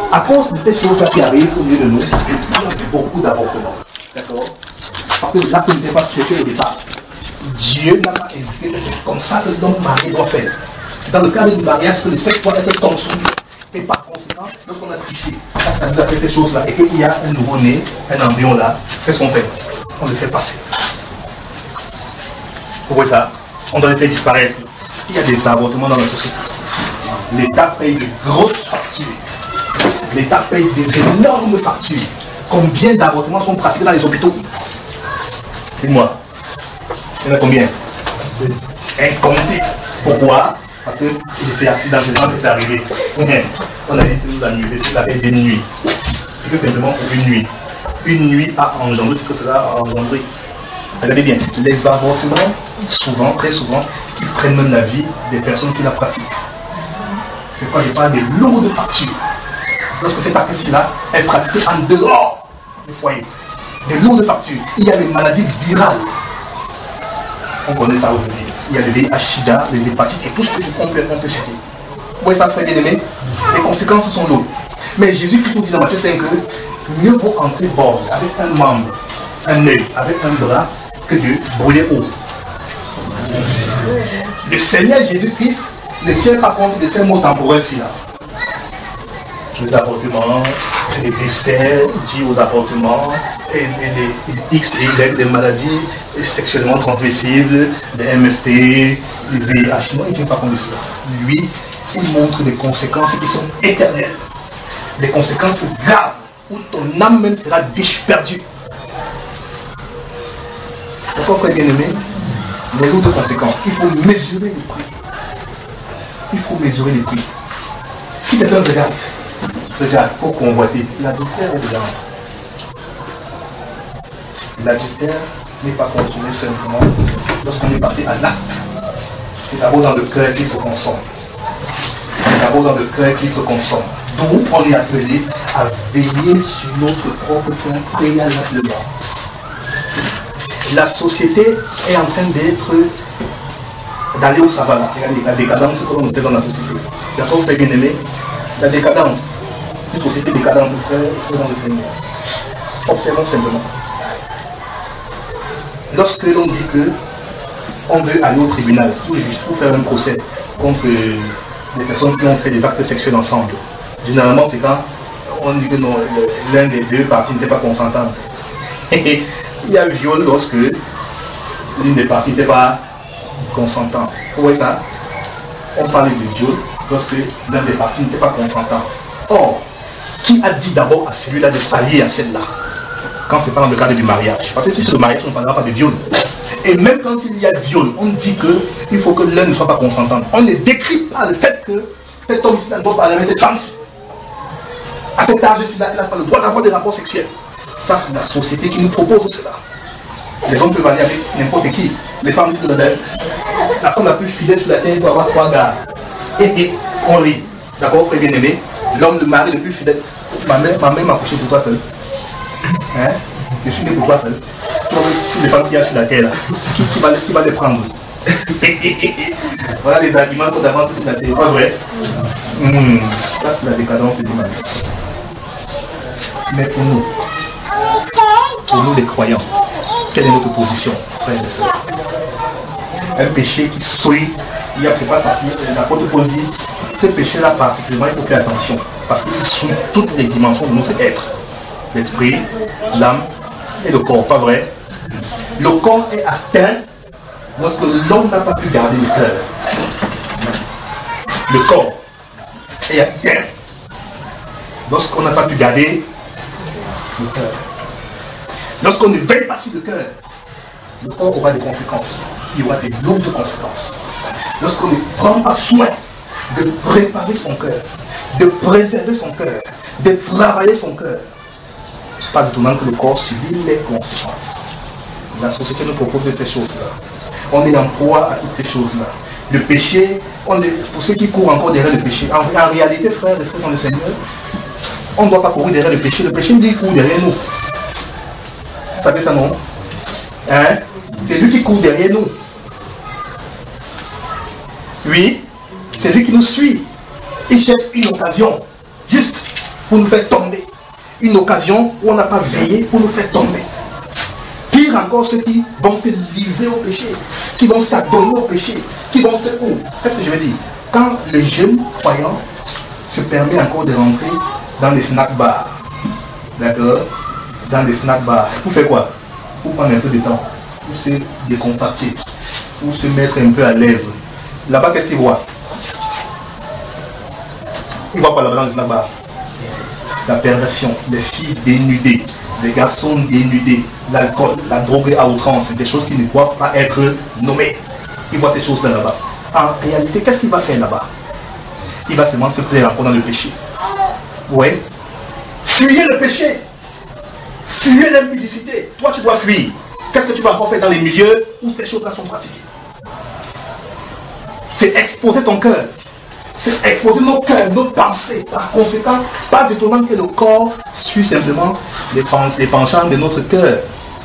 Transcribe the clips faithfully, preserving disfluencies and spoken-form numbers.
À cause de ces choses-là qui arrivent au milieu de nous, il y a beaucoup d'avortements. D'accord? Parce que là, ce n'était pas ce au départ. Dieu n'a pas indiqué que c'est comme ça que l'homme marié doit faire. C'est dans le cadre du mariage que le sexe doit être consumé. Et par conséquent, lorsqu'on a triché, on a fait ces choses-là, et qu'il y a un nouveau-né, un embryon là, qu'est-ce qu'on fait? On le fait passer. Vous voyez ça? On doit le faire disparaître. Il y a des avortements dans la société. L'État paye de grosses factures. L'État paye des énormes factures. Combien d'avortements sont pratiqués dans les hôpitaux? Dites-moi. Il y en a combien? Incompté. Pourquoi? Parce que c'est accidentellement que c'est arrivé. On a dit que nous amuser sur la paix d'une nuit. C'est que simplement pour une nuit. Une nuit a engendré ce que cela a engendré. Regardez bien, les avortements, souvent, très souvent, ils prennent même la vie des personnes qui la pratiquent. C'est quoi? Je parle des lourdes factures. Lorsque cette pratique-là est pratiquée en dehors du foyer. Des lourdes factures. Il y a des maladies virales. On connaît ça aujourd'hui. Il y a le V I H, SIDA, les hépatites et tout ce que on peut, on peut citer. Vous voyez ça très bien aimé? Les conséquences sont lourdes. Mais Jésus-Christ nous dit dans Matthieu cinq que mieux vaut entrer bord avec un membre, un œil, avec un bras, que de brûler haut. Le Seigneur Jésus-Christ ne tient pas compte de ces mots temporels-ci là. Les avortements, les décès dus aux avortements, et, et les X et Y, des maladies sexuellement transmissibles, des M S T, les V I H. Non, il ne tient pas compte de cela. Lui, il montre des conséquences qui sont éternelles. Des conséquences graves, où ton âme même sera perdue. Pourquoi, frère bien-aimé? Les autres conséquences, il faut mesurer les prix. Il faut mesurer les prix. Si quelqu'un regarde, regarde, pour convoiter, l'adultère est dedans. L'adultère n'est pas consommé simplement lorsqu'on est passé à l'acte. C'est d'abord dans le cœur qu'il se consomme. C'est d'abord dans le cœur qu'il se consomme. D'où on est appelé à veiller sur notre propre cœur préalablement. La société est en train d'être d'aller où ça va là. Regardez, la décadence, c'est comme on était dans la société. D'accord, frère bien-aimé? La décadence, une société décadente, frère, c'est dans le Seigneur. Observons simplement. Lorsque l'on dit que on veut aller au tribunal pour faire un procès contre des personnes qui ont fait des actes sexuels ensemble, généralement c'est quand on dit que non, l'un des deux parties n'était pas consentante. Il y a viol lorsque l'une des parties n'était pas consentante. Vous voyez ça? On parle de viol lorsque l'un des parties n'était pas consentant. Or, qui a dit d'abord à celui-là de s'allier à celle-là quand c'est pas dans le cadre du mariage? Parce que si c'est le mariage, on ne parlera pas de viol. Et même quand il y a viol, on dit qu'il faut que l'un ne soit pas consentant. On ne décrit pas le fait que cet homme-ci ne doit pas aller avec cette femme-ci. À cet âge-ci, il n'a pas le droit d'avoir des rapports sexuels. Ça, c'est la société qui nous propose cela. Les hommes peuvent aller avec n'importe qui. Les femmes disent la femme la plus fidèle sur la terre doit avoir trois gars. Et, et on rit. D'accord, très bien aimé. L'homme, le mari le plus fidèle. Ma mère ma mère m'a couché pour toi seul. Hein? Je suis né pour toi seul. Toutes les femmes qu'il y a sur la terre là, qui, qui, va, qui va les prendre? Voilà les arguments qu'on avance sur la terre. Pas vrai? Mmh. Ça, c'est la décadence du mariage. Mais pour nous, pour nous les croyants, quelle est notre position, frères et sœurs? Un péché qui souille, c'est pas parce que l'apôtre Paul dit, ce péché-là particulièrement, il faut faire attention, parce qu'il souille toutes les dimensions de notre être. L'esprit, l'âme et le corps, pas vrai? Le corps est atteint lorsque l'homme n'a pas pu garder le cœur. Le corps est atteint lorsqu'on n'a pas pu garder le cœur. Lorsqu'on ne veille pas sur le cœur, le corps aura des conséquences. Il y aura des lourdes conséquences. Lorsqu'on ne prend pas soin de préparer son cœur, de préserver son cœur, de travailler son cœur, pas étonnant que le corps subit les conséquences. La société nous propose ces choses-là. On est en proie à toutes ces choses-là. Le péché, on est, pour ceux qui courent encore derrière le péché, en, en réalité, frères et sœurs dans le Seigneur, on ne doit pas courir derrière le péché. Le péché, il court derrière nous. Vous savez ça, non? Hein? C'est lui qui court derrière nous. Oui, c'est lui qui nous suit. Il cherche une occasion, juste pour nous faire tomber. Une occasion où on n'a pas veillé pour nous faire tomber. Pire encore, ceux qui vont se livrer au péché, qui vont s'adonner au péché, qui vont se... Oh, qu'est-ce que je veux dire? Quand le jeune croyant se permet encore de rentrer dans les snack bars, d'accord, dans les snack bars, pour faire quoi? Pour prendre un peu de temps, pour se décompacter, pour se mettre un peu à l'aise. Là-bas, qu'est-ce qu'il voit? Il voit pas là-bas dans les snack bars? La perversion, les filles dénudées, les garçons dénudés, l'alcool, la drogue à outrance, des choses qui ne doivent pas être nommées. Il voit ces choses-là là-bas. En réalité, qu'est-ce qu'il va faire là-bas? Il va seulement se plaire encore dans le péché. Ouais. Fuyez le péché. Fuyez l'impudicité. Toi, tu dois fuir. Qu'est-ce que tu vas encore faire dans les milieux où ces choses-là sont pratiquées? C'est exposer ton cœur. C'est exposer nos cœurs, nos pensées. Par conséquent, pas étonnant que le corps suit simplement les, pens les penchants de notre cœur.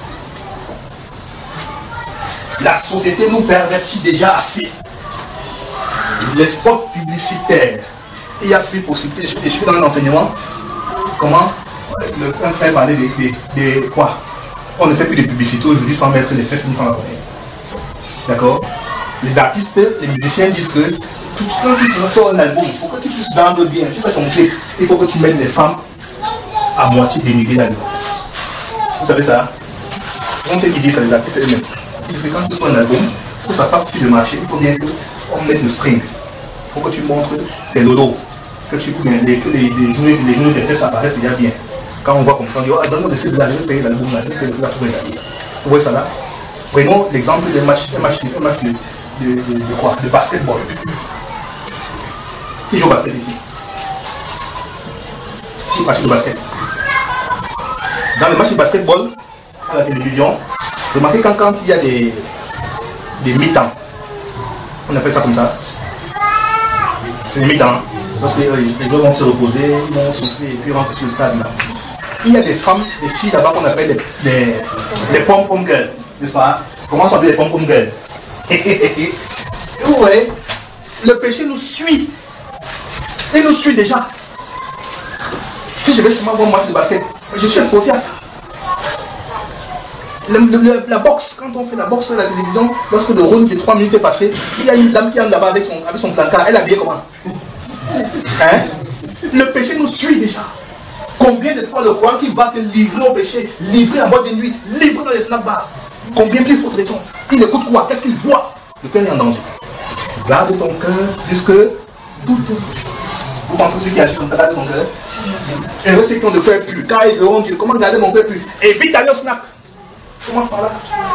La société nous pervertit déjà assez. Les spots publicitaires, il y a plus possibilité. Je, je suis dans l'enseignement. Comment le frère parlait de, de, de quoi? On ne fait plus de publicité aujourd'hui sans mettre les fesses dans la connaît. D'accord? Les artistes, les musiciens disent que tout ça, si tu sors un album, il faut que tu puisses vendre bien. Tu fais ton clip, il faut que tu mettes les femmes à moitié dénudées là-dedans. Vous savez ça? On sait qui dit ça, les artistes eux-mêmes. Ils disent que quand tu sors un album, pour que ça passe sur le marché, il faut bien qu'on mette le string. Il faut que tu montres tes lodos. Que tu les, les, les, les genoux les genoux des fesses apparaissent déjà bien. Quand on voit comme ça, on dit, oh, donne-moi de ces là, je vais payer l'album là, je vais payer la trouver là. Vous voyez ça là? Prenons l'exemple d'un match, un match, un match de, de, de, de quoi? De basketball. Qui joue au basket ici? Qui match de basket? Dans le match de basketball, à la télévision, remarquez quand, quand il y a des, des mi-temps, on appelle ça comme ça. C'est des mi-temps. Parce que euh, les joueurs vont se reposer, ils vont souffler et puis rentrer sur le stade là. Il y a des femmes, des filles là-bas qu'on appelle des, des, des pom-pom girls, n'est-ce pas? Comment s'appelle les pom-pom girls? Vous voyez, le péché nous suit. Il nous suit déjà. Si je vais seulement voir un match de basket, je suis exposé à ça. Le, le, le, la boxe, quand on fait la boxe à la télévision, lorsque le round de trois minutes est passé, il y a une dame qui entre là-bas avec son, avec son placard, elle est habillée comment? Hein? Le péché nous suit déjà. Combien de fois le croyant qui va se livrer au péché, livrer à boîte de nuit, livrer dans les snack bars? Combien qu'il faut de raison? Il écoute quoi? Qu'est-ce qu'il voit? Le cœur est en danger. Garde ton cœur plus que toute autre chose. Vous pensez celui qui agit comme ça, garde son cœur? Heureux ceux qui ont de cœur plus. Car ils verront Dieu. Comment garder mon cœur plus? Évite d'aller au snack. Commence par là.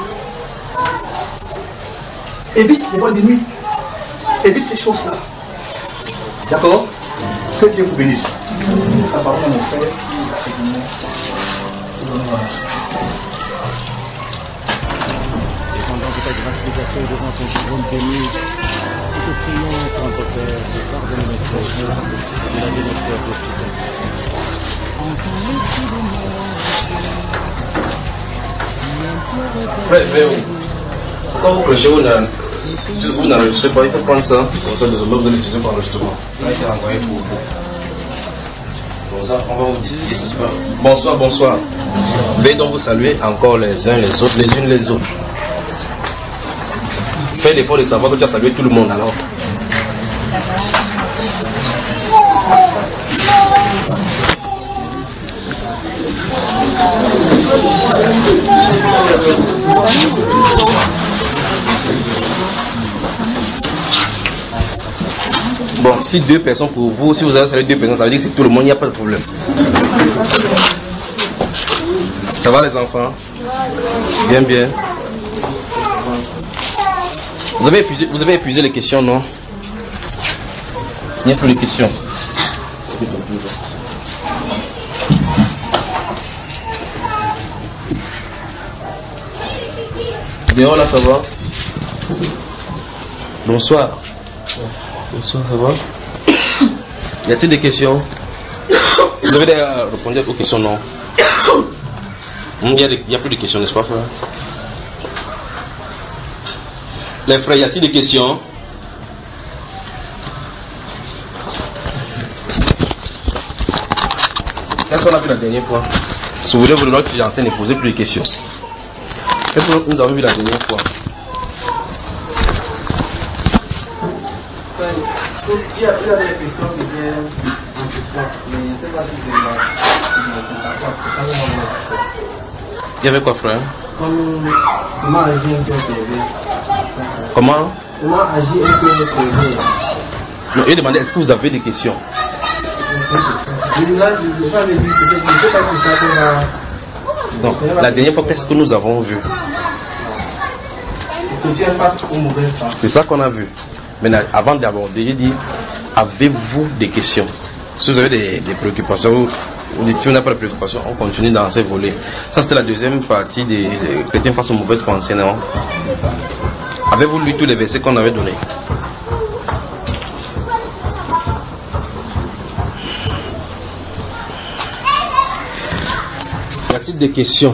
Évite les boîtes de nuit. Évite ces choses-là. D'accord? Que Dieu vous bénisse. La parole à mon frère. Et pendant que ta grâce nous accueille devant ton trône béni, nous te prions, tendre Père, de pardonner nos péchés et de laver nos cœurs de tout péché. Frère, je vais où? Quand vous prêchez, vous n'enregistrez pas, il faut prendre ça. Comme ça, désormais, vous allez utiliser pour l'enregistrement. Ça a été envoyé pour vous. Comme ça, on va vous discuter ce soir. Bonsoir, bonsoir. Veuillez donc vous saluer encore les uns les autres, les unes les autres. Fais l'effort de savoir que tu as salué tout le monde alors. Bon, si deux personnes pour vous, si vous avez salué deux personnes, ça veut dire que c'est tout le monde, il n'y a pas de problème. Ça va les enfants? Bien, bien. Vous avez épuisé, vous avez épuisé les questions, non? Il n'y a plus de questions. Dehors là, ça va? Bonsoir. Bonsoir, ça va? Y a-t-il des questions? Vous avez déjà répondu aux questions, non? Il n'y a, a plus de questions, n'est-ce pas, frère? Les frères, y a-t-il des questions? Qu'est-ce qu'on a vu la dernière fois? Souvenez-vous de notre enseigne et posez plus de questions. Qu'est-ce que nous avons vu la dernière fois? Il y a des questions qui viennent en support, mais je ne sais pas si c'est là. Il y avait quoi, frère? Comment agir un peu prévu? Comment? Comment agir un peu prévu? Non, il demandait est-ce que vous avez des questions? Non, la dernière fois, qu'est-ce que nous avons vu? C'est ça qu'on a vu. Maintenant, avant d'aborder, j'ai dit, avez-vous des questions? Si vous avez des, des préoccupations, ou si on n'a pas de préoccupations, on continue dans ces volets. Ça, c'était la deuxième partie des, des chrétiens face aux mauvaises pensées, non? Avez-vous lu tous les versets qu'on avait donnés? Y a-t-il des questions?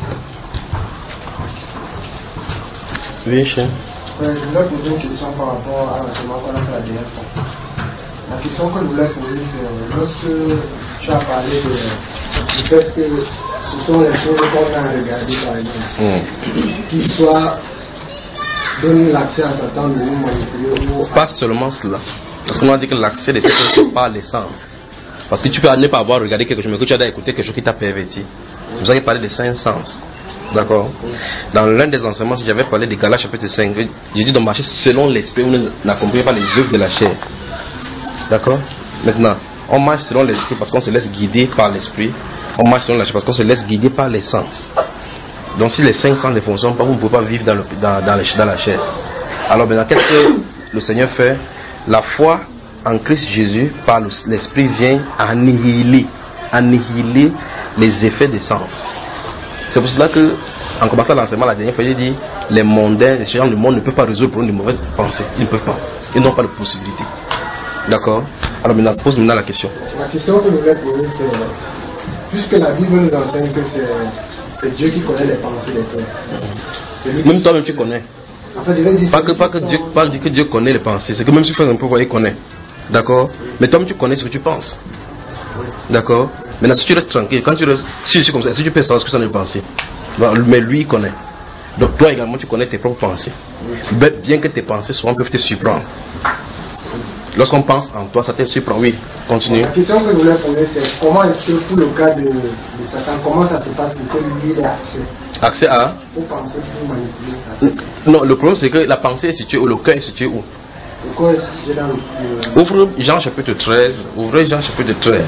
Oui, cher. Je voulais poser une question par rapport à l'enseignement qu'on a fait la dernière fois. La question que je voulais poser, c'est lorsque tu as parlé de, du fait que ce sont les choses qu'on a regardées par exemple, mmh. qui soient donnent l'accès à Satan de nous manipuler. Ou... Pas seulement cela. Parce qu'on a dit que l'accès de ces choses n'est pas l'essence. Parce que tu peux ne pas avoir regardé quelque chose, mais que tu as écouté quelque chose qui t'a perverti. C'est pour ça qu'il parlait des cinq sens. D'accord. Dans l'un des enseignements, si j'avais parlé de Galates chapitre cinq, j'ai dit de marcher selon l'esprit, vous n'accomplissez pas les œuvres de la chair. D'accord. Maintenant, on marche selon l'esprit parce qu'on se laisse guider par l'esprit. On marche selon la chair parce qu'on se laisse guider par les sens. Donc si les cinq sens ne fonctionnent pas, vous ne pouvez pas vivre dans, le, dans, dans, le, dans la chair. Alors maintenant, qu'est-ce que le Seigneur fait? La foi en Christ Jésus, par l'esprit, vient annihiler, annihiler les effets des sens. C'est pour cela que, en commençant l'enseignement la dernière fois, j'ai dit, les mondains, les gens du monde ne peuvent pas résoudre le problème de mauvaises pensées. Ils ne peuvent pas. Ils n'ont pas de possibilité. D'accord? Alors maintenant, pose maintenant la question. La question que je voulais poser, c'est, puisque la Bible nous enseigne que c'est, c'est Dieu qui connaît les pensées des cœurs. Même toi-même tu connais. En fait, je vais dire pas que, pas que Dieu, pas que Dieu connaît les pensées, c'est que même si tu fais un peu, il connaît. D'accord? Mais toi-même tu connais ce que tu penses. D'accord? Maintenant, si tu restes tranquille, quand tu restes, si je suis comme ça, si tu peux savoir ce que ça ne penser, mais lui il connaît. Donc toi également tu connais tes propres pensées. Bien que tes pensées souvent peuvent te surprendre. Lorsqu'on pense en toi, ça te surprend. Oui, continue. La question que je voulais poser, c'est comment est-ce que pour le cas de, de Satan, comment ça se passe pour que lui ait accès? Accès à? Pour penser, pour manipuler. Non, le problème c'est que la pensée est située où, le cœur est situé où? Le cœur est situé dans le... Ouvre Jean chapitre treize. Ouvrez Jean chapitre treize.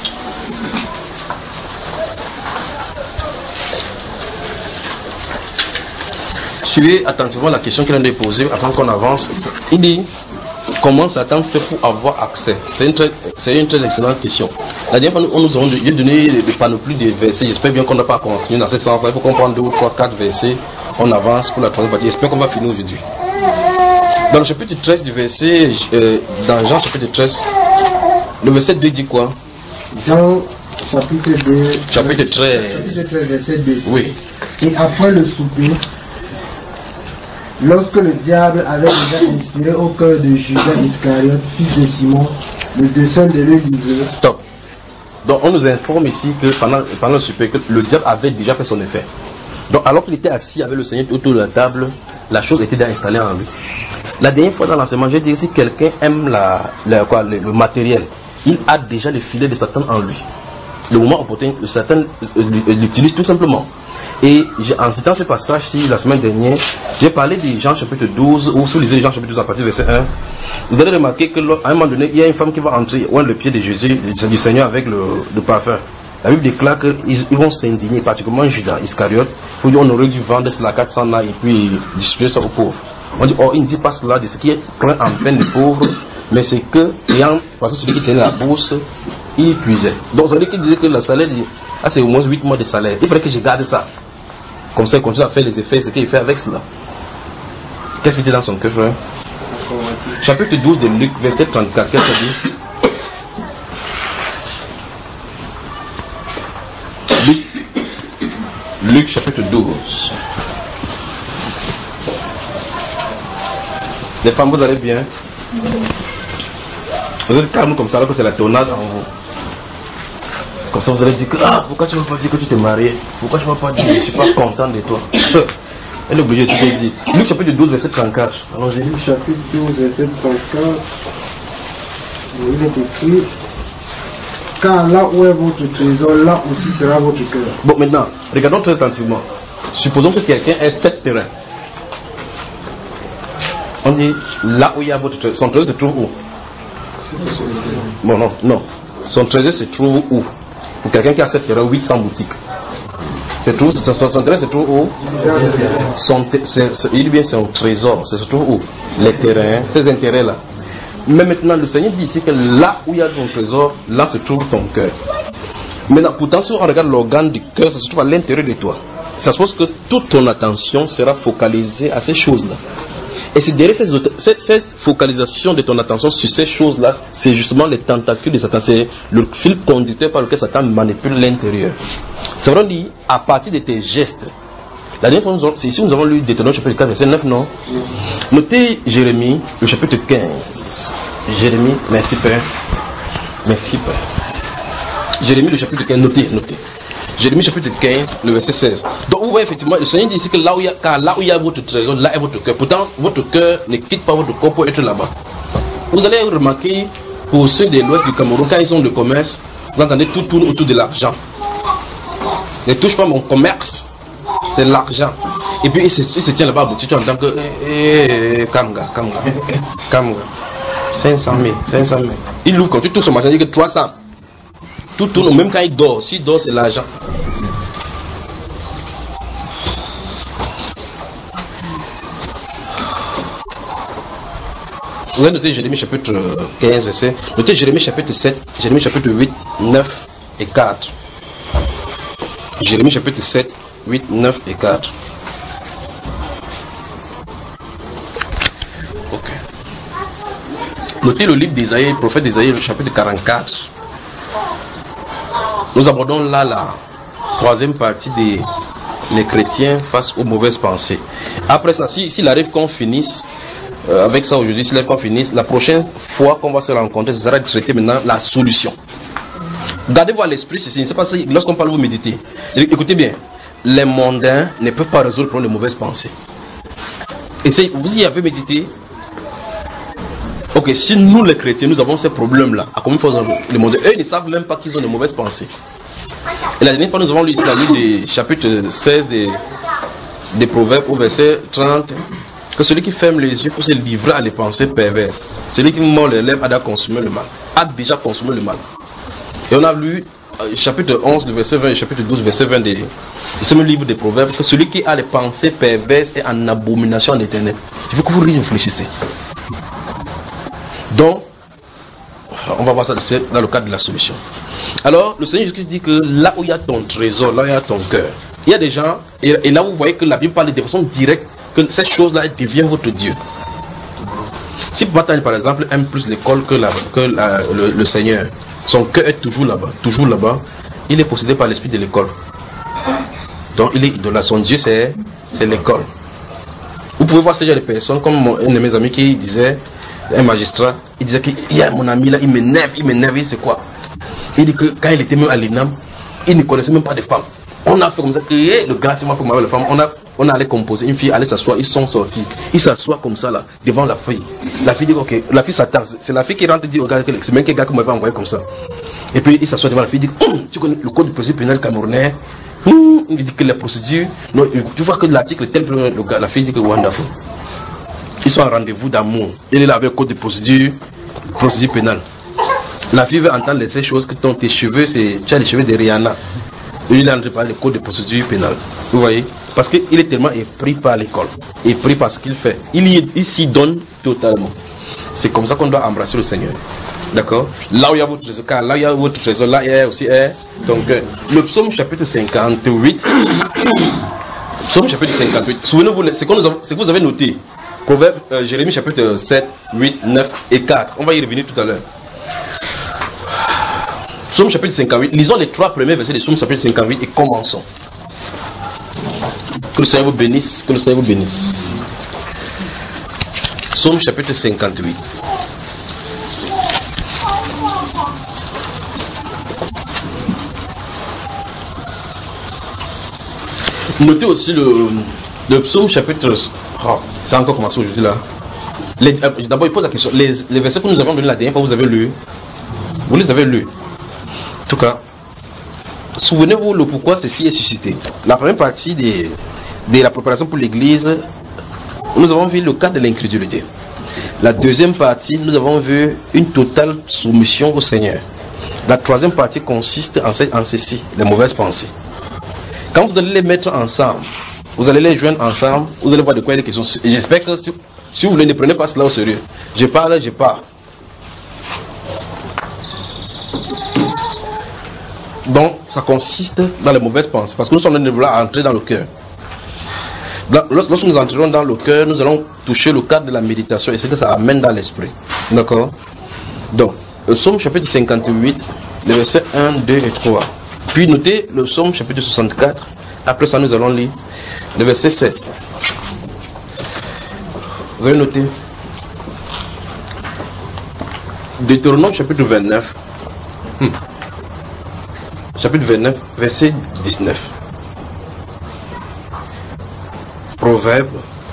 Suivez attentivement la question qu'il a posée avant qu'on avance. Il dit, comment Satan fait pour avoir accès? C'est une très, c'est une très excellente question. La dernière fois, on nous a donné des panoplies de versets. J'espère bien qu'on n'a pas continué dans ce sens-là. Il faut qu'on prenne deux ou trois, quatre versets. On avance pour la troisième partie. J'espère qu'on va finir aujourd'hui. Dans le chapitre treize du verset, euh, dans Jean chapitre treize, le verset deux dit quoi? Jean chapitre deux. Chapitre treize. Chapitre treize, verset deux. Oui. Et après le souper, lorsque le diable avait déjà inspiré au cœur de Judas Iscariote, fils de Simon, le dessein de le livrer. Stop. Donc on nous informe ici que pendant, pendant le souper, que le diable avait déjà fait son effet. Donc alors qu'il était assis avec le Seigneur autour de la table, la chose était déjà installée en lui. La dernière fois dans l'enseignement, j'ai dit, si quelqu'un aime la, la, quoi, le, le matériel, il a déjà le filet de Satan en lui. Le moment opportun, le Satan l'utilise tout simplement. Et en citant ce passage-ci, la semaine dernière, j'ai parlé de Jean chapitre douze, ou si vous lisez Jean chapitre douze à partir du verset un, vous allez remarquer qu'à un moment donné, il y a une femme qui va entrer, oindre le pied de Jésus, du Seigneur avec le, le parfum. La Bible déclare qu'ils ils vont s'indigner, particulièrement Judas Iscariote, pour dire on aurait dû vendre cela quatre cents là et puis distribuer ça aux pauvres. On dit, oh, il ne dit pas cela de ce qui est plein en peine de pauvres, mais c'est que, ayant passé celui qui tenait la bourse, il puisait. Donc, ça veut dire qu'il disait que le salaire, ah, c'est au moins huit mois de salaire. Il fallait que je garde ça. Comme ça, il continue à faire les effets, ce qu'il fait avec cela. Qu'est-ce qui était dans son cœur, frère? Chapitre douze de Luc, verset trente-quatre, qu'est-ce que ça dit? Luc, Luc chapitre douze. Les femmes, vous allez bien? Vous êtes calme comme ça alors que c'est la tornade en vous. Comme ça, vous allez dire que, ah, pourquoi tu ne m'as pas dit que tu t'es marié? Pourquoi tu ne m'as pas dit, je ne suis pas content de toi? Elle est obligée de tout dire. Luc chapitre douze, verset trente-quatre. Allons-y. Luc chapitre douze, verset trente-quatre. Il est écrit, car là où est votre trésor, là aussi sera votre cœur. Bon, maintenant, regardons très attentivement. Supposons que quelqu'un ait sept terrains. On dit, là où il y a votre trésor, son trésor se trouve où? Bon, non, non. Son trésor se trouve où? Pour quelqu'un qui a sept terrains, huit cents boutiques. Se trouve, son, son, son trésor se trouve où? Son, c'est, c'est, il vient son trésor, ça se trouve où? Les terrains, ces intérêts-là. Mais maintenant, le Seigneur dit ici que là où il y a ton trésor, là se trouve ton cœur. Maintenant, pourtant, si on regarde l'organe du cœur, ça se trouve à l'intérieur de toi. Ça suppose que toute ton attention sera focalisée à ces choses-là. Et c'est derrière cette, cette, cette focalisation de ton attention sur ces choses-là, c'est justement les tentacules de Satan, c'est le fil conducteur par lequel Satan manipule l'intérieur. C'est vrai, on dit, à partir de tes gestes. La dernière fois, nous avons, c'est ici nous avons lu Deutéronome chapitre quatre, verset neuf, non? Notez Jérémie, le chapitre quinze. Jérémie, merci Père. Merci Père. Jérémie, le chapitre quinze, notez, notez. Jérémie chapitre quinze, le verset seize. Donc vous voyez effectivement, le Seigneur dit ici que là où il y a, car là où il y a votre trésor, là est votre cœur. Pourtant, votre cœur ne quitte pas votre corps pour être là-bas. Vous allez remarquer, pour ceux de l'ouest du Cameroun, quand ils ont le commerce, vous entendez tout tourne autour de l'argent. Ne touche pas mon commerce, c'est l'argent. Et puis il se, il se tient là-bas à boutique, tu entends que, eh, eh, Kamga, Kamga, Kamga, cinq cent mille, cinq cent mille. Il ouvre quand tu touches son marché, il dit que trois cents. Tout tourne, même quand il dort. S'il dort, c'est l'argent. Vous allez noter Jérémie chapitre quinze, verset. Notez Jérémie chapitre sept, Jérémie chapitre huit, neuf et quatre. Jérémie chapitre sept, huit, neuf et quatre. Ok. Notez le livre d'Isaïe, le prophète d'Isaïe, le chapitre quarante-quatre. Nous abordons là la troisième partie des les chrétiens face aux mauvaises pensées. Après ça, s'il si, arrive qu'on finisse euh, avec ça aujourd'hui, s'il arrive qu'on finisse, la prochaine fois qu'on va se rencontrer, ce sera de traiter maintenant la solution. Gardez-vous à l'esprit ceci, c'est pas ça, lorsqu'on parle, vous méditez. Écoutez bien, les mondains ne peuvent pas résoudre le problème de mauvaises pensées. Essayez, vous y avez médité. Ok, si nous les chrétiens, nous avons ces problèmes-là, à combien de fois les mondains, eux ils ne savent même pas qu'ils ont de mauvaises pensées. Et la dernière fois, nous avons lu ici la Bible des chapitre seize des, des Proverbes au verset trente, que celui qui ferme les yeux pour se livrer à des pensées perverses, celui qui mord les lèvres a déjà consumé le mal, a déjà consumé le mal. Et on a lu euh, chapitre onze, le verset vingt et chapitre douze, verset vingt des, de ce même livre des Proverbes, que celui qui a des pensées perverses est en abomination à l'Éternel. Il faut que vous réfléchissiez. Donc, on va voir ça dans le cadre de la solution. Alors, le Seigneur Jésus-Christ dit que là où il y a ton trésor, là où il y a ton cœur, il y a des gens, et, et là où vous voyez que la Bible parle de façon directe, que cette chose-là devient votre Dieu. Si Bataille, par exemple, aime plus l'école que, la, que la, le, le Seigneur, son cœur est toujours là-bas, toujours là-bas, il est possédé par l'esprit de l'école. Donc, il est idolâtre. Son Dieu, c'est, c'est l'école. Vous pouvez voir ce genre de personnes, comme mon, un de mes amis qui disait, un magistrat, il disait qu'il y a mon ami là, il m'énerve, il m'énerve, il c'est quoi? Il dit que quand il était même à l'I N A M, il ne connaissait même pas de femmes. On a fait comme ça, que le gars, c'est moi pour m'avoir les femmes. On a, on a allé composer, une fille allait s'asseoir, ils sont sortis. Ils s'assoient comme ça là, devant la fille. La fille dit, ok, la fille s'attend. C'est la fille qui rentre et dit, regarde, c'est même quel gars qui m'avait envoyé comme ça. Et puis il s'assoit devant la fille, il dit, hum, tu connais le code de procédure pénale camerounais? Hum, il dit que la procédure, non, tu vois que l'article tel, le gars, la fille dit que wonderful. Ils sont en rendez-vous d'amour. Il est là avec le code de procédure, procédure pénale. La fille veut entendre ces choses que ton, tes cheveux, c'est, tu as les cheveux de Rihanna. Il est en train de parler du code de procédure pénale. Vous voyez? Parce qu'il est tellement épris par l'école, épris par ce qu'il fait. Il, y, il s'y donne totalement. C'est comme ça qu'on doit embrasser le Seigneur. D'accord? Là où il y a votre trésor, car là où il y a votre trésor, là il y a aussi hein, donc, le psaume chapitre cinquante-huit. Psaume chapitre cinquante-huit. Souvenez-vous, c'est ce que vous avez noté. Proverbe, euh, Jérémie chapitre sept, huit, neuf et quatre. On va y revenir tout à l'heure. Psaume chapitre cinquante-huit. Lisons les trois premiers versets de Psaume chapitre cinquante-huit et commençons. Que le Seigneur vous bénisse. Que le Seigneur vous bénisse. Psaume chapitre cinquante-huit. Notez aussi le, le psaume chapitre... Oh, c'est encore commencé aujourd'hui là. Les, euh, d'abord, il pose la question. Les, les versets que nous avons donnés la dernière fois, vous avez lu. Vous les avez lus. En tout cas, souvenez-vous le pourquoi ceci est suscité. La première partie de, de la préparation pour l'église, nous avons vu le cas de l'incrédulité. La deuxième partie, nous avons vu une totale soumission au Seigneur. La troisième partie consiste en, ce, en ceci, les mauvaises pensées. Quand vous allez les mettre ensemble, vous allez les joindre ensemble, vous allez voir de quoi il est question. Et j'espère que si, si vous voulez, ne prenez pas cela au sérieux. Je parle, je parle. Donc, ça consiste dans les mauvaises pensées. Parce que nous sommes en train de entrer dans le cœur. Lorsque nous entrerons dans le cœur, nous allons toucher le cadre de la méditation et ce que ça amène dans l'esprit. D'accord? Donc, le psaume chapitre cinquante-huit, les versets un, deux et trois. Puis notez le psaume chapitre soixante-quatre. Après ça, nous allons lire le verset sept. Vous avez noté? Deutéronome chapitre vingt-neuf. Hmm. Chapitre vingt-neuf, verset dix-neuf. Proverbe.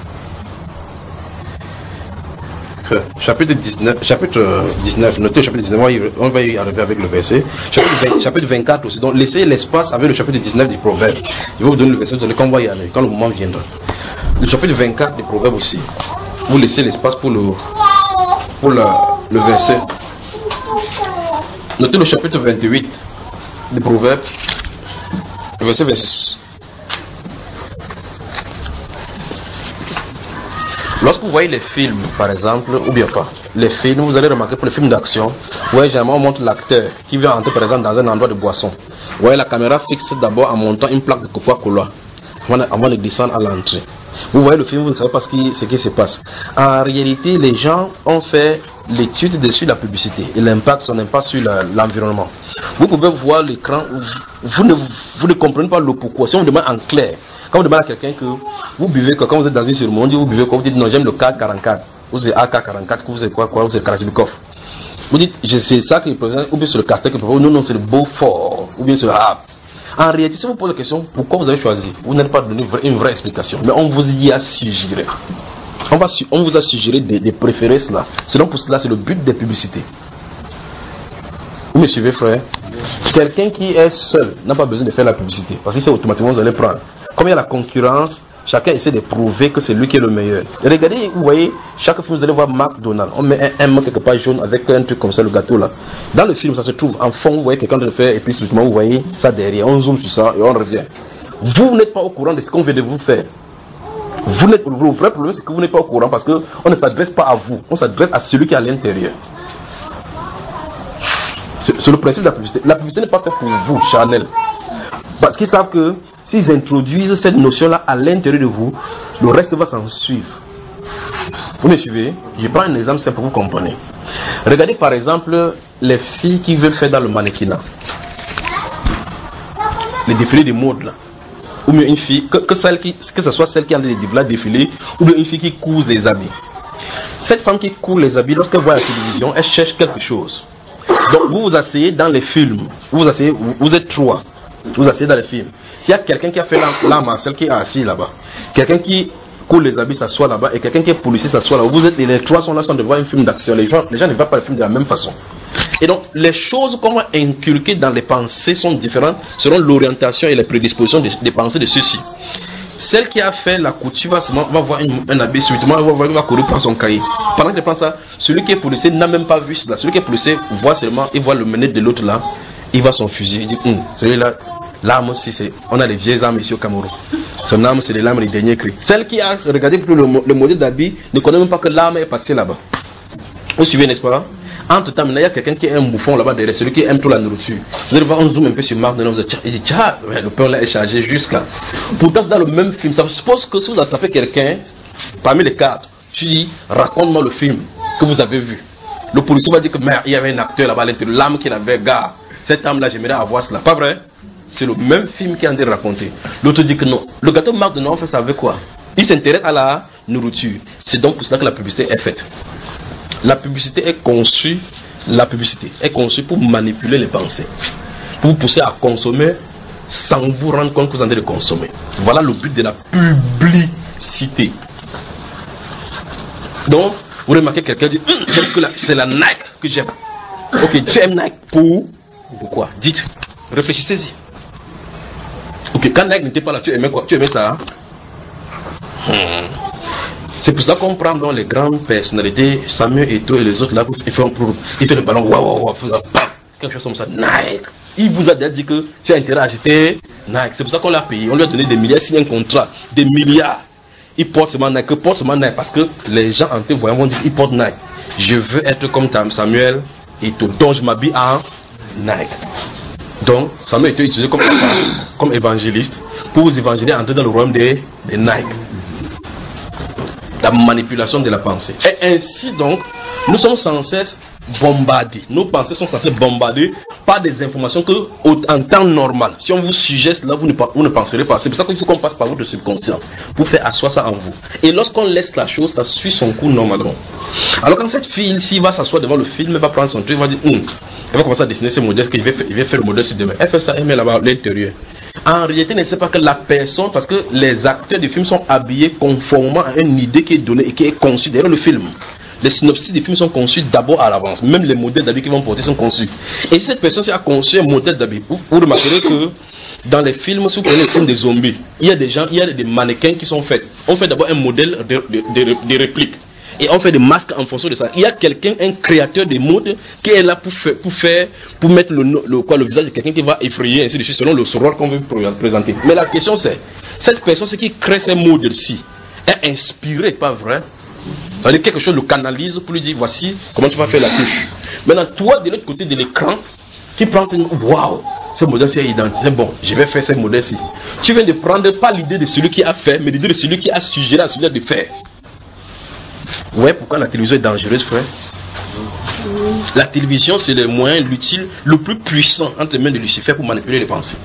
Chapitre dix-neuf, chapitre dix-neuf, notez chapitre dix-neuf, on va y arriver avec le verset. Chapitre, vingt, chapitre vingt-quatre aussi. Donc laissez l'espace avec le chapitre dix-neuf du Proverbe. Je vais vous donner le verset, vous allez quand on va y aller, quand le moment viendra. Le chapitre vingt-quatre du Proverbe aussi. Vous laissez l'espace pour le pour la, le verset. Notez le chapitre vingt-huit du Proverbe. Le verset vingt-six. Lorsque vous voyez les films, par exemple, ou bien pas, les films, vous allez remarquer pour les films d'action, vous voyez, généralement, on montre l'acteur qui vient entrer, par exemple, dans un endroit de boisson. Vous voyez, la caméra fixe d'abord en montant une plaque de Coca-Cola avant, avant de descendre à l'entrée. Vous voyez le film, vous ne savez pas ce qui, ce qui se passe. En réalité, les gens ont fait l'étude dessus la publicité et l'impact, son impact sur la, l'environnement. Vous pouvez voir l'écran, vous ne, vous ne comprenez pas le pourquoi. Si on demande en clair, quand on demande à quelqu'un que vous buvez, que quand vous êtes dans une cérémonie, vous buvez quoi, vous dites non, j'aime le K quarante-quatre, vous êtes A K quarante-quatre, vous êtes quoi, quoi, vous êtes Kalachnikov. Vous dites, je sais ça qui représente, ou bien c'est le Castel qui représente, non, non, c'est le Beaufort, ou bien c'est le Hap. En réalité, si vous posez la question, pourquoi vous avez choisi, vous n'allez pas donner une vraie explication, mais on vous y a suggéré. On, va, on vous a suggéré de, de préférer cela. Sinon, pour cela, c'est le but des publicités. Vous me suivez, frère? Quelqu'un qui est seul n'a pas besoin de faire la publicité, parce que c'est automatiquement vous allez prendre. Comme il y a la concurrence, chacun essaie de prouver que c'est lui qui est le meilleur. Et regardez, vous voyez, chaque film, vous allez voir McDonald's. On met un M quelque part jaune avec un truc comme ça, le gâteau là. Dans le film, ça se trouve. En fond, vous voyez quelqu'un de faire, et puis subitement, vous voyez ça derrière. On zoome sur ça et on revient. Vous n'êtes pas au courant de ce qu'on vient de vous faire. Vous n'êtes, le vrai problème, c'est que vous n'êtes pas au courant parce qu'on ne s'adresse pas à vous. On s'adresse à celui qui est à l'intérieur. C'est, c'est le principe de la publicité. La publicité n'est pas faite pour vous, charnel. Parce qu'ils savent que s'ils introduisent cette notion-là à l'intérieur de vous, le reste va s'en suivre. Vous me suivez? Je prends un exemple simple pour vous comprendre. Regardez par exemple les filles qui veulent faire dans le mannequinat. Les défilés de mode là. Ou bien une fille, que, que, celle qui, que ce soit celle qui a les défilés, ou bien une fille qui couse les habits. Cette femme qui couse les habits, lorsqu'elle voit la télévision, elle cherche quelque chose. Donc vous vous asseyez dans les films, vous vous asseyez, vous, vous êtes trois. Vous asseyez dans les films. S'il y a quelqu'un qui a fait l'art martial qui est assis là-bas, quelqu'un qui coule les habits s'assoit là-bas et quelqu'un qui est policier s'assoit là-bas, vous êtes les trois sont là sans de voir un film d'action. Les gens, les gens ne voient pas le film de la même façon. Et donc les choses qu'on va inculquer dans les pensées sont différentes selon l'orientation et les prédispositions des, des pensées de ceux-ci. Celle qui a fait la couture va, va voir une, un habit subitement, va, va, va courir prendre son cahier. Pendant qu'il prend ça, celui qui est policier n'a même pas vu cela. Celui qui est policier voit seulement, il voit le menette de l'autre là, il voit son fusil, il dit, hum, celui-là, l'arme aussi, c'est, on a les vieilles armes ici au Cameroun. Son arme, c'est les lames des derniers cris. Celle qui a regardé le, le modèle d'habit ne connaît même pas que l'arme est passée là-bas. Vous suivez, n'est-ce pas? Entre temps, il y a quelqu'un qui est un bouffon là-bas derrière, celui qui aime trop la nourriture. Vous allez voir, on zoome un peu sur Marc, vous allez, il dit, tiens, le pain là est chargé jusqu'à. Pourtant, c'est dans le même film. Ça suppose que si vous attrapez quelqu'un, parmi les quatre, tu dis, raconte-moi le film que vous avez vu. Le policier va dire que, merde, il y avait un acteur là-bas à l'intérieur, l'âme qu'il avait, gars, cette âme-là, j'aimerais avoir cela. Pas vrai? C'est le même film qui est en train de raconter. L'autre dit que non. Le gâteau Marc de Noël, on fait ça avec quoi? Il s'intéresse à la nourriture. C'est donc pour cela que la publicité est faite. La publicité est conçue, la publicité est conçue pour manipuler les pensées, pour vous pousser à consommer sans vous rendre compte que vous en train de consommer. Voilà le but de la publicité. Donc, vous remarquez quelqu'un dit, hum, j'aime que la, c'est la Nike que j'aime. Ok, tu aimes Nike pour pourquoi? Dites, réfléchissez-y. Ok, quand Nike n'était pas là, tu aimais quoi? Tu aimais ça? Hein? Hmm. C'est pour ça qu'on prend dans les grandes personnalités, Samuel Eto'o et les autres là, ils font, ils font le ballon, waouh, waouh, waouh, quelque chose comme ça, Nike. Il vous a déjà dit que tu as intérêt à acheter Nike. C'est pour ça qu'on l'a payé. On lui a donné des milliards, signé un contrat, des milliards. Il porte seulement Nike, porte seulement Nike, parce que les gens en te voyant vont dire, il porte Nike. Je veux être comme Samuel Eto'o, donc je m'habille en Nike. Donc, Samuel Eto'o est utilisé comme, comme évangéliste pour vous évangéliser, entrer dans le royaume des, des Nike. La manipulation de la pensée. Et ainsi donc, nous sommes sans cesse bombardés. Nos pensées sont censées bombarder par des informations que, en temps normal, si on vous suggeste là, vous ne, vous ne penserez pas. C'est pour ça qu'il faut qu'on passe par votre subconscient pour faire asseoir ça en vous. Et lorsqu'on laisse la chose, ça suit son cours normalement. Alors quand cette fille, s'il va s'asseoir devant le film, elle va prendre son truc, elle va dire, hum, elle va commencer à dessiner ce modèle, qu'il va faire, il va faire le modèle sur demain. Elle fait ça, elle met là-bas l'intérieur. En réalité, ne sait pas que la personne, parce que les acteurs du film sont habillés conformément à une idée qui est donnée et qui est conçue derrière le film. Les synopsis des films sont conçus d'abord à l'avance. Même les modèles d'habits qui vont porter sont conçus. Et si cette personne a conçu un modèle d'habit, vous, vous remarquerez que dans les films, si vous prenez les films des zombies, il y a des gens, il y a des mannequins qui sont faits. On fait d'abord un modèle de, de, de, de réplique. Et on fait des masques en fonction de ça. Il y a quelqu'un, un créateur de mode, qui est là pour faire, pour faire, pour mettre le, le, quoi, le visage de quelqu'un qui va effrayer, ainsi de suite, selon le rôle qu'on veut présenter. Mais la question c'est, cette personne, c'est qui crée ces modèles-ci, est inspirée, pas vrai? C'est-à-dire quelque chose le canalise pour lui dire, voici comment tu vas faire la touche. Maintenant, toi, de l'autre côté de l'écran, tu prends ce, waouh, ce modèle-ci est identifié. Bon, je vais faire ce modèle-ci. Tu viens de prendre pas l'idée de celui qui a fait, mais l'idée de celui qui a suggéré à celui de faire. Ouais, pourquoi la télévision est dangereuse, frère? La télévision, c'est le moyen, l'utile, le plus puissant entre les mains de Lucifer pour manipuler les pensées.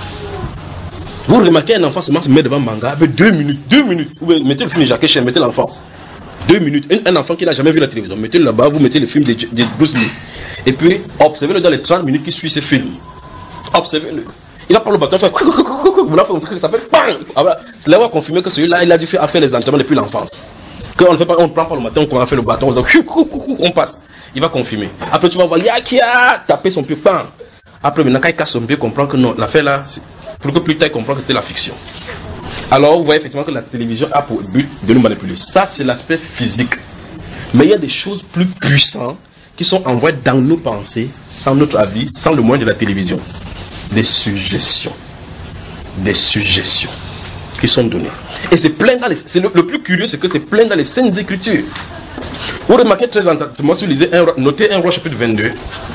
Vous remarquez un enfant seulement se met devant un manga avec deux minutes, deux minutes. Vous mettez le film de Jackie Chan, mettez l'enfant. Deux minutes. Un, un enfant qui n'a jamais vu la télévision, mettez-le là-bas, vous mettez le film de, de Bruce Lee. Et puis, observez-le dans les trente minutes qui suivent ce film. Observez-le. Il va prendre le bâton, il fait vous l'avez fait, ça fait bang. C'est là où on va confirmer que celui-là, il a dû faire, faire les entraînements depuis l'enfance. Quand on ne fait pas, on ne prend pas le matin, on fait le bâton, on, dit, on passe. Il va confirmer. Après, tu vas voir, Yakia, taper son pied, bang. Après, maintenant, quand il casse son pied, il comprend que non, l'affaire là, pour que plus tard, il comprend que c'était la fiction. Alors, vous voyez effectivement que la télévision a pour but de nous manipuler. Ça, c'est l'aspect physique. Mais il y a des choses plus puissantes qui sont envoyées dans nos pensées, sans notre avis, sans le moyen de la télévision. Des suggestions. Des suggestions qui sont données. Et c'est plein dans les... C'est le, le plus curieux, c'est que c'est plein dans les Saintes Écritures. Vous remarquez très attentivement, si vous lisez, un, notez un roi chapitre vingt-deux.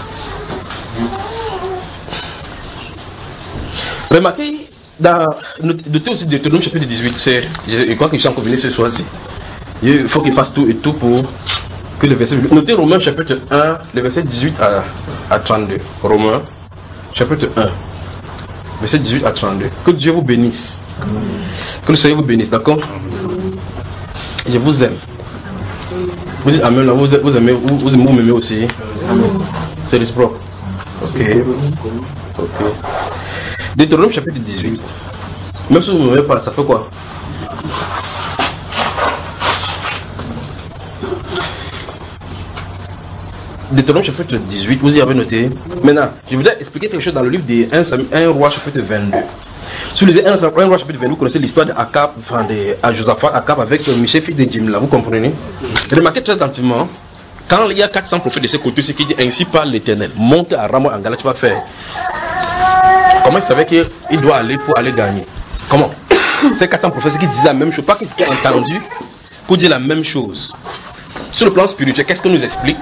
Remarquez, dans, notez aussi Deutéronome chapitre dix-huit, c'est, je crois que je suis encore venu ce soir-ci. Il faut qu'il fasse tout et tout pour que le verset... Notez Romains chapitre un, le verset dix-huit à, à trente-deux. Romains chapitre un, verset dix-huit à trente-deux. Que Dieu vous bénisse. Que le Seigneur vous bénisse, d'accord? Je vous aime. Vous dites Amen, là, vous, vous aimez, vous, vous aimez, vous m'aimez aussi. C'est réciproque. Ok. Ok. Deutéronome chapitre dix-huit. Même si vous ne m'aimez pas, ça fait quoi? Deutéronome chapitre dix-huit, vous y avez noté. Maintenant, je voudrais expliquer quelque chose dans le livre de un roi chapitre vingt-deux. Si vous lisez un roi chapitre vingt-deux, vous connaissez l'histoire d'Akab, enfin de Josaphat, Akab avec Michel, fils de Jimla, vous comprenez? Remarquez très attentivement, quand il y a quatre cents prophètes de ce côté, c'est qui dit ainsi par l'Éternel, monte à Ramoth en Galade, tu vas faire. Comment il savait qu'il doit aller pour aller gagner? Comment? Ces quatre cents prophètes qui disaient la même chose, pas qu'ils s'étaient entendus pour dire la même chose. Sur le plan spirituel, qu'est-ce qu'on nous explique?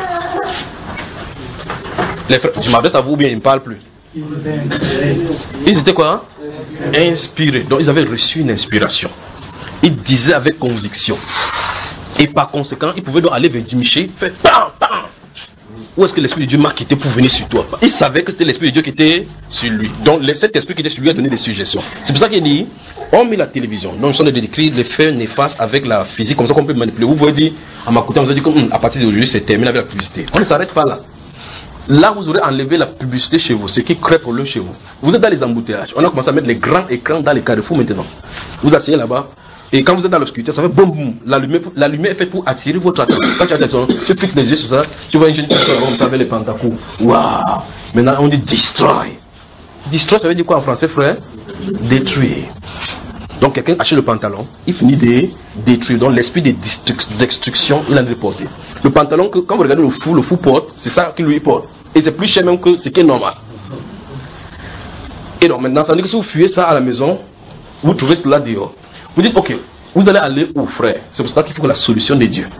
Les frères, je m'adresse à vous ou bien ils ne parlent plus? Ils étaient quoi? Inspirés. Donc ils avaient reçu une inspiration. Ils disaient avec conviction. Et par conséquent, ils pouvaient donc aller vers Michel, faire bam, bam. Où est-ce que l'Esprit de Dieu m'a quitté pour venir sur toi? Il savait que c'était l'Esprit de Dieu qui était sur lui. Donc cet Esprit qui était sur lui a donné des suggestions. C'est pour ça qu'il dit, on met la télévision. Donc ils sont de décrire les faits néfastes avec la physique, comme ça qu'on peut manipuler. Vous pouvez dire, à ma côté, on vous a dit qu'à partir d'aujourd'hui, c'est terminé avec la publicité. On ne s'arrête pas là. là vous aurez enlevé la publicité chez vous, ce qui crée problème chez vous. Vous êtes dans les embouteillages. On a commencé à mettre les grands écrans dans les carrefours maintenant. Vous asseyez là-bas. Et quand vous êtes dans l'obscurité, ça fait boum boum. La lumière, la lumière est faite pour attirer votre attention. Quand tu as attention, tu fixes les yeux sur ça, tu vois une jeune personne comme ça avec les pantacours. Waouh! Maintenant on dit destroy. Destroy, ça veut dire quoi en français, frère? Détruire. Donc quelqu'un achète le pantalon, il finit de détruire. Donc l'esprit de destruction, il a reporté. Le pantalon, que, quand vous regardez le fou, le fou porte, c'est ça qu'il lui porte. Et c'est plus cher même que ce qui est normal. Et donc maintenant, ça veut dire que si vous fuyez ça à la maison, vous trouvez cela dehors. Vous dites, ok, vous allez aller où, frère? C'est pour ça qu'il faut la solution de Dieu.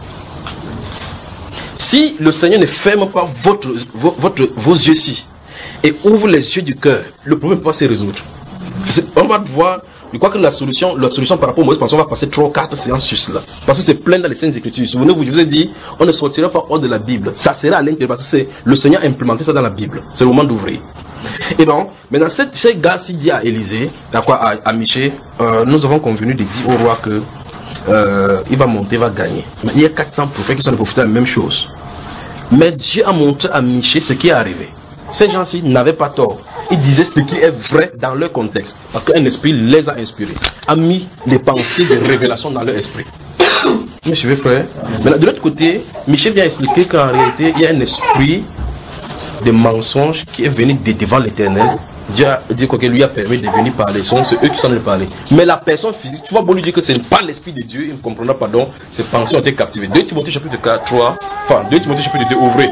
Si le Seigneur ne ferme pas votre, votre, vos yeux-ci et ouvre les yeux du cœur, le problème ne peut pas se résoudre. On va voir, je crois que la solution, la solution par rapport aux mauvaises pensées, on va passer trois ou quatre séances sur cela. Parce que c'est plein dans les Saintes Écritures. Souvenez-vous, je vous ai dit, on ne sortira pas hors de la Bible. Ça sera à l'intérieur parce que c'est le Seigneur a implémenté ça dans la Bible. C'est le moment d'ouvrir. Et donc, maintenant, ce gars-ci dit à Élisée, à quoi, à, à Michée, euh, nous avons convenu de dire au roi que euh, il va monter, il va gagner. Mais il y a quatre cents prophètes qui sont prophétisés la même chose. Mais Dieu a montré à Michée ce qui est arrivé. Ces gens-ci n'avaient pas tort. Ils disaient ce qui est vrai dans leur contexte. Parce qu'un esprit les a inspirés. A mis les pensées de révélation dans leur esprit. Mais je vais frère. Maintenant, de l'autre côté, Michel vient expliquer qu'en réalité, il y a un esprit de mensonge qui est venu de devant l'Éternel. Dieu a dit que lui a permis de venir parler. Ce sont eux qui sont venus parler. Mais la personne physique, tu vas bon lui dire que ce n'est pas l'esprit de Dieu, il ne comprendra pas. Donc, ses pensées ont été captivées. deux Timothée chapitre trois, enfin, deux Timothée chapitre deux, ouvrez.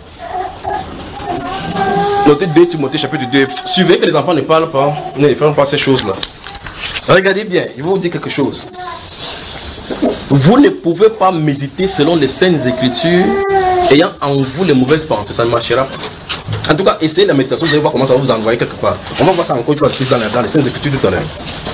Notez deux Timothée chapitre deux. Suivez que les enfants ne parlent pas, ne font pas ces choses-là. Regardez bien, je vais vous dire quelque chose. Vous ne pouvez pas méditer selon les Saintes Écritures ayant en vous les mauvaises pensées, ça ne marchera pas. En tout cas, essayez la méditation, vous allez voir comment ça va vous envoyer quelque part. On va voir ça encore une fois dans, dans les Saintes Écritures tout à l'heure.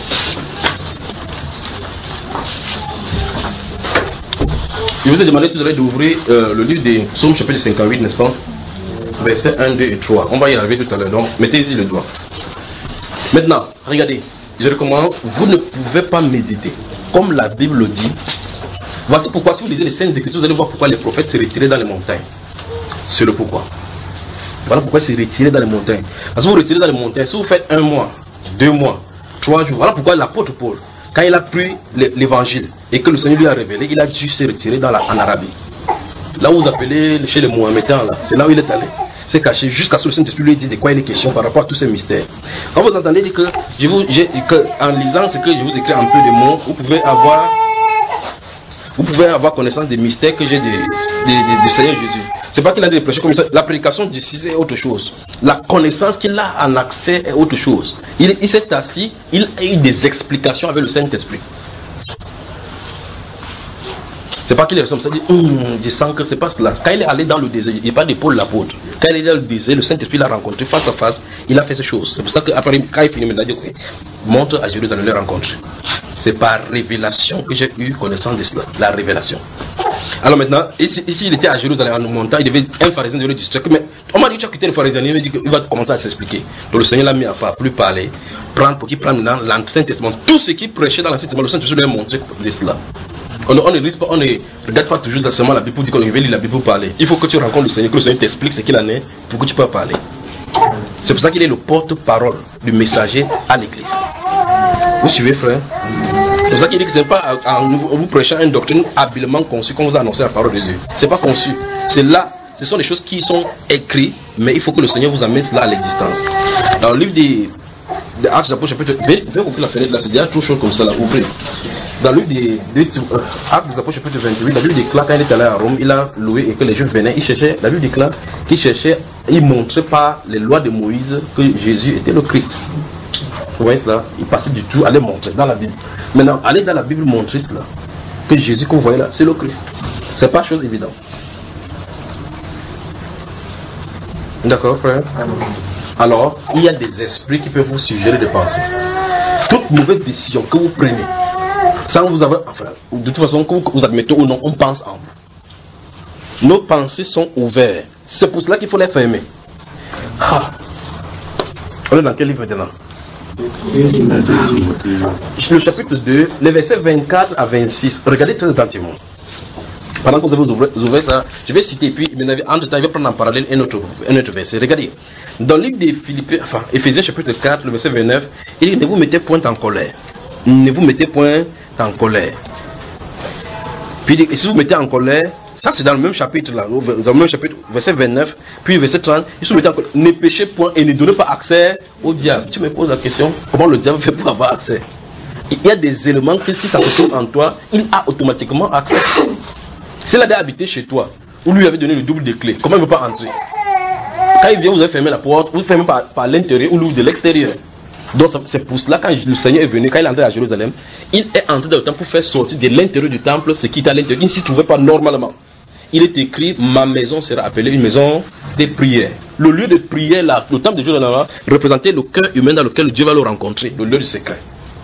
Je vous ai demandé tout à l'heure d'ouvrir euh, le livre des Psaumes chapitre cinquante-huit, n'est-ce pas? Versets un, deux et trois. On va y arriver tout à l'heure. Donc, mettez-y le doigt. Maintenant, regardez. Je recommande, vous ne pouvez pas méditer. Comme la Bible le dit. Voici pourquoi, si vous lisez les Saintes Écritures, vous allez voir pourquoi les prophètes se retiraient dans les montagnes. C'est le pourquoi. Voilà pourquoi ils se retiraient dans les montagnes. Parce que vous retirez dans les montagnes, si vous faites un mois, deux mois, trois jours, voilà pourquoi l'apôtre Paul, quand il a pris l'évangile et que le Seigneur lui a révélé, il a dû se retirer dans la, en Arabie. Là où vous appelez chez les Mohamédans, là, c'est là où il est allé. C'est caché jusqu'à ce que le Saint-Esprit lui dit de quoi il est question par rapport à tous ces mystères. Quand vous entendez dire que, je vous, que en lisant ce que je vous écris en peu de mots, vous pouvez avoir, vous pouvez avoir connaissance des mystères que j'ai du Seigneur Jésus. C'est pas qu'il a des prêchés comme ça. La prédication du six est autre chose. La connaissance qu'il a en accès est autre chose. Il, il s'est assis, il a eu des explications avec le Saint-Esprit. C'est pas qu'il est comme ça, il dit, hum, je sens que c'est pas cela. Quand il est allé dans le désert, il n'est pas d'épaule l'apôtre. Quand il est dans le désert, le Saint-Esprit l'a rencontré face à face, il a fait ces choses. C'est pour ça qu'après, quand il finit, il dit, okay, montre à Jérusalem les rencontres. C'est par révélation que j'ai eu connaissance de cela, la révélation. Alors maintenant, ici, ici il était à Jérusalem en montant, il devait, un pharisien devait le distraire. Mais on m'a dit, tu as quitté le pharisien, il m'a dit qu'il va commencer à s'expliquer. Donc le Seigneur l'a mis à part, plus parler, prendre pour qu'il prenne dans l'Ancien Testament. Tout ce qu'il prêchait dans l'Ancien Testament, le Saint-Esprit lui a montré de cela. On, on ne lit pas, on ne regarde pas toujours seulement la Bible pour dire qu'on veut lire la Bible pour parler. Il faut que tu rencontres le Seigneur, que le Seigneur t'explique ce qu'il en est pour que tu puisses parler. C'est pour ça qu'il est le porte-parole du messager à l'église. Vous suivez, frère? C'est pour ça qu'il dit que ce n'est pas en vous prêchant une doctrine habilement conçue qu'on vous a annoncé la parole de Dieu. Ce n'est pas conçu. C'est là, ce sont des choses qui sont écrites, mais il faut que le Seigneur vous amène cela à l'existence. Dans le livre des, des Actes des Apôtres, chapitre, venez ouvrir la fenêtre là, c'est déjà trop chaud comme ça là, ouvrez. Dans le livre des, des euh, Actes des Apôtres, chapitre vingt-huit, la Bible déclare quand il est allé à Rome, il a loué et que les Juifs venaient, il cherchait, la Bible déclare qu'il cherchait, il montrait par les lois de Moïse que Jésus était le Christ. Vous voyez cela? Il passait du tout à les montrer dans la Bible. Maintenant, allez dans la Bible montrer cela. Que Jésus que vous voyez là, c'est le Christ. C'est pas chose évidente. D'accord, frère? Alors, il y a des esprits qui peuvent vous suggérer des pensées. Toute mauvaise décision que vous prenez, sans vous avoir, enfin, de toute façon, que vous admettez ou non, on pense en vous. Nos pensées sont ouvertes. C'est pour cela qu'il faut les fermer. Ah. On est dans quel livre maintenant? Le chapitre deux, les versets vingt-quatre à vingt-six. Regardez très attentivement. Pendant que vous avez ouvert, ouvert ça, je vais citer, puis entre temps, je vais prendre en parallèle un autre, un autre verset. Regardez, dans le livre des Philippiens, enfin, Éphésiens chapitre quatre, le verset vingt-neuf, il dit, ne vous mettez point en colère. Ne vous mettez point en colère. Puis il dit, et si vous mettez en colère, ça c'est dans le même chapitre là, dans le même chapitre, verset vingt-neuf, puis verset trente, il se met en colère, ne péchez point et ne donnez pas accès au diable. Tu me poses la question, comment le diable fait pour avoir accès? Il y a des éléments que si ça se trouve en toi, il a automatiquement accès. S'il a habité chez toi, ou lui avait donné le double de clés, comment il ne veut pas entrer? Quand il vient, vous avez fermé la porte, vous fermez par, par l'intérieur ou de l'extérieur. Donc c'est pour cela, quand le Seigneur est venu, quand il est entré à Jérusalem, il est entré dans le temple pour faire sortir de l'intérieur du temple ce qui est à l'intérieur. Il ne s'y trouvait pas normalement. Il est écrit, ma maison sera appelée une maison de prière. Le lieu de prière, là, le temple de Dieu représentait le cœur humain dans lequel Dieu va le rencontrer, le lieu du secret.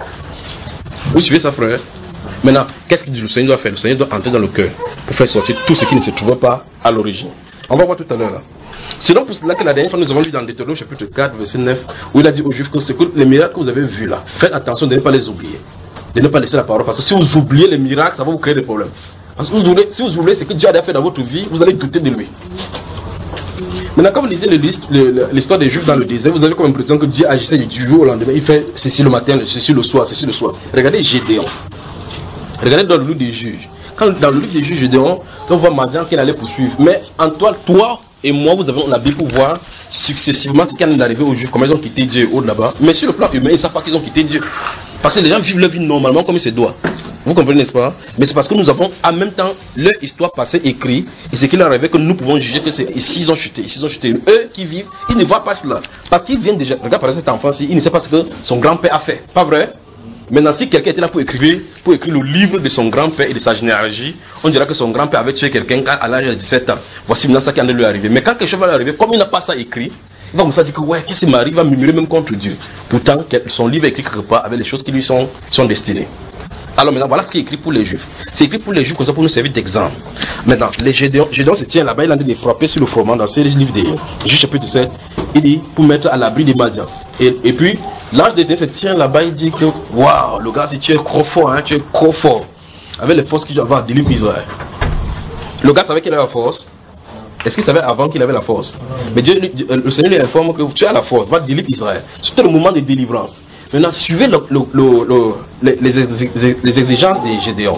Vous suivez ça, frère? Maintenant, qu'est-ce que le Seigneur doit faire? Le Seigneur doit entrer dans le cœur pour faire sortir tout ce qui ne se trouvait pas à l'origine. On va voir tout à l'heure là. C'est donc pour cela que la dernière fois nous avons lu dans Deutéronome chapitre quatre, verset neuf, où il a dit aux Juifs que, c'est que les miracles que vous avez vus là, faites attention de ne pas les oublier. De ne pas laisser la parole. Parce que si vous oubliez les miracles, ça va vous créer des problèmes. Parce que vous oubliez, si vous oubliez ce que Dieu a fait dans votre vie, vous allez douter de lui. Maintenant, quand vous lisez l'histoire des Juifs dans le désert, vous avez comme l'impression que Dieu agissait du jour au lendemain. Il fait ceci le matin, ceci le soir, ceci le soir. Regardez Gédéon. Regardez dans le livre des juges. Quand dans le livre des juges, Gédéon, on voit Madian qu'il allait poursuivre. Mais en toi, toi et moi, vous avons la Bible pour voir successivement ce qui est arrivé aux Juifs, comment ils ont quitté Dieu haut là-bas. Mais sur le plan humain, ils ne savent pas qu'ils ont quitté Dieu. Parce que les gens vivent leur vie normalement comme il se doit. Vous comprenez, n'est-ce pas? Mais c'est parce que nous avons en même temps leur histoire passée écrite. Et ce qui leur arrivait que nous pouvons juger que c'est ici ils ont chuté, ici ils ont chuté. Eux qui vivent, ils ne voient pas cela. Parce qu'ils viennent déjà. Regarde par exemple cet enfant-ci, il ne sait pas ce que son grand-père a fait. Pas vrai? Maintenant, si quelqu'un était là pour écrire, pour écrire le livre de son grand-père et de sa généalogie, on dira que son grand-père avait tué quelqu'un à l'âge de dix-sept ans. Voici maintenant ça qui en est lui arrivé. Mais quand quelque chose va lui arriver, comme il n'a pas ça écrit, il va comme ça dire que ouais, qu'est-ce qui m'arrive, il va murmurer même contre Dieu. Pourtant, son livre est écrit quelque part avec les choses qui lui sont, sont destinées. Alors maintenant, voilà ce qui est écrit pour les Juifs. C'est écrit pour les Juifs comme ça pour nous servir d'exemple. Maintenant, les Gédéon, Gédéon se tient là-bas, il a dit de frapper sur le froment dans ce livre des Juifs chapitre sept. Il dit pour mettre à l'abri des Madians. Et, et puis, l'ange de Dieu se tient là-bas, il dit que waouh, le gars, si tu es trop fort, hein, tu es trop fort. Avec les forces qu'il doit avoir, délivre Israël. Le gars savait qu'il avait la force. Est-ce qu'il savait avant qu'il avait la force? Mais Dieu, le Seigneur lui informe que tu as la force, va délivrer Israël. C'était le moment de délivrance. Maintenant, suivez le, le, le, le, les, les, les exigences de Gédéon.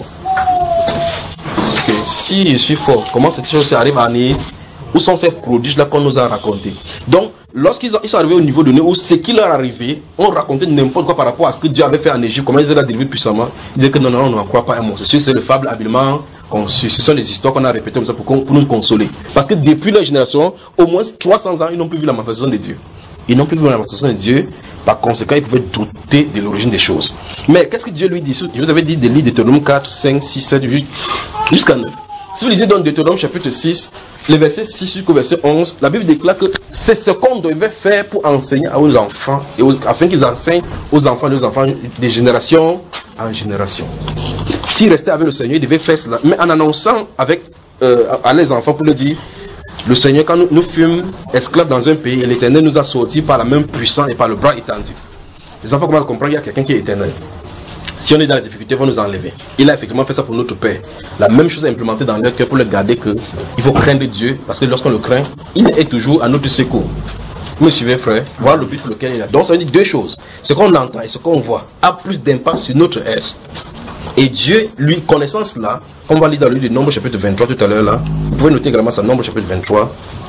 Okay. Si je suis fort, comment cette chose arrive à Nice? Où sont ces prodiges-là qu'on nous a racontés? Donc, lorsqu'ils ils sont arrivés au niveau de nous, où ce qui leur arrivait, on racontait n'importe quoi par rapport à ce que Dieu avait fait en Égypte, comment ils allaient délivré puissamment. Ils disaient que non, non, on n'en croit pas un mot. C'est sûr, c'est le fable habilement conçu. Ce sont les histoires qu'on a répétées comme ça pour, pour nous consoler. Parce que depuis la génération, au moins trois cents ans, ils n'ont plus vu la manifestation de Dieu. Ils n'ont plus vu la manifestation de Dieu. Par conséquent, ils pouvaient douter de l'origine des choses. Mais qu'est-ce que Dieu lui dit? Je vous avais dit de lire Deutéronome quatre, cinq, six, sept, huit, jusqu'à neuf. Si vous lisez dans Deutéronome chapitre six, le verset six jusqu'au verset onze, la Bible déclare que c'est ce qu'on devait faire pour enseigner aux enfants, et aux, afin qu'ils enseignent aux enfants et aux enfants de génération en génération. S'ils restaient avec le Seigneur, ils devaient faire cela. Mais en annonçant avec, euh, à les enfants pour leur dire, le Seigneur, quand nous, nous fûmes esclaves dans un pays, et l'Éternel nous a sortis par la main puissante et par le bras étendu. Les enfants commencent à comprendre qu'il y a quelqu'un qui est éternel. Si on est dans la difficulté, il va nous enlever. Il a effectivement fait ça pour notre Père. La même chose à implémenter dans leur cœur pour le garder que il faut craindre Dieu, parce que lorsqu'on le craint, il est toujours à notre secours. Vous me suivez, frère? Voilà le but pour lequel il est là. Donc ça veut dire deux choses. Ce qu'on entend et ce qu'on voit a plus d'impact sur notre être. Et Dieu, lui, connaissant cela, on va lire dans le livre de Nombre chapitre vingt-trois tout à l'heure là. Vous pouvez noter également ça, Nombre chapitre vingt-trois.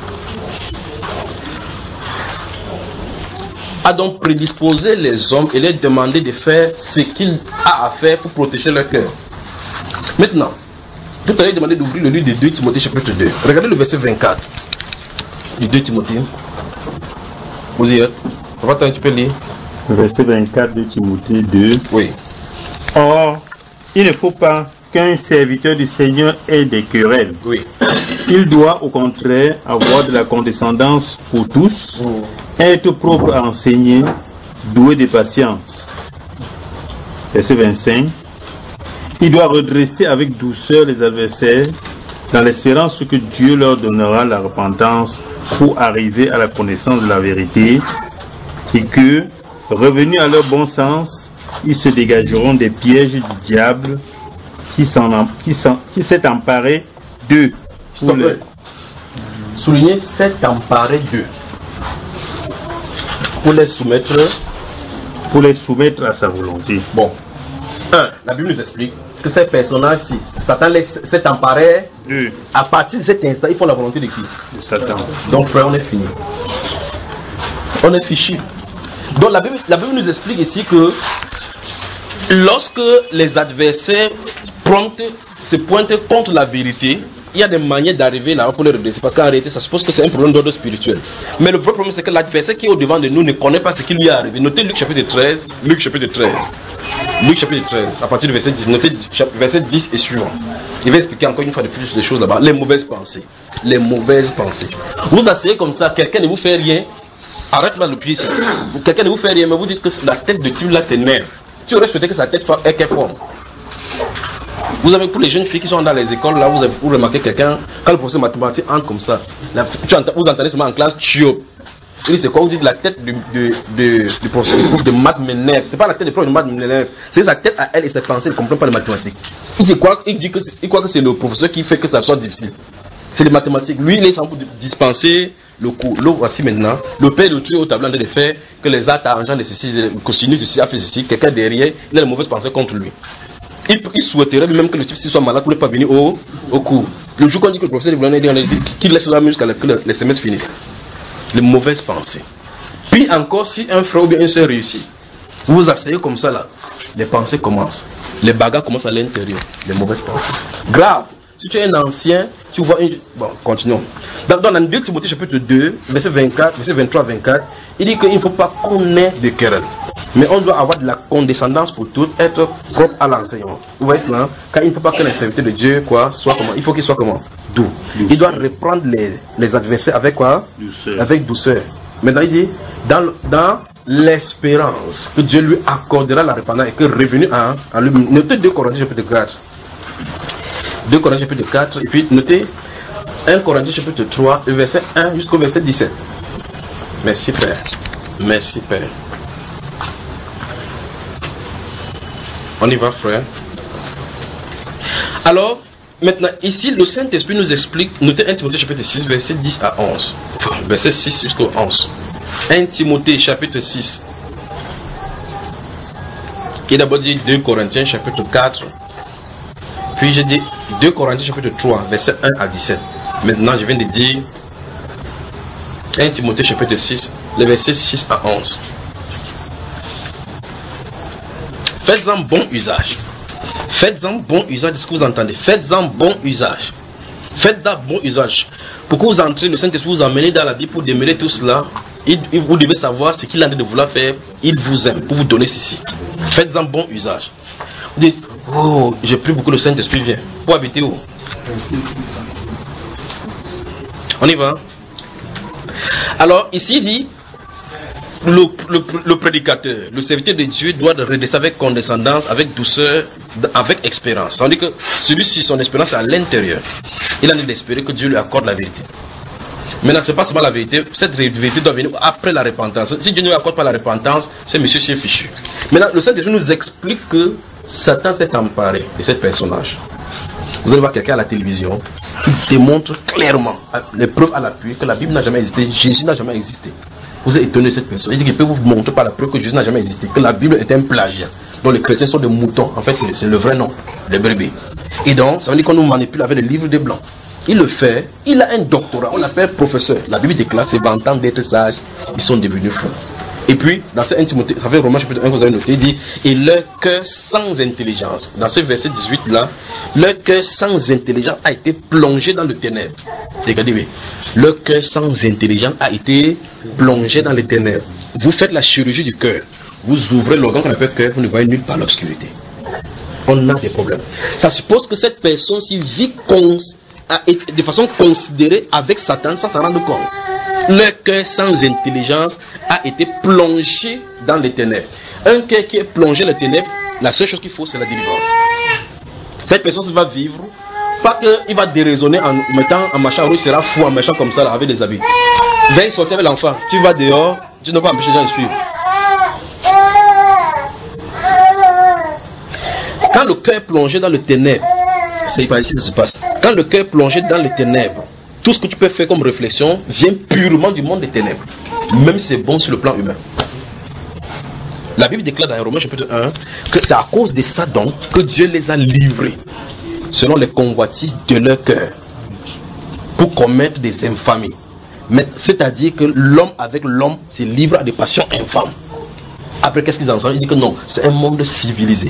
A donc prédisposé les hommes et leur demandé de faire ce qu'il a à faire pour protéger leur cœur. Maintenant, tout à l'heure, il demandait d'ouvrir le livre de deux Timothée chapitre deux. Regardez le verset vingt-quatre du deux Timothée. Vous y êtes? On va t'en tu peux lire. Le verset vingt-quatre de Timothée deux. Oui. Or, il ne faut pas qu'un serviteur du Seigneur ait des querelles. Oui. Il doit au contraire avoir de la condescendance pour tous, mmh. être propre à enseigner, doué de patience. Verset vingt-cinq. Il doit redresser avec douceur les adversaires, dans l'espérance que Dieu leur donnera la repentance pour arriver à la connaissance de la vérité, et que, revenus à leur bon sens, ils se dégageront des pièges du diable qui s'en, qui s'en, qui s'est emparé deux. Stop. les... Souligner s'est emparé d'eux. Pour les soumettre. Pour les soumettre à sa volonté. Bon. Un, la Bible nous explique que ces personnages-ci, Satan s'est emparé Deux. À partir de cet instant, ils font la volonté de qui? De Satan. Donc frère, on est fini. On est fichu. Donc la Bible, la Bible nous explique ici que lorsque les adversaires promptent, se pointent contre la vérité, il y a des manières d'arriver là pour les redresser. Parce qu'en réalité, ça suppose que c'est un problème d'ordre spirituel. Mais le vrai problème, c'est que l'adversaire qui est au-devant de nous ne connaît pas ce qui lui est arrivé. Notez Luc chapitre treize. Luc chapitre treize. Luc chapitre treize, à partir du verset dix. Notez verset dix et suivant. Il va expliquer encore une fois de plus des choses là-bas. Les mauvaises pensées. Les mauvaises pensées. Vous asseyez comme ça, quelqu'un ne vous fait rien. Arrête-moi le pied ici. Quelqu'un ne vous fait rien, mais vous dites que la tête de type là s'énerve. Tu aurais souhaité que sa tête ait quelle forme? Vous avez pour les jeunes filles qui sont dans les écoles, là, vous avez vous remarquez quelqu'un, quand le professeur de mathématiques entre comme ça, la, tu entends, vous entendez seulement en classe, tchio. Il dit c'est quoi? Vous dites la tête du, du, du, du professeur du prof de maths m'énerve. C'est pas la tête du prof de maths m'énerve, c'est sa tête à elle et ses pensées, elle ne comprend pas les mathématiques. Il dit quoi? Il dit que il croit que c'est le professeur qui fait que ça soit difficile. C'est les mathématiques. Lui, il est en train de dispenser le cours. Le voici maintenant. Le père de tuer au tableau de faire que les actes arrangeants de ceci, le cosinus de ceci, a fait ceci. Quelqu'un derrière, il a de mauvaises pensées contre lui. Il, il souhaiterait même que le type soit malade pour ne pas venir au, au cours. Le jour qu'on dit que le professeur voulait dire qu'il laisse la musique jusqu'à ce que les semestres finissent. Les mauvaises pensées. Puis encore, si un frère ou bien une soeur réussit, vous vous asseyez comme ça là, les pensées commencent. Les bagarres commencent à l'intérieur. Les mauvaises pensées. Grave. Si tu es un ancien, tu vois une... Bon, continuons. Dans, dans deux Timothée chapitre deux, verset vingt-quatre, verset vingt-trois à vingt-quatre, il dit qu'il ne faut pas qu'on ait de querelle. Mais on doit avoir de la condescendance pour tout, être propre à l'enseignement. Vous voyez cela? Car il ne faut pas que les serviteurs de Dieu, quoi, soit comment? Il faut qu'il soit comment? Doux. Il doit reprendre les, les adversaires avec quoi? Douceur. Avec douceur. Maintenant, il dit, dans, dans l'espérance que Dieu lui accordera la repentance et que revenu à, à lui. Notez deux Corinthiens chapitre quatre. deux Corinthiens chapitre quatre, et puis notez un Corinthiens chapitre trois, verset un jusqu'au verset dix-sept. Merci Père. Merci Père. On y va, frère. Alors, maintenant, ici, le Saint-Esprit nous explique, notez un Timothée chapitre six, verset dix à onze. Enfin, verset six jusqu'au onze. un Timothée chapitre six. Qui d'abord dit deux Corinthiens chapitre quatre. Puis j'ai dit deux Corinthiens chapitre trois, verset un à dix-sept. Maintenant, je viens de dire un Timothée chapitre six, les versets six à onze. Faites-en bon usage. Faites-en bon usage de ce que vous entendez. Faites-en bon usage. Faites-en bon usage. Pour que vous entrez, le Saint-Esprit vous emmène dans la vie pour démêler tout cela. Il, vous devez savoir ce qu'il a de vouloir faire. Il vous aime pour vous donner ceci. Faites-en bon usage. Vous dites, oh, j'ai pris beaucoup, le Saint-Esprit vient. Pour habiter où? On y va. Alors, ici, il dit, le, le, le prédicateur, le serviteur de Dieu doit redresser avec condescendance, avec douceur, avec espérance. Tandis que celui-ci, son espérance est à l'intérieur. Il a envie d'espérer que Dieu lui accorde la vérité. Maintenant, ce n'est pas seulement la vérité, cette vérité doit venir après la repentance. Si Dieu ne lui accorde pas la repentance, c'est monsieur chien fichu. Maintenant, le Saint-Esprit nous explique que Satan s'est emparé de ce personnage. Vous allez voir quelqu'un à la télévision qui démontre clairement, les preuves à l'appui, que la Bible n'a jamais existé, Jésus n'a jamais existé. Vous êtes étonné de cette personne. Il dit qu'il peut vous montrer par la preuve que Jésus n'a jamais existé, que la Bible est un plagiat. Donc les chrétiens sont des moutons. En fait, c'est le vrai nom, les brebis. Et donc, ça veut dire qu'on nous manipule avec le livre des blancs. Il le fait, il a un doctorat, on l'appelle professeur. La Bible déclare ses vingt ans d'être sages, ils sont devenus fous. Et puis, dans ce un Timothée, ça fait Romains chapitre un, vous avez noté, il dit, et leur cœur sans intelligence. Dans ce verset dix-huit là, leur cœur sans intelligence a été plongé dans le ténèbres. Regardez, oui. Leur cœur sans intelligence a été plongé dans les ténèbres. Vous faites la chirurgie du cœur. Vous ouvrez l'organe qu'on appelle cœur, vous ne voyez nulle part l'obscurité. On a des problèmes. Ça suppose que cette personne-ci vit cons, de façon considérée avec Satan sans s'en rendre compte. Leur cœur sans intelligence a été plongé dans les ténèbres. Un cœur qui est plongé dans les ténèbres, la seule chose qu'il faut, c'est la délivrance. Cette personne va vivre, pas qu'il va déraisonner en mettant en marchant, il sera fou en marchant comme ça, là, avec des habits. Viens sortir avec l'enfant, tu vas dehors, tu ne vas pas empêcher les gens de suivre. Quand le cœur est plongé dans le ténèbre, C'est pas ici que ça se passe. Quand le cœur est plongé dans les ténèbres, tout ce que tu peux faire comme réflexion vient purement du monde des ténèbres. Même si c'est bon sur le plan humain. La Bible déclare dans Romains chapitre un que c'est à cause de ça donc que Dieu les a livrés selon les convoitises de leur cœur pour commettre des infamies. Mais c'est-à-dire que l'homme avec l'homme se livre à des passions infâmes. Après, qu'est-ce qu'ils en sont? Il dit que non, c'est un monde civilisé.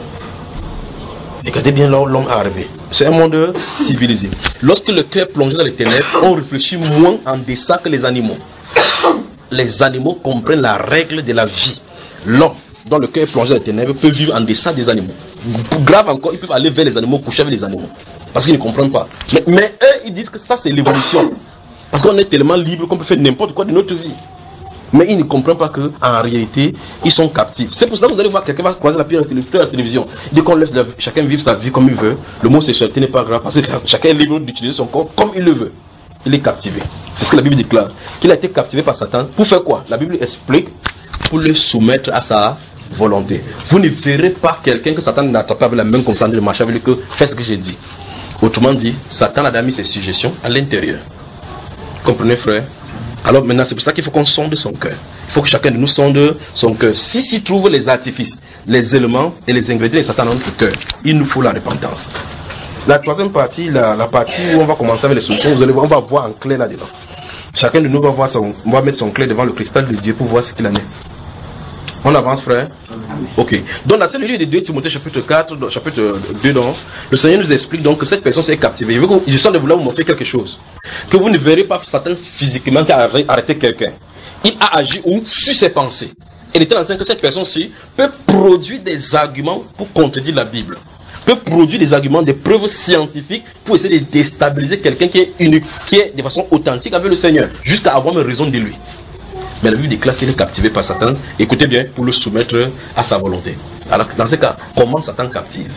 Regardez bien là où l'homme est arrivé. C'est un monde civilisé. Lorsque le cœur est plongé dans les ténèbres, on réfléchit moins en deçà que les animaux. Les animaux comprennent la règle de la vie. L'homme, dont le cœur est plongé dans les ténèbres, peut vivre en deçà des animaux. Grave encore, ils peuvent aller vers les animaux, coucher avec les animaux. Parce qu'ils ne comprennent pas. Mais, mais eux, ils disent que ça, c'est l'évolution. Parce qu'on est tellement libre qu'on peut faire n'importe quoi de notre vie. Mais ils ne comprennent pas qu'en réalité, ils sont captifs. C'est pour ça que vous allez voir quelqu'un va croiser la pierre à la télévision. Dès qu'on laisse la, chacun vivre sa vie comme il veut, le mot sexualité n'est pas grave parce que chacun est libre d'utiliser son corps comme il le veut. Il est captivé. C'est ce que la Bible déclare. Qu'il a été captivé par Satan. Pour faire quoi? La Bible explique pour le soumettre à sa volonté. Vous ne verrez pas quelqu'un que Satan n'attrape pas avec la main comme ça, de marcher avec lui que fais ce que j'ai dit. Autrement dit, Satan a mis ses suggestions à l'intérieur. Comprenez, frère? Alors maintenant, c'est pour ça qu'il faut qu'on sonde son cœur. Il faut que chacun de nous sonde son cœur. Si s'y trouve les artifices, les éléments et les ingrédients de Satan dans notre cœur, il nous faut la repentance. La troisième partie, la, la partie où on va commencer avec les solutions, vous allez voir, on va voir en clair là-dedans. Chacun de nous va voir son, on va mettre son clé devant le cristal de Dieu pour voir ce qu'il en est. On avance, frère? Ok. Donc, dans ce livre de deux Timothée, chapitre quatre, chapitre deux, donc, le Seigneur nous explique donc que cette personne s'est captivée. Je, veux que, je sens de vouloir vous montrer quelque chose. Que vous ne verrez pas Satan physiquement qui a arrêté quelqu'un. Il a agi ou sur ses pensées. Il était enseigné que cette personne-ci peut produire des arguments pour contredire la Bible. Peut produire des arguments, des preuves scientifiques pour essayer de déstabiliser quelqu'un qui est unique, qui est de façon authentique avec le Seigneur, jusqu'à avoir une raison de lui. Mais la Bible déclare qu'il est captivé par Satan. Écoutez bien, pour le soumettre à sa volonté. Alors, dans ce cas, comment Satan captive?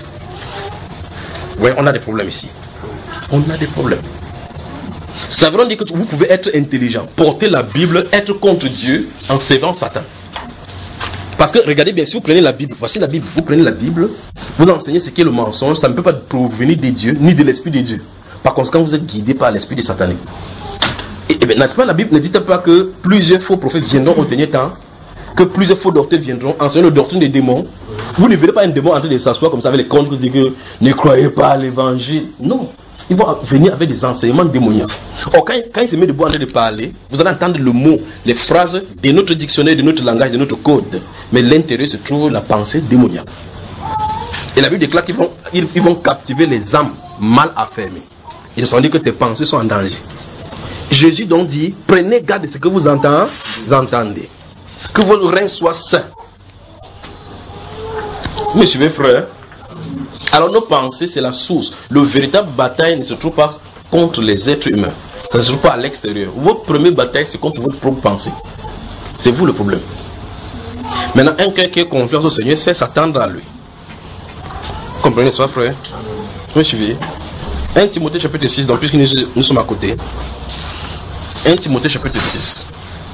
Oui, on a des problèmes ici. On a des problèmes. Ça veut dire que vous pouvez être intelligent, porter la Bible, être contre Dieu en servant Satan. Parce que, regardez bien, si vous prenez la Bible, voici la Bible, vous prenez la Bible, vous enseignez ce qu'est le mensonge, ça ne peut pas provenir de Dieu, ni de l'Esprit de Dieu. Par conséquent, vous êtes guidé par l'Esprit de Satan. Et, et bien, n'est-ce pas, la Bible ne dit pas que plusieurs faux prophètes viendront au dernier temps, que plusieurs faux docteurs viendront enseigner la doctrine des démons. Vous ne verrez pas un démon en train de s'asseoir comme ça avec les contre qui disent que ne croyez pas à l'évangile. Non, ils vont venir avec des enseignements démoniaques. Or, quand, quand il se met debout en train de parler, vous allez entendre le mot, les phrases de notre dictionnaire, de notre langage, de notre code. Mais l'intérieur se trouve la pensée démoniaque. Et la Bible déclare qu'ils vont, ils, ils vont captiver les âmes mal affermées. Ils se sont dit que tes pensées sont en danger. Jésus donc dit, prenez garde de ce que vous entendez, vous entendez. Que vos reins soient sains. Me suivez, frère? Alors nos pensées, c'est la source. Le véritable bataille ne se trouve pas contre les êtres humains. Ça ne se trouve pas à l'extérieur. Votre première bataille, c'est contre votre propre pensée. C'est vous le problème. Maintenant, un cœur qui est confiance au Seigneur, c'est s'attendre à lui. Comprenez ça, frère? Me suivez? un Timothée chapitre six, donc puisque nous, nous sommes à côté. un Timothée chapitre six.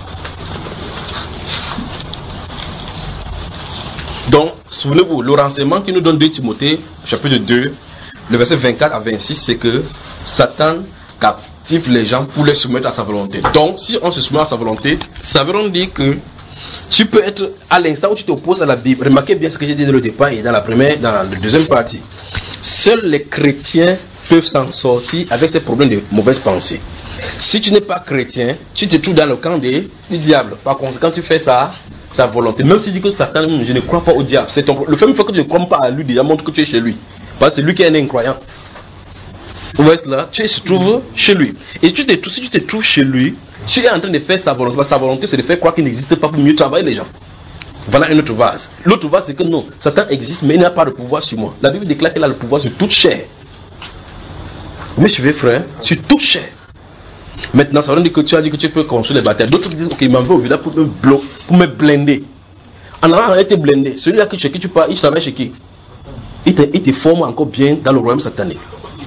Donc, souvenez-vous, le renseignement qui nous donne deux Timothée, chapitre deux, le verset vingt-quatre à vingt-six, c'est que Satan captive les gens pour les soumettre à sa volonté. Donc, si on se soumet à sa volonté, ça veut dire que tu peux être, à l'instant où tu t'opposes à la Bible, remarquez bien ce que j'ai dit dans le départ et dans la première, dans la deuxième partie. Seuls les chrétiens peuvent s'en sortir avec ces problèmes de mauvaise pensée. Si tu n'es pas chrétien, tu te trouves dans le camp des, du diable. Par conséquent, tu fais ça. Sa volonté. Même si tu dis que Satan, je ne crois pas au diable. C'est ton... Le fait que tu ne crois pas à lui, déjà montre que tu es chez lui. Parce que c'est lui qui est un incroyant. Vous voyez cela? Tu se trouves chez lui. Et tu te... si tu te trouves chez lui, tu es en train de faire sa volonté. Sa volonté, c'est de faire croire qu'il n'existe pas pour mieux travailler les gens. Voilà une autre vase. L'autre vase, c'est que non, Satan existe, mais il n'a pas de pouvoir sur moi. La Bible déclare qu'il a le pouvoir sur toute chair. Vous me suivez, frère? Sur toute chair. Maintenant, ça veut dire que tu as dit que tu peux construire les batailles. D'autres disent, ok, il m'envoie au village pour me, blo- pour me blinder. En allant, il été blindé. Celui-là chez qui tu pars, il travaille chez qui? Il te, il te forme encore bien dans le royaume satanique.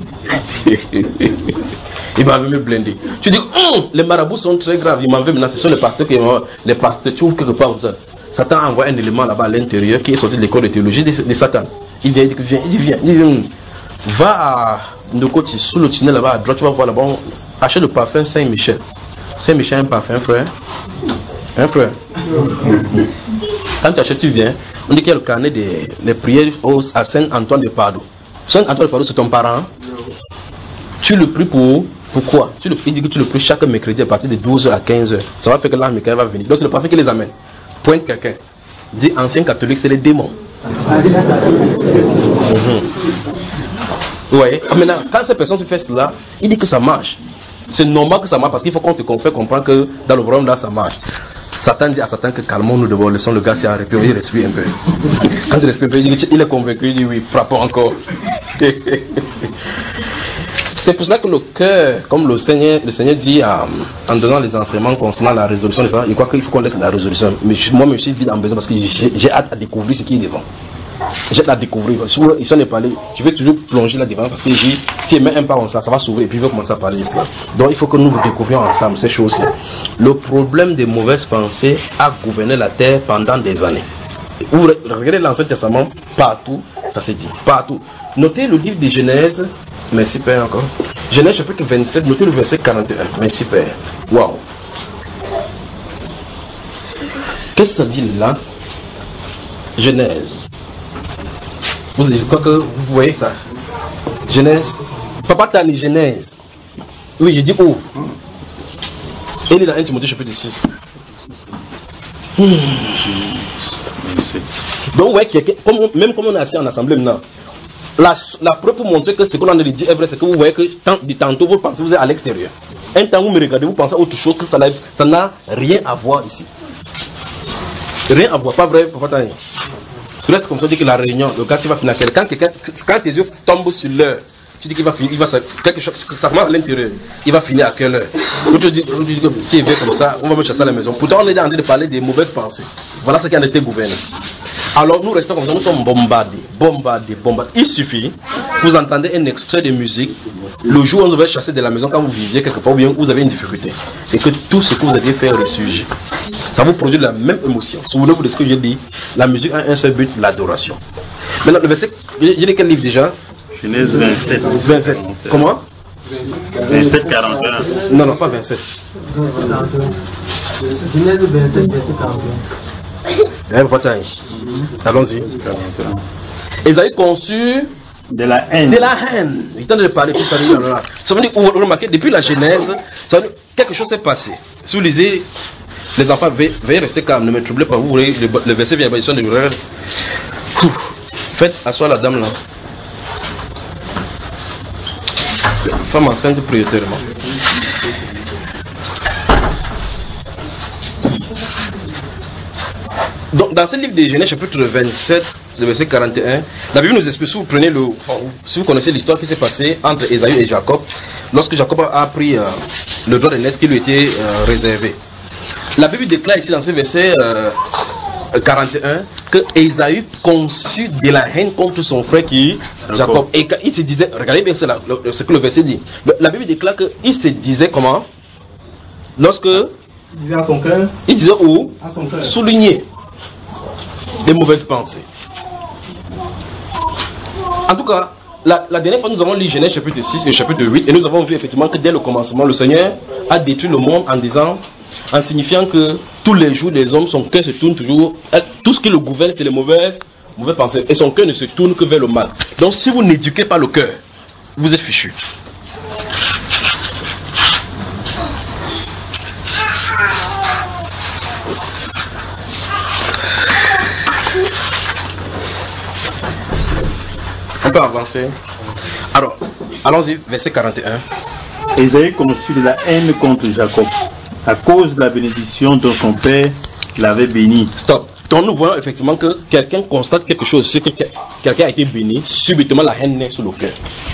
Il m'avait me blinder. Tu dis, hum, les marabouts sont très graves. Il m'en veut maintenant. Ce sont les pasteurs qui m'envoient. Les pasteurs, tu ouvres quelque part. Satan a envoyé un élément là-bas à l'intérieur qui est sorti de l'école de théologie de, de Satan. Il vient, il dit, viens, il dit, viens. Il dit, Va à Ndokoti, sous le tunnel là-bas à droite, tu vas voir là-bas, achète le parfum Saint-Michel. Saint-Michel, un parfum, frère. Un frère. Quand tu achètes, tu viens. On dit qu'il y a le carnet des les prières à Saint-Antoine de Padoue. Saint-Antoine de Padoue, c'est ton parent. Tu le pries pour pourquoi? Tu le, il dit que tu le pries chaque mercredi à partir de douze heures à quinze heures. Ça va faire que l'âme Michael va venir. Donc c'est le parfum qui les amène. Pointe quelqu'un. Dit ancien catholique, c'est les démons. Mm-hmm. Vous voyez? Maintenant, quand cette personne se fait cela, il dit que ça marche. C'est normal que ça marche parce qu'il faut qu'on te fait comprendre que dans le royaume là ça marche. Satan dit à Satan que calmons-nous d'abord, laissons le gars s'y arrêter, il respire un peu. Quand il respire un peu, il, dit, il est convaincu, il dit oui, frappons encore. C'est pour cela que le cœur, comme le Seigneur, le Seigneur dit euh, en donnant les enseignements concernant la résolution de ça, il croit qu'il faut qu'on laisse la résolution. Mais moi-même je suis vite en besoin parce que j'ai, j'ai hâte à découvrir ce qui est devant. J'ai hâte à découvrir. Ils sont parlé, je vais toujours plonger là-devant parce que j'ai, si il met un pas comme ça, ça va s'ouvrir et puis il va commencer à parler de cela. Donc il faut que nous découvrions ensemble ces choses-là. Le problème des mauvaises pensées a gouverné la terre pendant des années. Vous regardez l'Ancien Testament, partout, ça s'est dit, partout. Notez le livre de Genèse, merci Père encore. Genèse chapitre vingt-sept, notez le verset quarante et un, merci Père. Waouh. Qu'est-ce que ça dit là? Genèse. Vous, je crois que vous voyez ça. Genèse. Papa t'a dit Genèse. Oui, je dis où? Et il est dans un Timothée chapitre six. Hmm. Donc, ouais, comme, même comme on est assis en assemblée maintenant, la, la preuve pour montrer que ce qu'on a dit est vrai, c'est que vous voyez que tant, de tantôt vous pensez que vous êtes à l'extérieur. Un temps vous me regardez, vous pensez à autre chose que ça n'a rien à voir ici. Rien à voir, pas vrai, papa Tani. Tu restes comme ça, tu dis que la réunion, le gars, s'il va finir. Quand, quelqu'un, quand tes yeux tombent sur l'heure, tu dis qu'il va finir, il va, quelque chose, ça commence à l'intérieur, il va finir à quelle heure? Tu dis, tu dis que s'il veut comme ça, on va me chasser à la maison. Pourtant, on est en train de parler des mauvaises pensées. Voilà ce qui a été gouverné. Alors, nous restons comme ça, nous sommes bombardés, bombardés, bombardés. Il suffit, vous entendez un extrait de musique, le jour où on devait chasser de la maison, quand vous viviez quelque part, ou bien vous avez une difficulté, et que tout ce que vous aviez fait ressurgit. Ça vous produit la même émotion. Souvenez-vous de ce que j'ai dit, la musique a un seul but, l'adoration. Maintenant, le verset, j'ai dit quel livre déjà? Genèse vingt-sept. vingt-sept. Comment? vingt-sept quarante et un. Non, non, pas vingt-sept. Genèse vingt-sept, verset quarante et un. Allons-y. Esaïe conçut de la haine. De la haine. Il tente de parler, puis ça veut dire, ça veut dire, vous remarquez, depuis la Genèse, ça veut dire, quelque chose s'est passé. Si vous lisez, les enfants, veuillez, veuillez rester calme, ne me troublez pas. Vous voyez, le, le verset vient de l'horreur. Faites asseoir la dame là. Femme enceinte prioritairement. Donc, dans ce livre de Genèse, chapitre vingt-sept, le verset quarante et un, la Bible nous explique, si vous prenez le, si vous connaissez l'histoire qui s'est passée entre Ésaü et Jacob, lorsque Jacob a pris euh, le droit de naissance qui lui était euh, réservé. La Bible déclare ici dans ce verset euh, quarante et un que Ésaü conçut de la haine contre son frère qui Jacob. Et il se disait, regardez bien cela, ce que le verset dit. La Bible déclare qu'il se disait comment? Lorsque il disait à son cœur, il disait où? À son cœur. Souligner des mauvaises pensées. En tout cas, la, la dernière fois nous avons lu Genèse chapitre six et chapitre huit et nous avons vu effectivement que dès le commencement, le Seigneur a détruit le monde en disant, en signifiant que tous les jours des hommes, son cœur se tourne toujours, tout ce qui le gouverne c'est les mauvaises, mauvaises pensées et son cœur ne se tourne que vers le mal. Donc si vous n'éduquez pas le cœur, vous êtes fichu. On peut avancer. Alors, allons-y, verset quarante et un. Ésaïe conçut de la haine contre Jacob, à cause de la bénédiction dont son père l'avait béni. Stop. Donc nous voyons effectivement que quelqu'un constate quelque chose, c'est que quelqu'un a été béni, subitement la haine naît sur le cœur.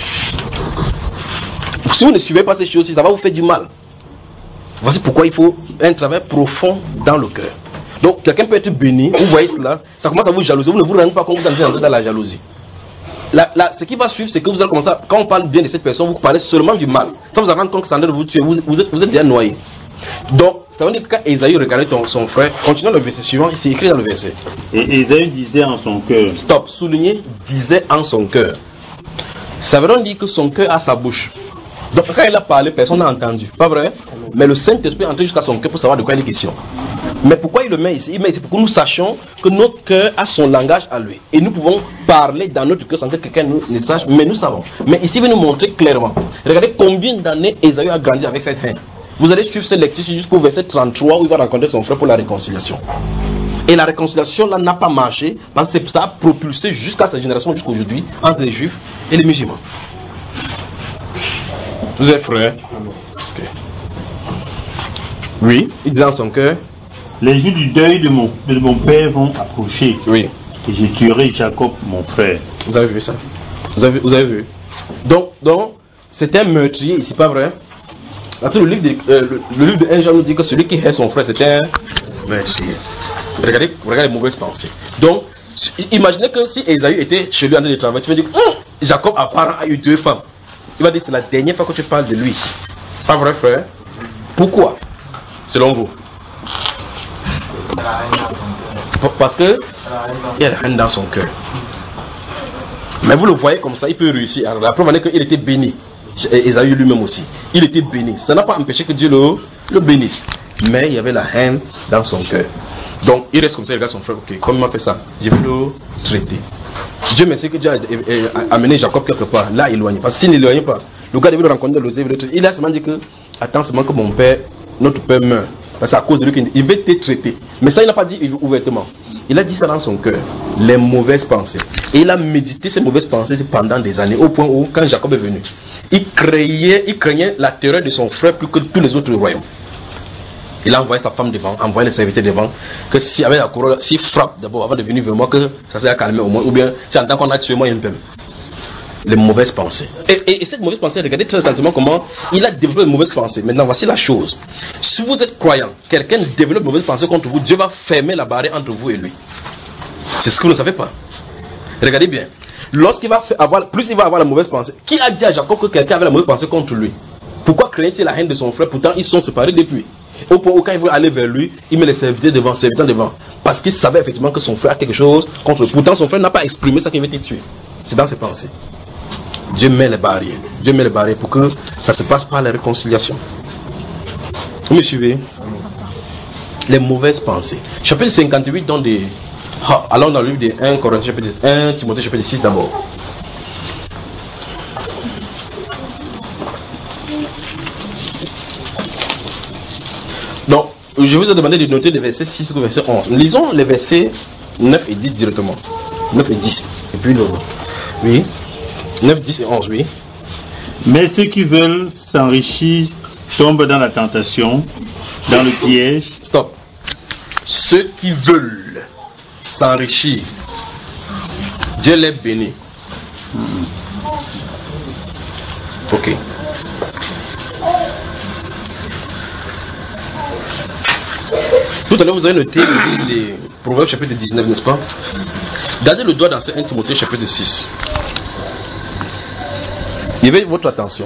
Si vous ne suivez pas ces choses-ci, ça va vous faire du mal. Voici pourquoi il faut un travail profond dans le cœur. Donc quelqu'un peut être béni, vous voyez cela, ça commence à vous jalouser, vous ne vous rendez pas compte que vous êtes entré dans la jalousie. La, la, ce qui va suivre, c'est que vous allez commencer, à, quand on parle bien de cette personne, vous parlez seulement du mal. Ça vous rendre compte que ça vous tuer, vous, vous, êtes, vous êtes déjà noyé. Donc, ça veut dire que quand Ésaü regardait ton, son frère, continuons le verset suivant, c'est écrit dans le verset. Et Ésaü disait en son cœur. Stop, souligner, disait en son cœur. Ça veut donc dire que son cœur a sa bouche. Donc quand il a parlé, personne n'a entendu. Pas vrai? Mais le Saint-Esprit est entré jusqu'à son cœur pour savoir de quoi il est question. Mais pourquoi il le met ici? Il met ici pour que nous sachions que notre cœur a son langage à lui. Et nous pouvons parler dans notre cœur sans que quelqu'un nous ne sache, mais nous savons. Mais ici, il veut nous montrer clairement. Regardez combien d'années Ésaü a grandi avec cette haine. Vous allez suivre cette lecture jusqu'au verset trente-trois où il va rencontrer son frère pour la réconciliation. Et la réconciliation là n'a pas marché parce que ça a propulsé jusqu'à sa génération, jusqu'à aujourd'hui, entre les Juifs et les musulmans. Vous êtes frères? Okay. Oui, il disait dans son cœur. Les jours du deuil de mon, de mon père vont approcher. Oui. Et je tuerai Jacob, mon frère. Vous avez vu ça? Vous avez, vous avez vu? Donc, donc c'est un meurtrier ici, pas vrai? Parce que le livre de, euh, le, le livre de un Jean nous dit que celui qui hait son frère, c'était un meurtrier. Regardez, regardez les mauvaises pensées. Donc, imaginez que si Ésaü était chez lui en train de travailler, tu vas dire, hum, Jacob apparemment a eu deux femmes. Il va dire, c'est la dernière fois que tu parles de lui ici. Pas vrai, frère? Pourquoi? Selon vous? Parce que il y a la haine dans son cœur. Mais vous le voyez comme ça, il peut réussir. Alors, la preuve est qu'il était béni. Ésaü lui-même aussi. Il était béni. Ça n'a pas empêché que Dieu le, le bénisse. Mais il y avait la haine dans son cœur. Donc, il reste comme ça, il regarde son frère. Ok, comment il m'a fait ça? Je vais le traiter. Dieu merci que Dieu a amené Jacob quelque part, là éloigné. Parce que s'il n'éloignait pas, le gars devait le rencontrer, le traiter. Il a seulement dit que, attends seulement que mon père, notre père meurt. Parce que c'est à cause de lui qu'il va te traiter. Mais ça, il n'a pas dit ouvertement. Il a dit ça dans son cœur. Les mauvaises pensées. Et il a médité ces mauvaises pensées pendant des années. Au point où, quand Jacob est venu, il craignait, il craignait la terreur de son frère plus que tous les autres royaumes. Il a envoyé sa femme devant, envoyé les serviteurs devant, que si avec la couronne, s'il frappe d'abord avant de venir vers moi, que ça s'est calmé au moins, ou bien si en tant qu'on a tué moi, il peut. Les mauvaises pensées. Et, et, et cette mauvaise pensée, regardez très attentivement comment il a développé une mauvaise pensée. Maintenant, voici la chose. Si vous êtes croyant, quelqu'un développe une mauvaise pensée contre vous, Dieu va fermer la barrière entre vous et lui. C'est ce que vous ne savez pas. Regardez bien. Lorsqu'il va avoir, plus il va avoir la mauvaise pensée, qui a dit à Jacob que quelqu'un avait la mauvaise pensée contre lui? Pourquoi craignait-il la haine de son frère? Pourtant, ils sont séparés depuis. Au point où quand il veut aller vers lui, il met les serviteurs devant, serviteurs devant. Parce qu'il savait effectivement que son frère a quelque chose contre lui. Pourtant, son frère n'a pas exprimé ça qu'il veut te tuer. C'est dans ses pensées. Dieu met les barrières. Dieu met les barrières pour que ça se passe par la réconciliation. Vous me suivez? Les mauvaises pensées. Chapitre cinquante-huit, dans des... Ah, allons dans le livre de un Corinthiens, chapitre un, Timothée, chapitre six d'abord. Donc, je vous ai demandé de noter les versets six au verset onze. Lisons les versets neuf et dix directement. neuf et dix. Et puis le... Oui. neuf, dix et onze, oui. Mais ceux qui veulent s'enrichir tombent dans la tentation, dans le piège. Stop. Ceux qui veulent s'enrichir, Dieu les bénit. Hmm. Ok. Tout à l'heure, vous avez noté le livre des Proverbes chapitre dix-neuf, n'est-ce pas? Gardez le doigt dans ce un Timothée chapitre six. Éveillez votre attention.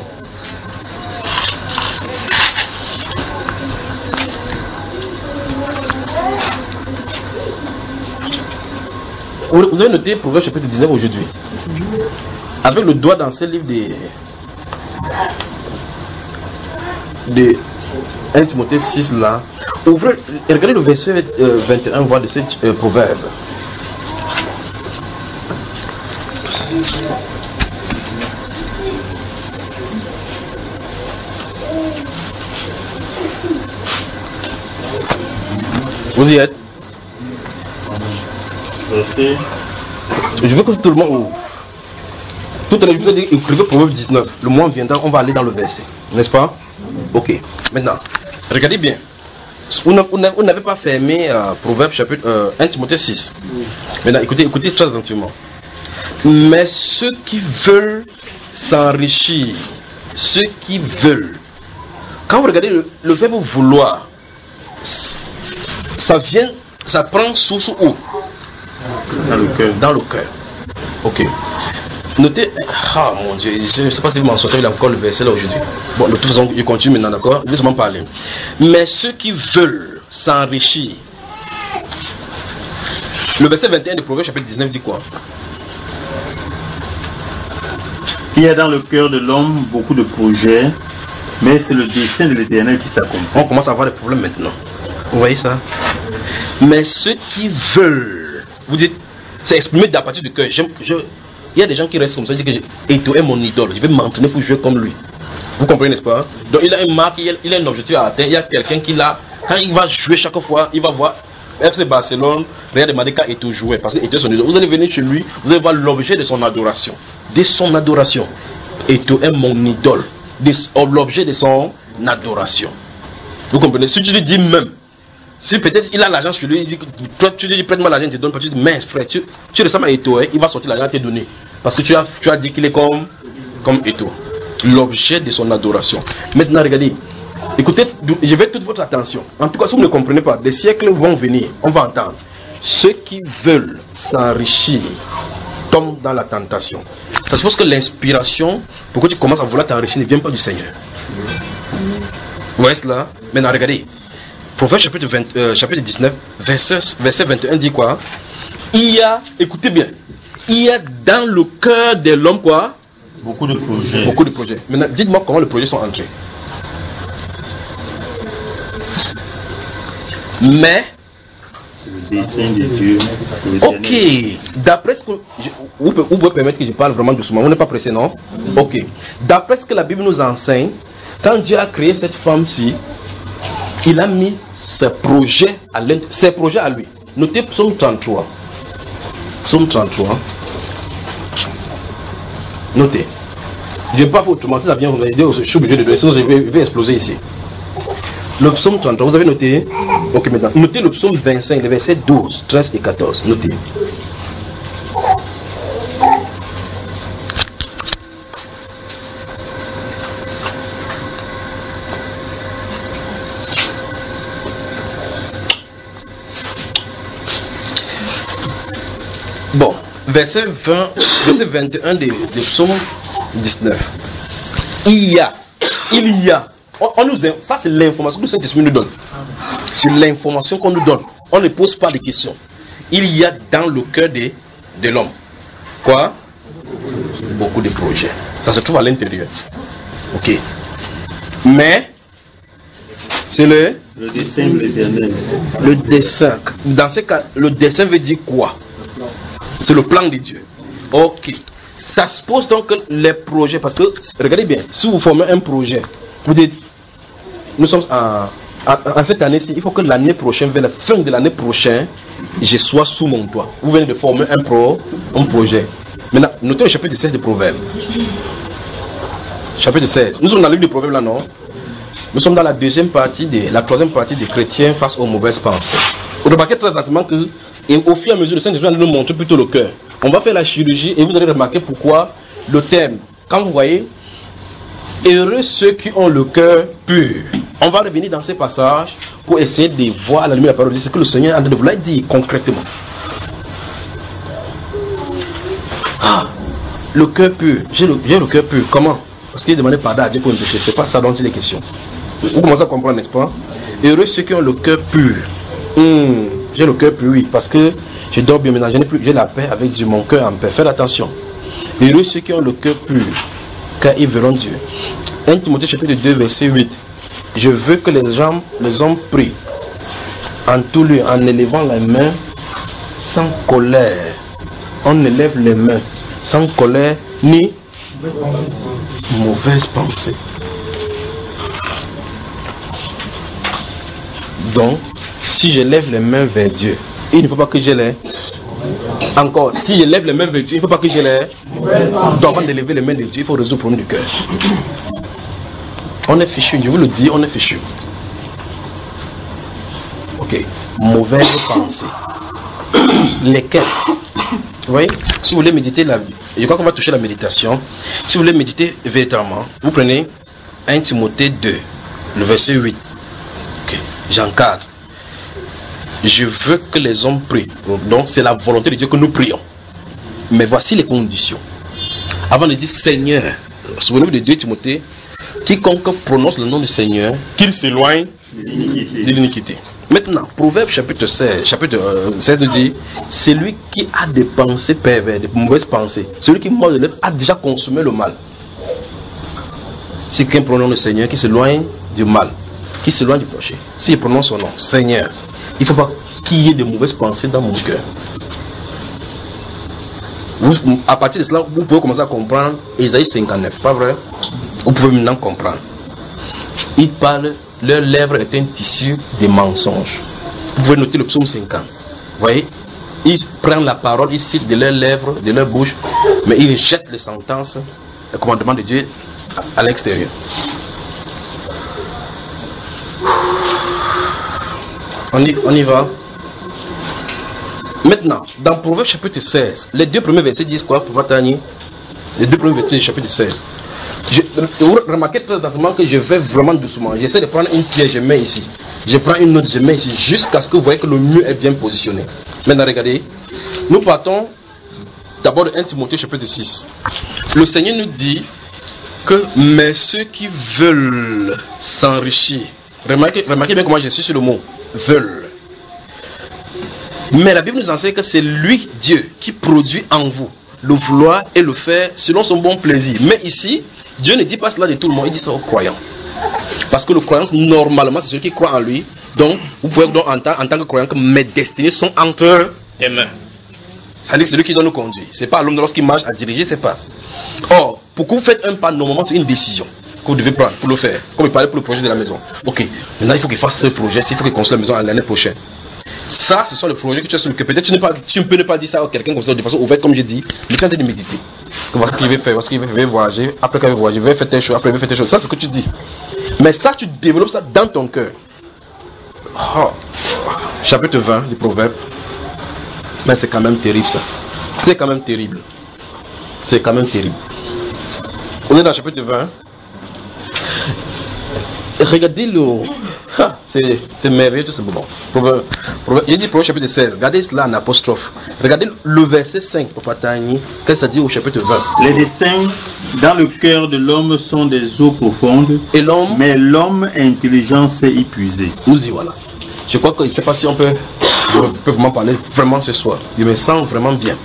Vous avez noté Proverbes chapitre dix-neuf aujourd'hui. Avec le doigt dans ce livre des de un Timothée six là. Ouvrez et regardez le verset euh, vingt et un voix de ce euh, proverbe. Vous y êtes? Verset. Je veux que tout le monde ouvre. Tout à l'heure, je vous ai dit, écrivez Proverbe dix-neuf. Le mois viendra, on va aller dans le verset. N'est-ce pas? Ok. Maintenant, regardez bien. Vous n'avez pas fermé euh, Proverbe chapitre euh, un Timothée six. Maintenant, écoutez, écoutez très attentivement. Mais ceux qui veulent s'enrichir, ceux qui veulent. Quand vous regardez le, le verbe vouloir, ça vient, ça prend source où? Dans le cœur. Dans le cœur. Ok. Notez, ah mon Dieu, je ne sais pas si vous m'en sortez, il y a encore le verset là aujourd'hui. Bon, de toute façon, je continue maintenant, d'accord? Je vais seulement parler. Mais ceux qui veulent s'enrichir. Le verset vingt et un de Proverbe chapitre dix-neuf dit quoi? Il y a dans le cœur de l'homme beaucoup de projets, mais c'est le dessein de l'Éternel qui s'accomplit. On commence à avoir des problèmes maintenant. Vous voyez ça? Mais ceux qui veulent, vous dites, c'est exprimé à partir du cœur. Je, je, il y a des gens qui restent comme ça, ils disent que Eto est mon idole, je vais m'entraîner pour jouer comme lui. Vous comprenez, n'est-ce pas? Donc il a une marque, il a, il a un objectif à atteindre, il y a quelqu'un qui l'a, quand il va jouer chaque fois, il va voir F C Barcelone, rien demander qu'à Eto jouer, parce que Eto est son idole. Vous allez venir chez lui, vous allez voir l'objet de son adoration. De son adoration. Eto est mon idole. De, l'objet de son adoration. Vous comprenez? Si tu lui dis même, si peut-être il a l'argent chez lui, il dit, toi tu lui dis prête-moi l'argent, il te donne, tu dis mince frère, tu, tu ressembles à Eto, hein, il va sortir l'argent à te donner. Parce que tu as, tu as dit qu'il est comme, comme Eto. L'objet de son adoration. Maintenant regardez, écoutez, je vais toute votre attention. En tout cas, si vous ne comprenez pas, des siècles vont venir, on va entendre. Ceux qui veulent s'enrichir tombent dans la tentation. Ça suppose que l'inspiration, pour que tu commences à vouloir t'enrichir, ne vient pas du Seigneur. Vous voyez cela? Maintenant regardez. Prophète chapitre, vingt, euh, chapitre dix-neuf, verset, verset vingt et un dit quoi? Il y a, écoutez bien, il y a dans le cœur de l'homme quoi? Beaucoup de projets. Beaucoup de projets. Maintenant, dites-moi comment les projets sont entrés. Mais, le dessein de Dieu. ok, d'après ce que, je, vous, pouvez, vous pouvez permettre que je parle vraiment doucement, on n'est pas pressé, non? Ok, d'après ce que la Bible nous enseigne, quand Dieu a créé cette femme-ci, il a mis ses projets à, ses projets à lui. Notez Psaume trente-trois. Psaume trente-trois. Notez. Je ne vais pas vous autrement, si ça vient, vous allez dire, je suis obligé de donner, sinon je vais, je vais exploser ici. Le psaume trente-trois, vous avez noté? Ok, maintenant, notez le psaume vingt-cinq, les versets douze, treize et quatorze. Notez. Bon, verset vingt, verset vingt et un de, de psaume dix-neuf. Il y a, il y a, on, on nous, ça c'est l'information que le Saint-Esprit nous donne. C'est l'information qu'on nous donne. On ne pose pas de questions. Il y a dans le cœur de, de l'homme, quoi? Beaucoup de projets. Ça se trouve à l'intérieur. Ok. Mais, c'est le, le dessein de l'Éternel. Le dessein. Dans ce cas, le dessein veut dire quoi? C'est le plan de Dieu. Ok. Ça suppose donc que les projets, parce que, regardez bien, si vous formez un projet, vous dites, nous sommes en, en, en cette année-ci, il faut que l'année prochaine, vers la fin de l'année prochaine, je sois sous mon toit. Vous venez de former un, pro, un projet. Maintenant, notez le chapitre seize de Proverbes. Chapitre seize. Nous sommes dans le livre de Proverbes là, non? Nous sommes dans la deuxième partie, de, la troisième partie des chrétiens face aux mauvaises pensées. Vous remarquez très attentivement que, et au fur et à mesure, le Saint-Esprit va nous montrer plutôt le cœur. On va faire la chirurgie et vous allez remarquer pourquoi le thème. Quand vous voyez, heureux ceux qui ont le cœur pur. On va revenir dans ces passages pour essayer de voir à la lumière de la parole de Dieu ce que le Seigneur a de vous dire concrètement. Ah, le cœur pur. J'ai le, j'ai le cœur pur. Comment? Parce qu'il demandait pardon à Dieu pour me pécher. C'est pas ça dont il est question. Vous commencez à comprendre, n'est-ce pas? Heureux ceux qui ont le cœur pur. Hum, j'ai le cœur pur, oui, parce que je dors bien maintenant, je n'ai plus, j'ai la paix avec Dieu, mon cœur en paix. Faites attention. Heureux ceux qui ont le cœur pur, car ils verront Dieu. un Timothée chapitre deux, verset huit. Je veux que les gens, les hommes prient en tout lieu, en élevant les mains sans colère. On élève les mains sans colère ni mauvaise pensée. Donc, si je lève les mains vers Dieu, il ne faut pas que je les... Encore, si je lève les mains vers Dieu, il ne faut pas que je les... Donc, avant de lever les mains de Dieu, il faut résoudre le problème du cœur. On est fichu, je vous le dis, on est fichu. Ok, mauvaise pensée. Lesquelles? Vous voyez? Si vous voulez méditer la vie, je crois qu'on va toucher la méditation. Si vous voulez méditer véritablement, vous prenez un Timothée deux, le verset huit. Ok, j'encadre. Je veux que les hommes prient. Donc c'est la volonté de Dieu que nous prions. Mais voici les conditions. Avant de dire Seigneur, souvenez-vous de deux Timothée, quiconque prononce le nom du Seigneur, qu'il s'éloigne de l'iniquité. Maintenant, Proverbe chapitre seize, chapitre euh, seize nous dit, celui qui a des pensées perverses, des mauvaises pensées, celui qui mord de lèvres a déjà consommé le mal. Si quelqu'un prononce le Seigneur, qui s'éloigne du mal, qui s'éloigne du péché, s'il prononce son nom, Seigneur, il ne faut pas qu'il y ait de mauvaises pensées dans mon cœur. Vous, à partir de cela, vous pouvez commencer à comprendre Ésaïe cinquante-neuf, pas vrai? Vous pouvez maintenant comprendre. Il parle, leur lèvre est un tissu de mensonges. Vous pouvez noter le psaume cinquante. Vous voyez, ils prennent la parole, ils citent de leurs lèvres, de leur bouche, mais ils jettent les sentences, le commandement de Dieu à, à l'extérieur. On y, on y va. Maintenant, dans Proverbe chapitre seize, les deux premiers versets disent quoi pour Matani? Les deux premiers versets du chapitre seize. Je, vous remarquez très attentivement que je vais vraiment doucement. J'essaie de prendre une pierre, je mets ici. Je prends une autre, je mets ici, jusqu'à ce que vous voyez que le mur est bien positionné. Maintenant, regardez. Nous partons d'abord de un Timothée chapitre six. Le Seigneur nous dit que, mais ceux qui veulent s'enrichir, remarquez, remarquez bien comment je suis sur le mot, veulent. Mais la Bible nous enseigne que c'est lui, Dieu, qui produit en vous le vouloir et le faire selon son bon plaisir. Mais ici, Dieu ne dit pas cela de tout le monde, il dit ça aux croyants. Parce que le croyant, normalement, c'est celui qui croit en lui. Donc, vous pouvez donc entendre en tant que croyant que mes destinées sont entre tes mains. C'est-à-dire que c'est lui qui doit nous conduire. C'est pas l'homme lorsqu'il marche à diriger, c'est pas. Or, pour que vous faites un pas, normalement, c'est une décision que vous devez prendre pour le faire. Comme il parlait pour le projet de la maison. Ok, maintenant il faut qu'il fasse ce projet, il faut qu'il construise la maison l'année prochaine. Ça, ce sont les projets que tu as sur le cœur. Peut-être tu, pas, tu ne peux ne pas dire ça à quelqu'un comme ça de façon ouverte, comme j'ai dit. Mais quand tu es de méditer, voici ce qu'il veut faire, voici ce qu'il veut faire, il veut voyager, après qu'il veut voyager, il veut faire telle chose, après il veut faire telle chose. Ça, c'est ce que tu dis. Mais ça, tu développes ça dans ton cœur. Oh. Chapitre vingt du Proverbe. Mais c'est quand même terrible ça. C'est quand même terrible. C'est quand même terrible. On est dans le chapitre vingt. Regardez le... Ah, c'est, c'est merveilleux tout ce moment. Proverbe, proverbe, il dit Proverbe chapitre seize. Regardez cela en apostrophe. Regardez le verset cinq. Qu'est-ce que ça dit au chapitre vingt? Les desseins dans le cœur de l'homme sont des eaux profondes. Et l'homme, mais l'homme intelligent s'est épuisé. Nous y voilà. Je crois que je ne sais pas si on peut, on peut vraiment parler vraiment ce soir. Je me sens vraiment bien.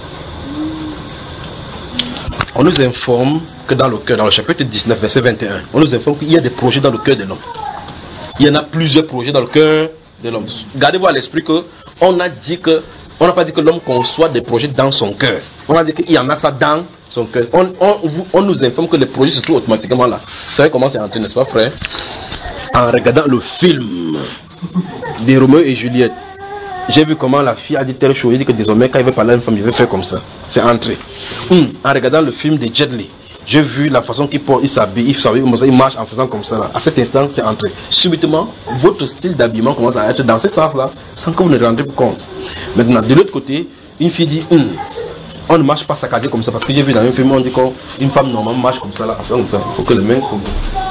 On nous informe que dans le cœur, dans le chapitre dix-neuf, verset vingt et un, on nous informe qu'il y a des projets dans le cœur de l'homme. Il y en a plusieurs projets dans le cœur de l'homme. Gardez-vous à l'esprit que on a dit que, on n'a pas dit que l'homme conçoit des projets dans son cœur. On a dit qu'il y en a ça dans son cœur. On, on, on nous informe que les projets se trouvent automatiquement là. Vous savez comment c'est entré, n'est-ce pas, frère? En regardant le film de Roméo et Juliette, j'ai vu comment la fille a dit telle chose. Il dit que désormais, quand il veut parler à une femme, il veut faire comme ça. C'est entré. Hum, en regardant le film de Jet Li, j'ai vu la façon qu'il porte, il s'habille, il s'habille, il marche en faisant comme ça. Là. À cet instant, c'est entré. Subitement, votre style d'habillement commence à être dans ce sens-là, sans que vous ne rendez compte. Maintenant, de l'autre côté, une fille dit, hum, on ne marche pas saccadé comme ça, parce que j'ai vu dans un film, on dit qu'une femme normale marche comme ça, là, comme ça. Il faut que les mains comme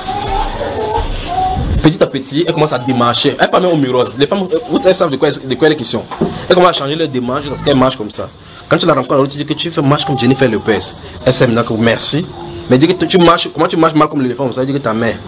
petit à petit, elle commence à démarcher. Elle parle même au miroir. Les femmes, vous savez de quoi, de quoi il est question. Elle commence à changer leur démarche parce qu'elle marche comme ça. Quand tu la rencontres, tu dis que tu fais marche comme Jennifer Lopez. Elle sait maintenant que merci. Mais dis que tu marches, comment tu marches mal comme l'éléphant, ça veut dire que ta mère.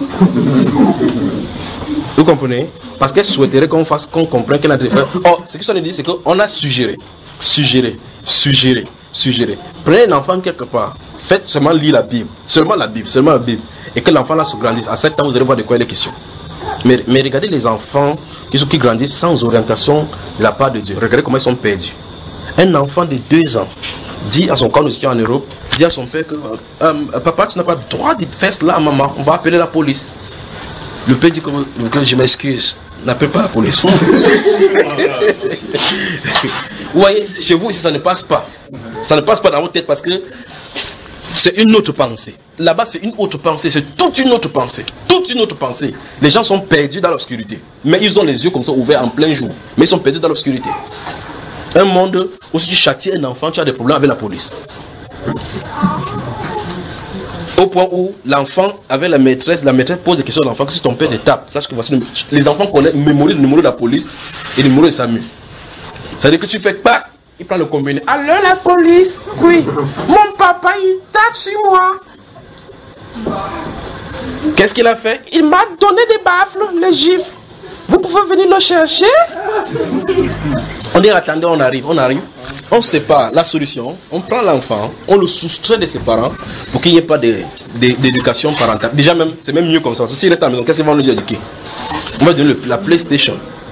Vous comprenez? Parce qu'elle souhaiterait qu'on fasse, qu'on comprenne qu'elle a des frères. Oh, ce que ça nous dit, c'est qu'on a suggéré, suggéré, suggéré, suggéré. Prenez un enfant quelque part, faites seulement lire la Bible, seulement la Bible, seulement la Bible, et que l'enfant là se grandisse. À sept ans, vous allez voir de quoi il est question. Mais, mais regardez les enfants qui, sont, qui grandissent sans orientation de la part de Dieu. Regardez comment ils sont perdus. Un enfant de deux ans dit à son corps, nous étions en Europe, dit à son père que euh, papa, tu n'as pas le droit de faire cela à maman, on va appeler la police. Le père dit que, que je m'excuse, n'appelle pas la police. Vous voyez, chez vous, ça ne passe pas. Ça ne passe pas dans votre tête parce que c'est une autre pensée. Là-bas, c'est une autre pensée. C'est toute une autre pensée. Toute une autre pensée. Les gens sont perdus dans l'obscurité. Mais ils ont les yeux comme ça ouverts en plein jour. Mais ils sont perdus dans l'obscurité. Un monde où si tu châties un enfant, tu as des problèmes avec la police. Au point où l'enfant, avec la maîtresse, la maîtresse pose des questions à l'enfant que si ton père te tape, sache que voici le... Les enfants connaissent mémorisent le numéro de la police et le numéro de SAMU. C'est-à-dire que tu fais pas. Il prend le combiné. Alors la police, oui. Mon papa, il tape sur moi. Qu'est-ce qu'il a fait? Il m'a donné des baffles, les gifles. Vous pouvez venir le chercher. On dit attendez, on arrive, on arrive. On sépare la solution, on prend l'enfant, on le soustrait de ses parents pour qu'il n'y ait pas de, de, d'éducation parentale. Déjà même, c'est même mieux comme ça. S'il reste à la maison, qu'est-ce qu'ils vont nous éduquer? On va donner le, la PlayStation.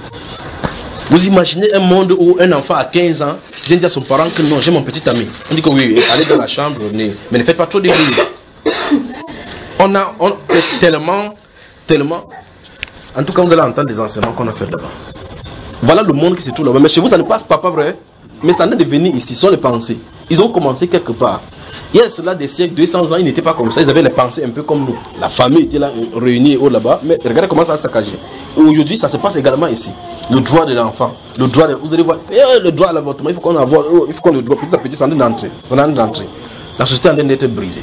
Vous imaginez un monde où un enfant à quinze ans vient dire à son parent que non, j'ai mon petit ami. On dit que oui, allez dans la chambre, mais ne faites pas trop de bruit. On a on, tellement, tellement. En tout cas, vous allez entendre des enseignements qu'on a fait là-bas. Voilà le monde qui se trouve là-bas. Mais chez vous, ça ne passe pas, pas vrai? Mais ça n'est devenu ici, ce sont les pensées. Ils ont commencé quelque part. Il y a cela des siècles, deux cents ans, ils n'étaient pas comme ça. Ils avaient les pensées un peu comme nous. La famille était là, réunie haut là-bas. Mais regardez comment ça a saccagé. Aujourd'hui, ça se passe également ici. Le droit de l'enfant. Le droit de... Vous allez voir, eh, le droit à l'avortement, il faut qu'on avoir, il faut qu'on le droit. Petit à petit, c'est en train d'entrer. On est en train d'entrer. La société est en train d'être brisée.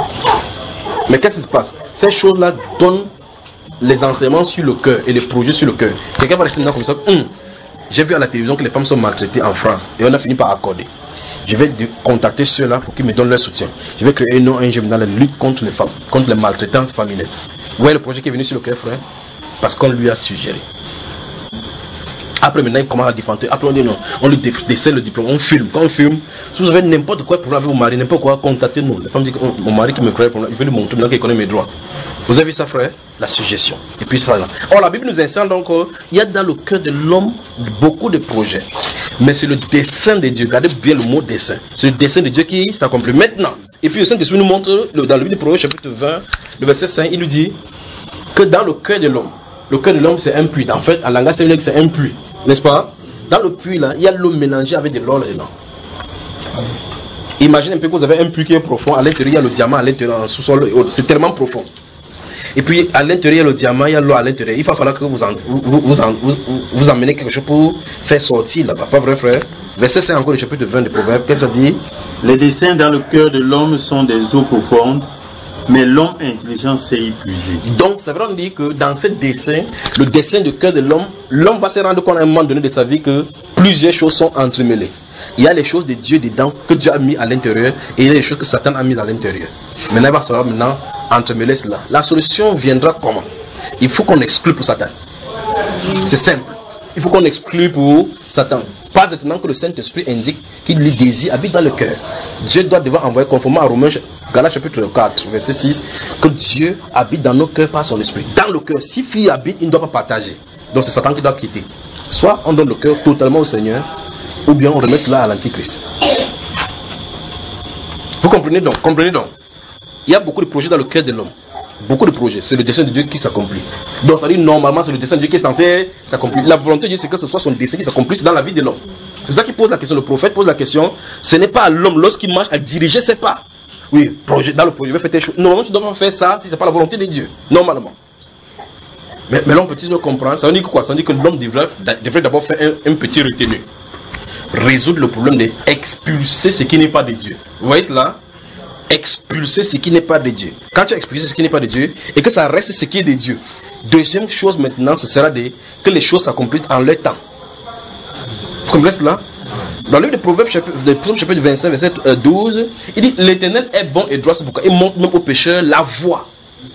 Mais qu'est-ce qui se passe? Ces choses-là donnent les enseignements sur le cœur et les projets sur le cœur. Quelqu'un va rester là comme ça. Hum. J'ai vu à la télévision que les femmes sont maltraitées en France et on a fini par accorder. Je vais contacter ceux-là pour qu'ils me donnent leur soutien. Je vais créer un nom, un jeu dans la lutte contre les femmes, contre les maltraitances familiales. Vous voyez le projet qui est venu sur le cœur, frère? Parce qu'on lui a suggéré. Après, maintenant, il commence à défendre. Après, on dit non, on lui décèle le diplôme, on filme. Quand on filme, si vous avez n'importe quoi pour avec vos maris, n'importe quoi, contactez-nous. Les femmes disent que oh, mon mari qui me croit, il veut lui montrer maintenant qu'il connaît mes droits. Vous avez vu ça, frère? La suggestion. Et puis ça là. Or, la Bible nous enseigne donc il y a dans le cœur de l'homme beaucoup de projets. Mais c'est le dessein de Dieu. Regardez bien le mot dessein. C'est le dessein de Dieu qui s'accomplit maintenant. Et puis le Saint-Esprit nous montre, dans le livre de Proverbes, chapitre vingt, le verset cinq, il nous dit que dans le cœur de l'homme, le cœur de l'homme c'est un puits. En fait, en langage c'est c'est un puits. N'est-ce pas? Dans le puits là, il y a l'eau mélangée avec de l'or dedans. Imaginez un peu que vous avez un puits qui est profond. À l'intérieur, il y a le diamant à l'intérieur, en sous-sol. C'est tellement profond. Et puis à l'intérieur, il y a le diamant, il y a l'eau à l'intérieur. Il va falloir que vous, en, vous, vous, vous, vous, vous emmenez quelque chose pour faire sortir là-bas. Pas vrai, frère? Verset cinq encore, le chapitre vingt de Proverbes. Qu'est-ce que ça dit? Les desseins dans le cœur de l'homme sont des eaux profondes, mais l'homme intelligent sait y puiser. Donc, ça veut dire que dans ce dessein, le dessein du cœur de l'homme, l'homme va se rendre compte à un moment donné de sa vie que plusieurs choses sont entremêlées. Il y a les choses de Dieu dedans que Dieu a mis à l'intérieur et il y a les choses que Satan a mis à l'intérieur. Maintenant, il va savoir maintenant entremêler cela. La solution viendra comment? Il faut qu'on exclue pour Satan. C'est simple. Il faut qu'on exclue pour Satan. Pas étonnant que le Saint-Esprit indique qu'il les désire habite dans le cœur. Dieu doit devoir envoyer, conformément à Romains, Galates chapitre quatre, verset six, que Dieu habite dans nos cœurs par son esprit. Dans le cœur, si fille habite, il ne doit pas partager. Donc c'est Satan qui doit quitter. Soit on donne le cœur totalement au Seigneur, ou bien on remet cela à l'Antichrist. Vous comprenez donc? Comprenez donc. Il y a beaucoup de projets dans le cœur de l'homme. Beaucoup de projets. C'est le dessein de Dieu qui s'accomplit. Donc ça dit normalement c'est le dessein de Dieu qui est censé s'accomplir. La volonté de Dieu c'est que ce soit son dessein qui s'accomplisse dans la vie de l'homme. C'est ça qui pose la question. Le prophète pose la question. Ce n'est pas à l'homme lorsqu'il marche à diriger ses pas. Oui, projet, dans le projet, je vais faire telle chose. Normalement tu dois pas faire ça si ce n'est pas la volonté de Dieu. Normalement. Mais, mais l'homme petit ne comprend. Ça veut dire quoi? Ça veut dire que l'homme devrait, devrait d'abord faire un, un petit retenu. Résoudre le problème d'expulser ce qui n'est pas de Dieu. Vous voyez cela? Expulser ce qui n'est pas de Dieu. Quand tu as expulsé ce qui n'est pas de Dieu et que ça reste ce qui est de Dieu. Deuxième chose maintenant, ce sera de, que les choses s'accomplissent en leur temps. Vous comprenez cela? Dans le livre de Proverbes, chapitre, chapitre vingt-cinq, verset douze, il dit l'Éternel est bon et droit, c'est pourquoi il montre même aux pécheurs la voie.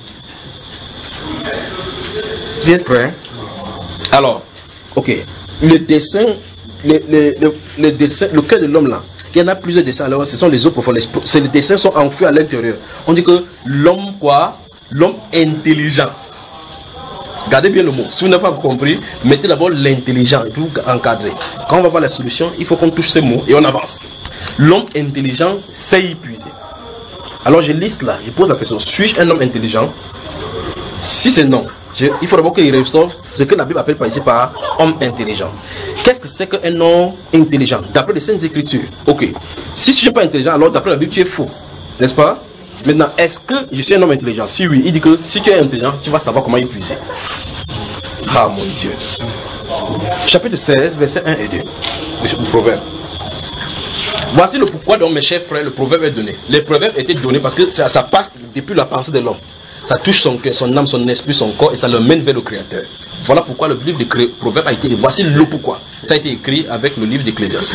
Vous êtes prêts? Alors, ok. Le dessein, le, le, le, le, dessein, le cœur de l'homme là, il y en a plusieurs dessins. Alors, ce sont les eaux profondes. Les dessins sont enfouis à l'intérieur. On dit que l'homme quoi? L'homme intelligent. Gardez bien le mot. Si vous n'avez pas compris, mettez d'abord l'intelligent et puis vous encadrez. Quand on va voir la solution, il faut qu'on touche ces mots et on avance. L'homme intelligent sait y puiser. Alors je lis là, je pose la question, suis-je un homme intelligent? Si c'est non, je, il faut d'abord qu'il restaure ce que la Bible appelle par ici par homme intelligent. Qu'est-ce que c'est qu'un homme intelligent? D'après les Saintes Écritures, ok. Si tu n'es pas intelligent, alors d'après la Bible, tu es faux. N'est-ce pas? Maintenant, est-ce que je suis un homme intelligent? Si oui, il dit que si tu es intelligent, tu vas savoir comment y puiser. Ah mon Dieu. Chapitre seize, versets un et deux. Le proverbe. Voici le pourquoi donc mes chers frères, le proverbe est donné. Les proverbes étaient donnés parce que ça, ça passe depuis la pensée de l'homme. Ça touche son cœur, son âme, son esprit, son corps et ça le mène vers le Créateur. Voilà pourquoi le livre de Proverbes a été écrit. Voici le pourquoi. Ça a été écrit avec le livre d'Ecclésiaste.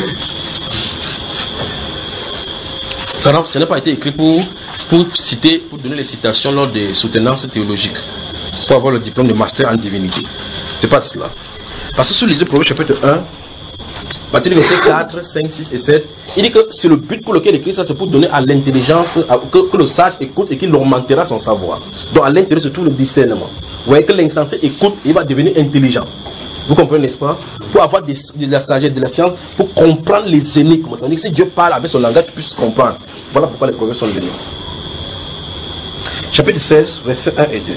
Ça n'a pas été écrit pour, pour citer, pour donner les citations lors des soutenances théologiques, pour avoir le diplôme de master en divinité. C'est pas cela. Parce que sur les Proverbes chapitre un, à partir du verset quatre, cinq, six et sept, il dit que c'est le but pour lequel il écrit ça, c'est pour donner à l'intelligence, que, que le sage écoute et qu'il augmentera son savoir. Donc à l'intérieur se trouve le discernement. Vous voyez que l'insensé écoute et il va devenir intelligent. Vous comprenez, n'est-ce pas? Pour avoir des, de la sagesse, de la science, pour comprendre les énigmes. Ça veut dire que si Dieu parle avec son langage, tu puisses comprendre. Voilà pourquoi les proverbes sont venus. Chapitre seize, versets un et deux.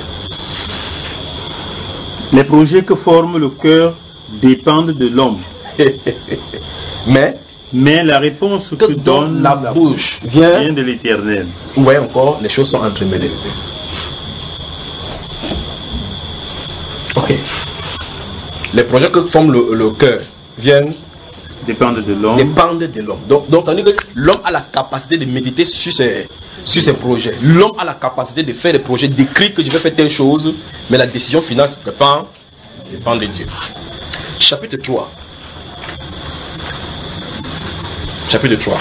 Les projets que forme le cœur dépendent de l'homme. Mais, mais la réponse que, que donne la, la bouche vient, vient de l'Éternel. Vous voyez encore, les choses sont entremêlées. Ok. Les projets que forment le, le cœur viennent dépendent de l'homme. Dépendent de l'homme. Donc, donc ça veut dire que l'homme a la capacité de méditer sur ses, sur ses projets. L'homme a la capacité de faire des projets, d'écrire que je vais faire telle chose, mais la décision finale dépend, dépend de Dieu. Chapitre trois. Chapitre trois.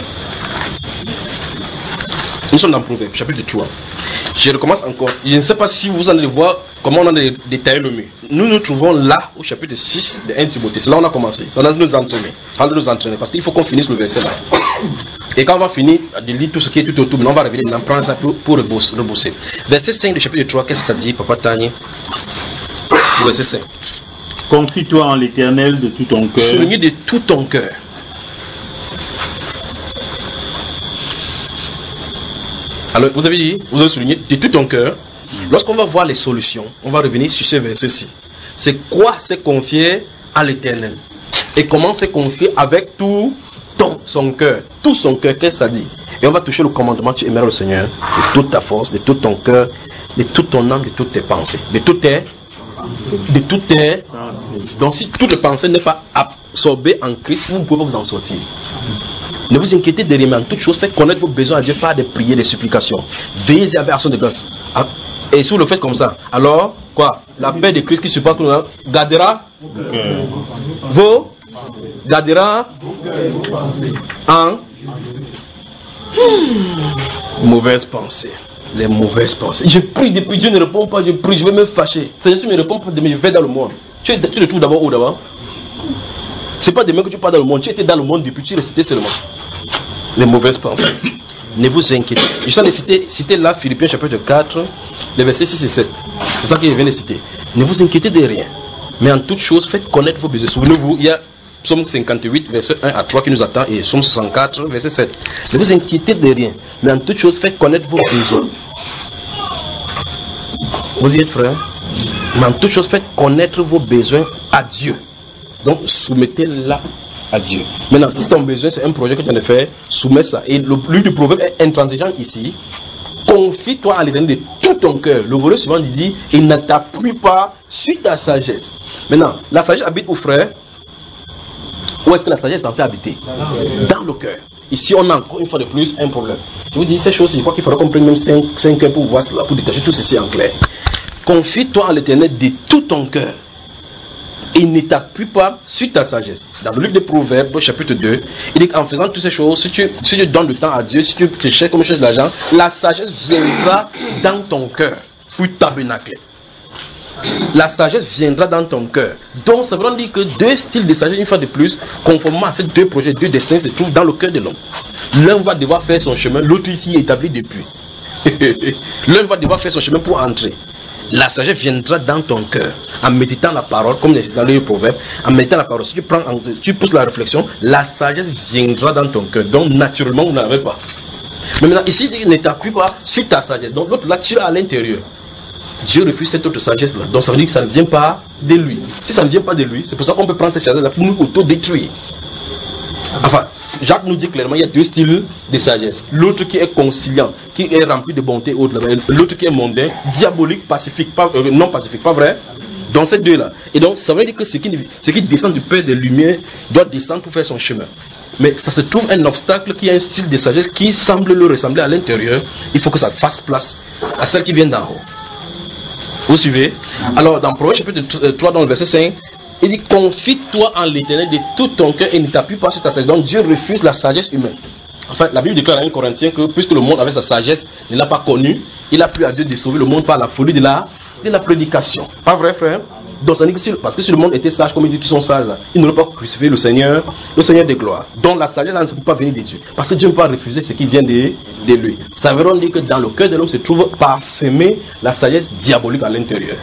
Nous sommes dans Proverbe, chapitre trois. Je recommence encore. Je ne sais pas si vous allez voir comment on a détaillé le mieux. Nous nous trouvons là au chapitre six de un Timothée. C'est là où on a commencé. Ça doit nous entraîner. Ça doit nous entraîner. Parce qu'il faut qu'on finisse le verset là. Et quand on va finir de lire tout ce qui est tout autour, on va revenir, on prend ça pour, pour rebosser. Verset cinq du chapitre trois, qu'est-ce que ça dit, Papa Tani? Verset cinq. Confie-toi en l'Éternel de tout ton cœur. Souligne de tout ton cœur. Alors, vous avez dit, vous avez souligné de tout ton cœur. Lorsqu'on va voir les solutions, on va revenir sur ce verset-ci. C'est quoi c'est confier à l'Éternel? Et comment c'est confier avec tout ton, son cœur? Tout son cœur, qu'est-ce que ça dit? Et on va toucher le commandement, tu aimeras le Seigneur de toute ta force, de tout ton cœur, de toute ton âme, de toutes tes pensées, de toutes tes... De toutes tes... Donc si toute pensée n'est pas absorbée en Christ, vous ne pouvez pas vous en sortir. Ne vous inquiétez de rien, mais en toute chose, faites connaître vos besoins à Dieu par des prières, des supplications. Veillez avec action de grâce. Et si vous le faites comme ça, alors, quoi? La paix de Christ qui supporte tout le monde gardera vos, gardera en mauvaises pensées. Les mauvaises pensées. Je prie depuis Dieu ne répond pas, je prie, je vais me fâcher. Seigneur, tu ne me réponds pas, je vais dans le monde. Tu, es, tu le trouves d'abord où d'abord? C'est pas demain que tu pars dans le monde, tu étais dans le monde depuis, tu restais seulement. Les mauvaises pensées. Ne vous inquiétez. Je suis en train de citer, citer là, Philippiens chapitre quatre, les versets six et sept. C'est ça que je viens de citer. Ne vous inquiétez de rien. Mais en toute chose, faites connaître vos besoins. Souvenez-vous, il y a Psaume cinquante-huit, verset un à trois qui nous attend, et Psaume soixante-quatre, verset sept. Ne vous inquiétez de rien. Mais en toute chose, faites connaître vos besoins. Vous y êtes, frère? Mais en toute chose, faites connaître vos besoins à Dieu. Donc, soumettez-la à Dieu. Maintenant, si ton besoin, c'est un projet que tu as fait, soumets ça. Et le plus du proverbe est intransigeant ici. Confie-toi à l'Éternel de tout ton cœur. Le volet suivant dit, il ne t'appuie pas sur ta sagesse. Maintenant, la sagesse habite où, frère? Où est-ce que la sagesse est censée habiter? Dans le cœur. Ici, on a encore une fois de plus un problème. Je vous dis ces choses, je crois qu'il faudra qu'on prenne même cinq heures pour voir cela, pour détacher tout ceci en clair. Confie-toi à l'Éternel de tout ton cœur. Et ne t'appuie pas sur ta sagesse. Dans le livre des Proverbes, chapitre deux, il dit qu'en faisant toutes ces choses, si tu, si tu donnes le temps à Dieu, si tu te cherches comme cherche de l'argent, la sagesse viendra dans ton cœur pour tabernacler. La sagesse viendra dans ton cœur. Donc, ça veut dire que deux styles de sagesse, une fois de plus, conformément à ces deux projets, deux destins, se trouvent dans le cœur de l'homme. L'un va devoir faire son chemin, l'autre ici est établi depuis. L'un va devoir faire son chemin pour entrer. La sagesse viendra dans ton cœur en méditant la parole, comme dans le proverbe, en méditant la parole. Si tu prends, tu pousses la réflexion, la sagesse viendra dans ton cœur. Donc, naturellement, vous n'avez pas. Mais maintenant, ici, il ne t'appuie pas sur ta sagesse. Donc, l'autre là, tu es à l'intérieur. Dieu refuse cette autre sagesse-là. Donc, ça veut dire que ça ne vient pas de lui. Si ça ne vient pas de lui, c'est pour ça qu'on peut prendre cette sagesse-là pour nous auto-détruire. Enfin, Jacques nous dit clairement, il y a deux styles de sagesse. L'autre qui est conciliant, qui est rempli de bonté, l'autre qui est mondain, diabolique, pacifique, pas, euh, non pacifique, pas vrai? Donc ces deux-là. Et donc ça veut dire que ce qui, ce qui descend du Père des Lumières doit descendre pour faire son chemin. Mais ça se trouve un obstacle qui a un style de sagesse qui semble le ressembler à l'intérieur. Il faut que ça fasse place à celle qui vient d'en haut. Vous suivez? Alors dans Proverbe chapitre trois, dans le verset cinq, il dit, confie-toi en l'Éternel de tout ton cœur et ne t'appuie pas sur ta sagesse. Donc Dieu refuse la sagesse humaine. Enfin, la Bible déclare à un Corinthien que puisque le monde avec sa sagesse ne l'a pas connu, il a plu à Dieu de sauver le monde par la folie de la, de la prédication. Pas vrai, frère? Donc ça dit que si, parce que si le monde était sage, comme ils disent qu'ils sont sages, là, ils n'auraient pas crucifié le Seigneur, le Seigneur des gloires. Donc la sagesse là, ne peut pas venir de Dieu. Parce que Dieu ne peut pas refuser ce qui vient de, de lui. Ça veut dire que dans le cœur de l'homme se trouve parsemé la sagesse diabolique à l'intérieur.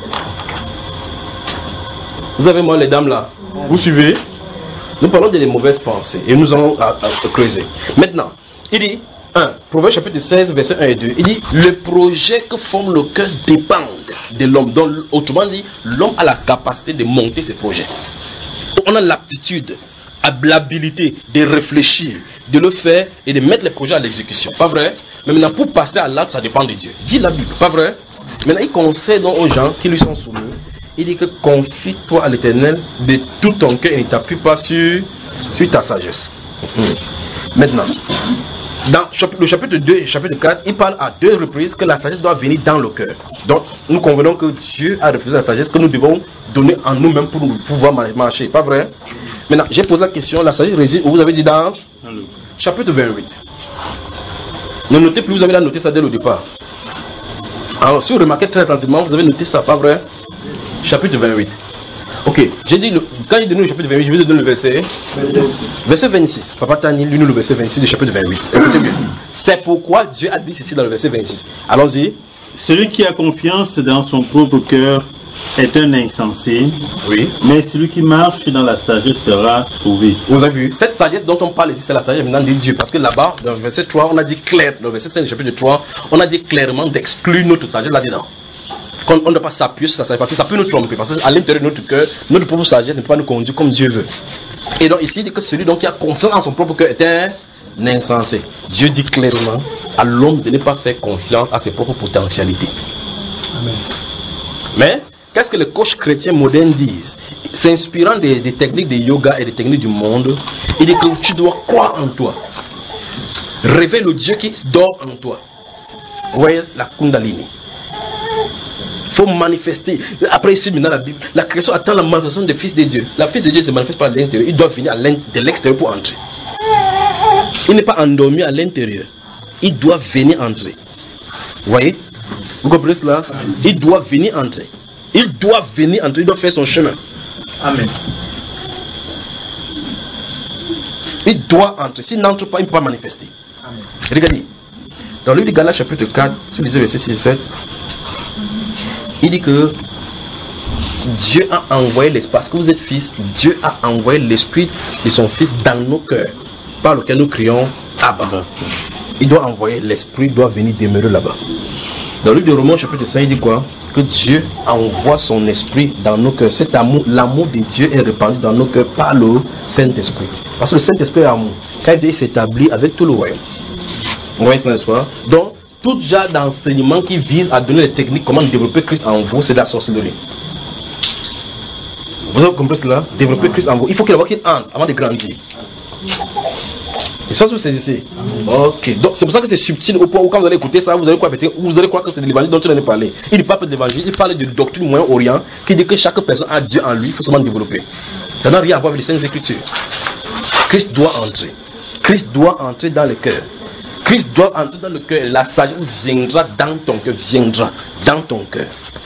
Vous avez moi les dames là, vous suivez? Nous parlons des mauvaises pensées et nous allons à, à, à creuser. Maintenant, il dit un, Proverbe chapitre seize, versets un et deux, il dit le projet que forme le cœur dépend de l'homme. Donc, autrement dit, l'homme a la capacité de monter ses projets. On a l'aptitude, l'habilité de réfléchir, de le faire et de mettre les projets à l'exécution. Pas vrai? Mais maintenant, pour passer à l'acte, ça dépend de Dieu. Dit la Bible, pas vrai? Maintenant, il conseille donc aux gens qui lui sont soumis. Il dit que confie-toi à l'Éternel de tout ton cœur et ne t'appuie pas sur, sur ta sagesse. Mmh. Maintenant, dans le chapitre deux et le chapitre quatre, il parle à deux reprises que la sagesse doit venir dans le cœur. Donc, nous convenons que Dieu a refusé la sagesse que nous devons donner en nous-mêmes pour nous pouvoir marcher. Pas vrai? Maintenant, j'ai posé la question, la sagesse réside où vous avez dit dans le chapitre vingt-huit. Ne notez plus, vous avez noté ça dès le départ. Alors, si vous remarquez très attentivement, vous avez noté ça, pas vrai? Chapitre vingt-huit. Ok, j'ai dit, le, quand il donne le chapitre vingt-huit, je vais te donner le verset. Verset vingt-six. Papa Tani, lui, nous le verset vingt-six du chapitre vingt-huit. Écoutez bien. C'est pourquoi Dieu a dit ceci dans le verset vingt-six. Allons-y. Celui qui a confiance dans son propre cœur est un insensé. Oui. Mais celui qui marche dans la sagesse sera sauvé. Vous avez vu, cette sagesse dont on parle ici, c'est la sagesse venant de Dieu. Parce que là-bas, dans le verset trois, on a dit clair, dans le verset cinq du chapitre trois, on a dit clairement d'exclure notre sagesse là-dedans. On ne doit pas s'appuyer sur sa sagesse parce que ça peut nous tromper. Parce qu'à l'intérieur de notre cœur, notre propre sagesse ne peut pas nous conduire comme Dieu veut. Et donc ici, il dit que celui donc qui a confiance en son propre cœur est un insensé. Dieu dit clairement à l'homme de ne pas faire confiance à ses propres potentialités. Amen. Mais qu'est-ce que les coachs chrétiens modernes disent? S'inspirant des, des techniques de yoga et des techniques du monde, il dit que tu dois croire en toi. Révèle le Dieu qui dort en toi. Vous voyez la Kundalini. Il faut manifester. Après ici, maintenant la Bible, la création attend la manifestation des fils de Dieu. La fils de Dieu se manifeste pas à l'intérieur. Il doit venir à de l'extérieur pour entrer. Il n'est pas endormi à l'intérieur. Il doit venir entrer. Vous voyez? Vous comprenez cela? Il doit venir entrer. Il doit venir entrer. Il doit faire son chemin. Amen. Il doit entrer. S'il n'entre pas, il ne peut pas manifester. Amen. Regardez. Dans le livre de Galates chapitre quatre, sur les versets six et sept, il dit que Dieu a envoyé l'esprit, parce que vous êtes fils, Dieu a envoyé l'esprit de son fils dans nos cœurs, par lequel nous crions Abba. Il doit envoyer l'esprit, doit venir demeurer là-bas. Dans le livre de Romains chapitre cinq, il dit quoi? Que Dieu envoie son esprit dans nos cœurs. Cet amour, l'amour de Dieu est répandu dans nos cœurs par le Saint-Esprit. Parce que le Saint-Esprit est amour. Quand il s'établit avec tout le royaume. Vous voyez cela, n'est-ce pas? Donc, tout genre d'enseignement qui vise à donner les techniques, comment développer Christ en vous, c'est de la sorcellerie. Vous avez compris cela? Développer Christ en vous. Il faut qu'il qu'il entre avant de grandir. Et ça, vous saisissez. Ok. Donc, c'est pour ça que c'est subtil au point où, quand vous allez écouter ça, vous allez croire, vous allez croire que c'est de l'évangile dont tu en as parlé. Il ne parle pas de l'évangile, il parle de doctrine Moyen-Orient qui dit que chaque personne a Dieu en lui, il faut seulement développer. Ça n'a rien à voir avec les Saintes Écritures. Christ doit entrer. Christ doit entrer dans le cœur. Christ doit entrer dans le cœur. La sagesse viendra dans ton cœur. Viendra dans ton cœur.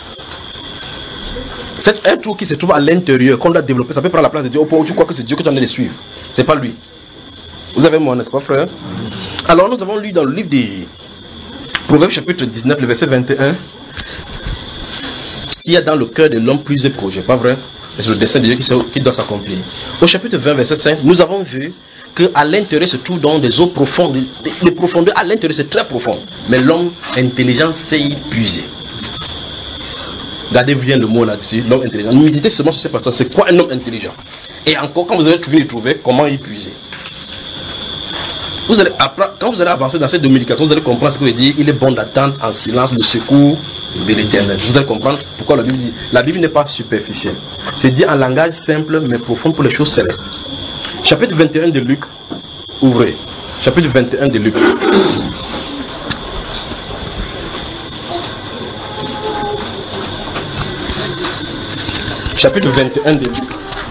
C'est un truc qui se trouve à l'intérieur, qu'on doit développer. Ça peut prendre la place de Dieu au point où tu crois que c'est Dieu que tu en train de suivre. C'est pas lui. Vous avez moi, n'est-ce pas, frère? Alors, nous avons lu dans le livre des Proverbes, chapitre dix-neuf, le verset vingt et un, qu'il y a dans le cœur de l'homme plusieurs projets. Pas vrai? C'est le dessein de Dieu qui, qui doit s'accomplir. Au chapitre vingt, verset cinq, nous avons vu qu'à l'intérieur se trouve dans des eaux profondes. Les profondeurs à l'intérieur, c'est très profond. Mais l'homme intelligent sait y puiser. Regardez bien le mot là-dessus, l'homme intelligent. Méditez seulement sur ce passage. C'est quoi un homme intelligent? Et encore, quand vous allez trouver, trouver comment y puiser. Vous allez apprendre, quand vous allez avancer dans cette communication, vous allez comprendre ce que veut dire. Il est bon d'attendre en silence le secours de l'Éternel. Vous allez comprendre pourquoi la Bible dit. La Bible n'est pas superficielle. C'est dit en langage simple mais profond pour les choses célestes. Chapitre vingt et un de Luc. Ouvrez. Chapitre vingt et un de Luc. Chapitre vingt et un de Luc.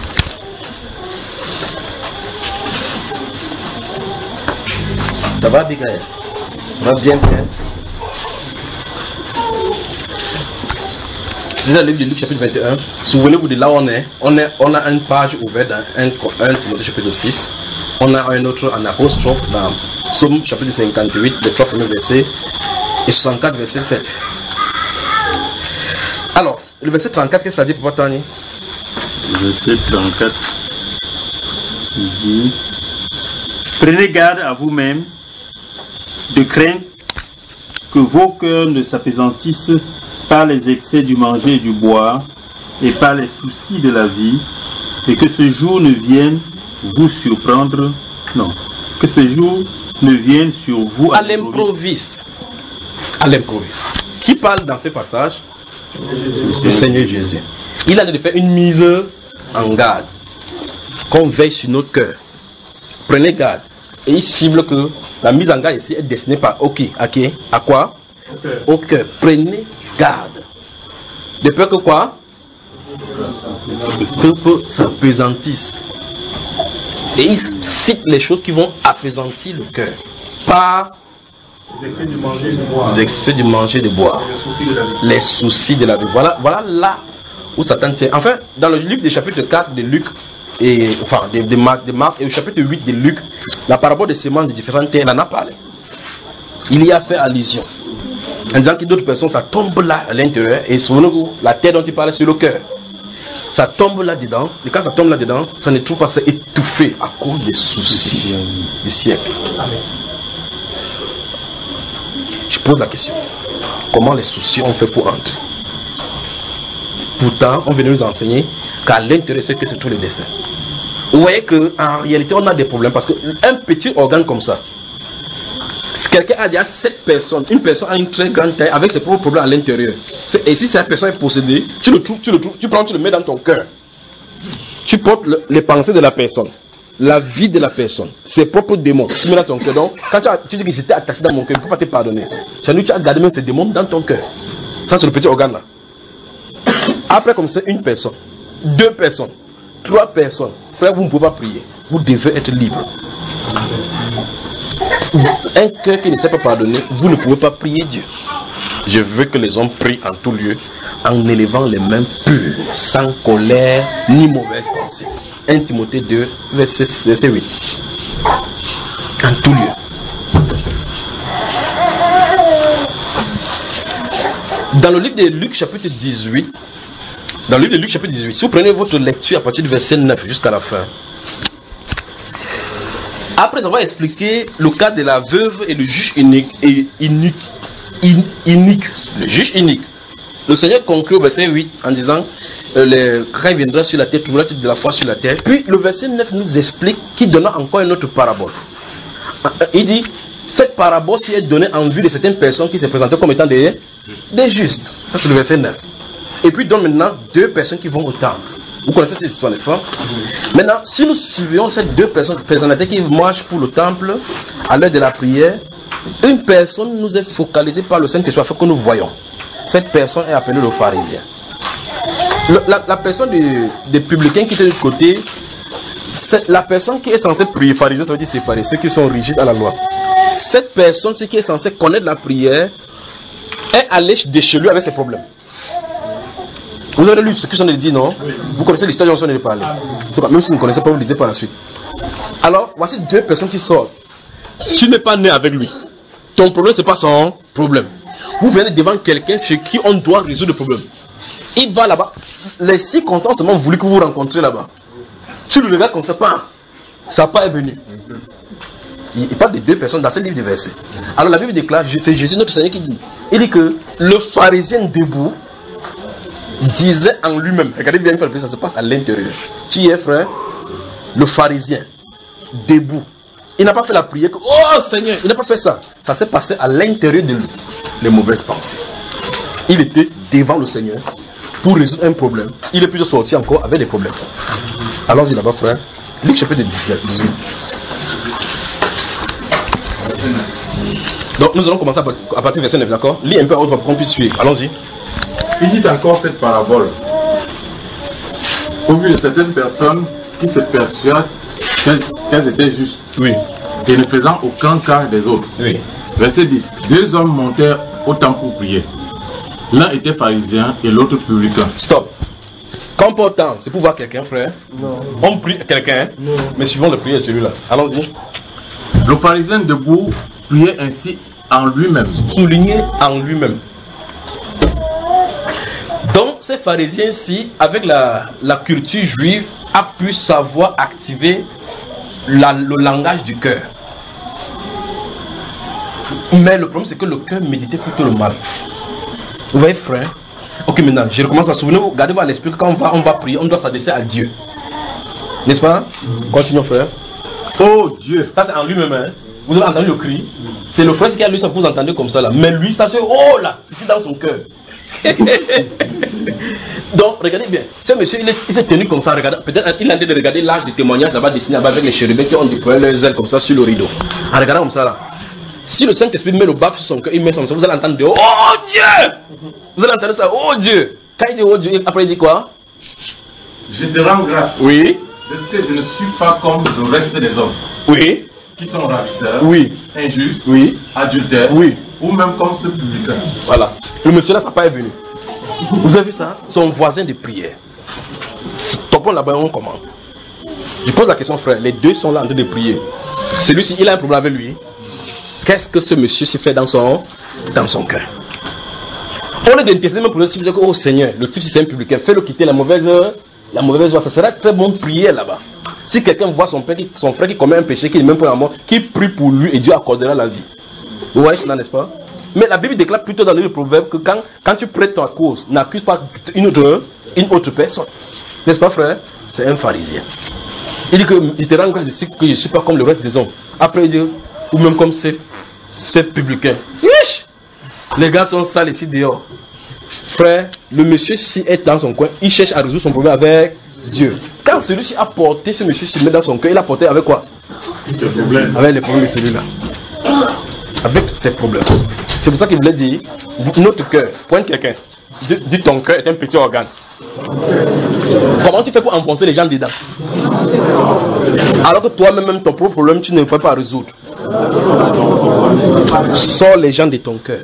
Ça va, Bikaël? Ça va bien, bien. Je disais le livre de Luc chapitre vingt et un. Souvenez-vous de là où on est. On, est, on a une page ouverte dans un, un Timothée chapitre six. On a un autre en apostrophe dans Psaume chapitre cinquante-huit, les trois premiers versets, et soixante-quatre, verset sept. Alors, le verset trente-quatre, qu'est-ce que ça dit pour Tani? Le verset trente-quatre dit: prenez garde à vous-même de craindre que vos cœurs ne s'apaisantissent par les excès du manger et du boire et par les soucis de la vie, et que ce jour ne vienne vous surprendre, non, que ce jour ne vienne sur vous à l'improviste. À l'improviste. Qui parle dans ce passage? Le Seigneur Jésus. Il a de faire une mise en garde, qu'on veille sur notre cœur. Prenez garde. Et il cible que la mise en garde ici est destinée par OK. OK. À quoi? Au cœur. Prenez garde. De peur que quoi? Que peu s'apesantisse. Et il cite les choses qui vont apaisantir le cœur. Par les excès du manger et du boire. Les excès du manger et du boire. Les soucis de la vie. Voilà, voilà là où Satan tient. Enfin, dans le livre des chapitres quatre de Luc, et, enfin, de, de, Marc, de Marc, et au chapitre huit de Luc, la parabole des semences de différentes terres, il en a parlé. Il y a fait allusion. En disant que d'autres personnes, ça tombe là à l'intérieur, et souvenez-vous, la terre dont il parlait, c'est le cœur. Ça tombe là-dedans, et quand ça tombe là-dedans, ça ne trouve pas ça étouffé à cause des soucis du siècle. Amen. Je pose la question. Comment les soucis ont fait pour entrer? Pourtant, on venait nous enseigner qu'à l'intérieur, c'est que c'est tous les desseins. Vous voyez qu'en réalité, on a des problèmes parce qu'un petit organe comme ça, quelqu'un a déjà sept personnes, une personne a une très grande taille avec ses propres problèmes à l'intérieur. Et si cette personne est possédée, tu le trouves, tu le trouves, tu prends, tu le mets dans ton cœur. Tu portes le, les pensées de la personne, la vie de la personne, ses propres démons. Tu mets dans ton cœur. Donc, quand tu, as, tu dis que j'étais attaché dans mon cœur, il ne faut pas te pardonner. Tu as gardé même ces démons dans ton cœur. Ça, c'est le petit organe là. Après, comme c'est une personne, deux personnes, trois personnes, frère, vous ne pouvez pas prier. Vous devez être libre. Un cœur qui ne sait pas pardonner, vous ne pouvez pas prier Dieu. Je veux que les hommes prient en tout lieu, en élevant les mains pures, sans colère ni mauvaise pensée. un Timothée deux, verset, verset huit. En tout lieu. Dans le livre de Luc, chapitre dix-huit, dans le livre de Luc, chapitre dix-huit, si vous prenez votre lecture à partir du verset neuf jusqu'à la fin, après avoir expliqué le cas de la veuve et le juge unique, et unique, in, unique, le juge unique, le Seigneur conclut au verset huit en disant euh, le craint viendra sur la terre, trouvera-t-il de la foi sur la terre. Puis le verset neuf nous explique qu'il donna encore une autre parabole. Il dit, cette parabole est donnée en vue de certaines personnes qui se présentaient comme étant des, des justes. Ça c'est le verset neuf. Et puis donne maintenant deux personnes qui vont au temple. Vous connaissez cette histoire, n'est-ce pas? Oui. Maintenant, si nous suivions ces deux personnes, personnalités qui marchent pour le temple à l'heure de la prière, une personne nous est focalisée par le Saint-Esprit afin que nous voyons. Cette personne est appelée le pharisien. Le, la, la personne des publicains qui était de l'autre côté, c'est la personne qui est censée prier. Pharisien, ça veut dire c'est pharisien, ceux qui sont rigides à la loi. Cette personne, ce qui est censée connaître la prière, est allée de chez lui avec ses problèmes. Vous avez lu ce que j'en ai dit, non? Oui. Vous connaissez l'histoire dont j'en ai parlé. En tout cas, même si vous ne connaissez pas, vous lisez par la suite. Alors, voici deux personnes qui sortent. Tu n'es pas né avec lui. Ton problème, ce n'est pas son problème. Vous venez devant quelqu'un chez qui on doit résoudre le problème. Il va là-bas. Les circonstances ont voulu que vous vous rencontrez là-bas. Tu le regardes comme ça, pas. Ça pas est venu. Il parle de deux personnes dans ce livre de versets. Alors la Bible déclare, c'est Jésus notre Seigneur qui dit. Il dit que le pharisien debout disait en lui-même, regardez bien, ça se passe à l'intérieur. Tu es frère, le pharisien, debout. Il n'a pas fait la prière que, oh Seigneur, il n'a pas fait ça. Ça s'est passé à l'intérieur de lui, les mauvaises pensées. Il était devant le Seigneur pour résoudre un problème. Il est plutôt sorti encore avec des problèmes. Allons-y là-bas, frère. Luc chapitre dix-neuf, dix-huit. Donc nous allons commencer à partir du verset neuf, d'accord? Lis un peu à haute voix pour qu'on puisse suivre. Allons-y. Il dit encore cette parabole au vu de certaines personnes qui se persuadent qu'elles, qu'elles étaient justes, oui, et ne faisant aucun cas des autres. Oui. Verset dix. Deux hommes montèrent au temple pour prier. L'un était pharisien et l'autre publicain. Stop. Quand on porte temps, c'est pour voir quelqu'un, frère? Non. On prie quelqu'un, mais suivons le prière celui-là. Allons-y. Le pharisien debout priait ainsi en lui-même. Souligné en lui-même. Donc, ces pharisiens-ci, avec la, la culture juive, a pu savoir activer la, le langage du cœur. Mais le problème, c'est que le cœur méditait plutôt le mal. Vous voyez, frère? Ok, maintenant, je recommence à souvenir. Gardez-vous à l'esprit que quand on va, on va prier, on doit s'adresser à Dieu. N'est-ce pas? Continuons, frère. Oh Dieu! Ça, c'est en lui-même. Hein? Vous avez entendu le cri? C'est le frère qui a lu ça, vous entendez comme ça là. Mais lui, ça c'est oh là! C'était dans son cœur. Donc, regardez bien. Ce monsieur, il, est, il s'est tenu comme ça. Regardez, peut-être il a envie de regarder l'âge de témoignage là-bas dessiné là-bas avec les chérubins qui ont déployé leurs ailes comme ça sur le rideau. En regardant comme ça là. Si le Saint-Esprit met le baffe sur son cœur, il met son cœur, vous allez entendre de, oh Dieu! Vous allez entendre ça, oh Dieu! Quand il dit oh Dieu, après il dit quoi? Je te rends grâce. Oui. De ce que je ne suis pas comme le reste des hommes. Oui. Qui sont ravisseurs. Oui. Injustes. Oui. Adultères. Oui. Ou même comme ce publicain. Voilà. Le monsieur là, ça n'a pas est venu. Vous avez vu ça? Son voisin de prière. Topons là-bas, on commente. Je pose la question, frère. Les deux sont là en train de prier. Celui-ci, il a un problème avec lui. Qu'est-ce que ce monsieur s'est fait dans son, dans son cœur? On est d'intercéder même pour le type de dire, oh Seigneur, le type si c'est un publicain, fais-le quitter la mauvaise, la mauvaise voie. Ça sera très bon de prier là-bas. Si quelqu'un voit son, père, son frère qui commet un péché, qui n'est même pas en mort, qui prie pour lui et Dieu accordera la vie. Vous voyez cela, n'est-ce pas? Mais la Bible déclare plutôt dans le proverbe que quand, quand tu prêtes ta cause, n'accuse pas une autre, une autre personne. N'est-ce pas, frère? C'est un pharisien. Il dit que il te rend grâce de ce que je ne suis pas comme le reste des hommes. Après, il dit, ou même comme ces, ces publicains. Ish! Les gars sont sales ici dehors. Frère, le monsieur ci est dans son coin, il cherche à résoudre son problème avec Dieu. Quand celui-ci a porté ce monsieur ci met dans son cœur, il a porté avec quoi? Avec les problèmes de celui-là. Avec ses problèmes. C'est pour ça qu'il voulait dire, notre cœur, pointe quelqu'un, dis, dis ton cœur est un petit organe. Comment tu fais pour enfoncer les gens dedans? Alors que toi-même, même ton propre problème, tu ne peux pas résoudre. Sors les gens de ton cœur.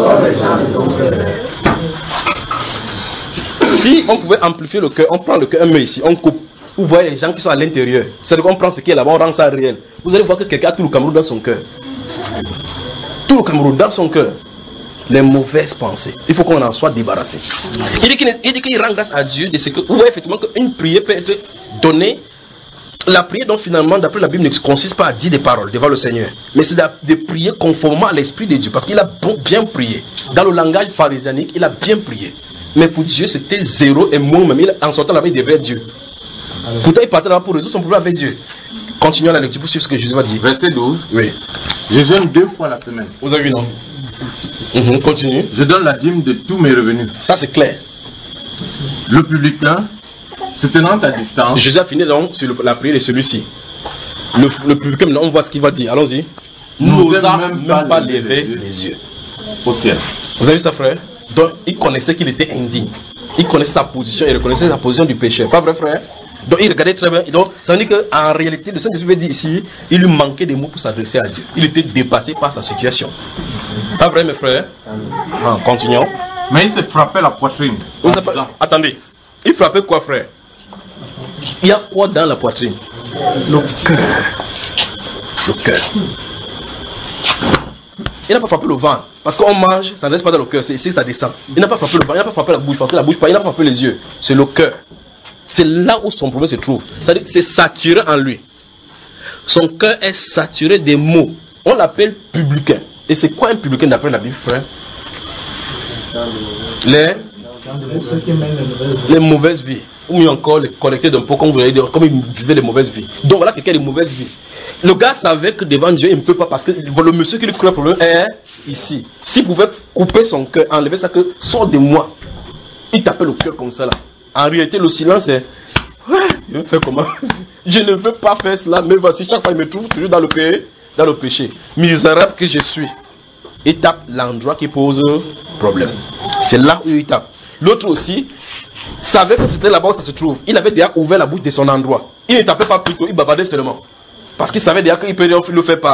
Si on pouvait amplifier le cœur, on prend le cœur, un met ici, on coupe. Vous voyez les gens qui sont à l'intérieur. C'est-à-dire qu'on prend ce qui est là-bas, on rend ça réel. Vous allez voir que quelqu'un a tout le Cameroun dans son cœur. Tout le Cameroun dans son cœur. Les mauvaises pensées. Il faut qu'on en soit débarrassé. Il dit qu'il, il dit qu'il rend grâce à Dieu de ce que. Vous voyez effectivement qu'une prière peut être donnée. La prière, donc finalement, d'après la Bible, ne consiste pas à dire des paroles devant le Seigneur. Mais c'est de prier conformément à l'Esprit de Dieu. Parce qu'il a bon, bien prié. Dans le langage pharisianique, il a bien prié. Mais pour Dieu, c'était zéro et mot même. Il, en sortant là-bas, il devait Dieu. Alors, pourtant, il partait là-bas pour résoudre son problème avec Dieu. Continuons la lecture pour suivre ce que Jésus va dire. Verset douze. Oui. Je jeûne deux fois la semaine. Vous avez vu, non? Mmh, continue. Je donne la dîme de tous mes revenus. Ça, c'est clair. Le publicain, se tenant à distance. Jésus a fini donc sur le, la prière de celui-ci. Le, le publicain, on voit ce qu'il va dire. Allons-y. Nous n'osons même, même pas, pas lever les yeux. les yeux au ciel. Vous avez vu ça, frère? Donc, il connaissait qu'il était indigne. Il connaissait sa position, il reconnaissait sa position du péché. Pas vrai, frère? Donc, il regardait très bien. Donc, ça veut dire qu'en réalité, le Saint-Esprit veut dire ici, il lui manquait des mots pour s'adresser à Dieu. Il était dépassé par sa situation. Pas vrai, mes frères? Ah, continuons. Mais il se frappait la poitrine. Vous avez... Attendez. Il frappait quoi, frère? Il y a quoi dans la poitrine? Le cœur. Le cœur. Il n'a pas frappé le ventre. Parce qu'on mange, ça ne reste pas dans le cœur. C'est ici que ça descend. Il n'a pas frappé le ventre, il n'a pas frappé la bouche. Parce que la bouche, il n'a pas frappé les yeux. C'est le cœur. C'est là où son problème se trouve. C'est-à-dire que c'est saturé en lui. Son cœur est saturé des mots. On l'appelle publicain. Et c'est quoi un publicain d'après la Bible, frère? Les, les mauvaises vies. Ou mieux encore, les collectés d'un pot, comme vous voyez, comme ils vivaient des mauvaises vies. Donc voilà quelqu'un de mauvaises vies. Le gars savait que devant Dieu, il ne peut pas, parce que le monsieur qui lui crée le problème est ici. S'il pouvait couper son cœur, enlever ça, que sort de moi. Il tapait le cœur comme ça là. En réalité, le silence est, ouais, je vais faire comment? Je ne veux pas faire cela, mais voici, chaque fois, il me trouve toujours dans le péché, dans le péché. Misérable que je suis. Il tape l'endroit qui pose problème. C'est là où il tape. L'autre aussi savait que c'était là-bas où ça se trouve. Il avait déjà ouvert la bouche de son endroit. Il ne tapait pas plutôt, il bavardait seulement. Parce qu'il savait déjà qu'il peut le faire par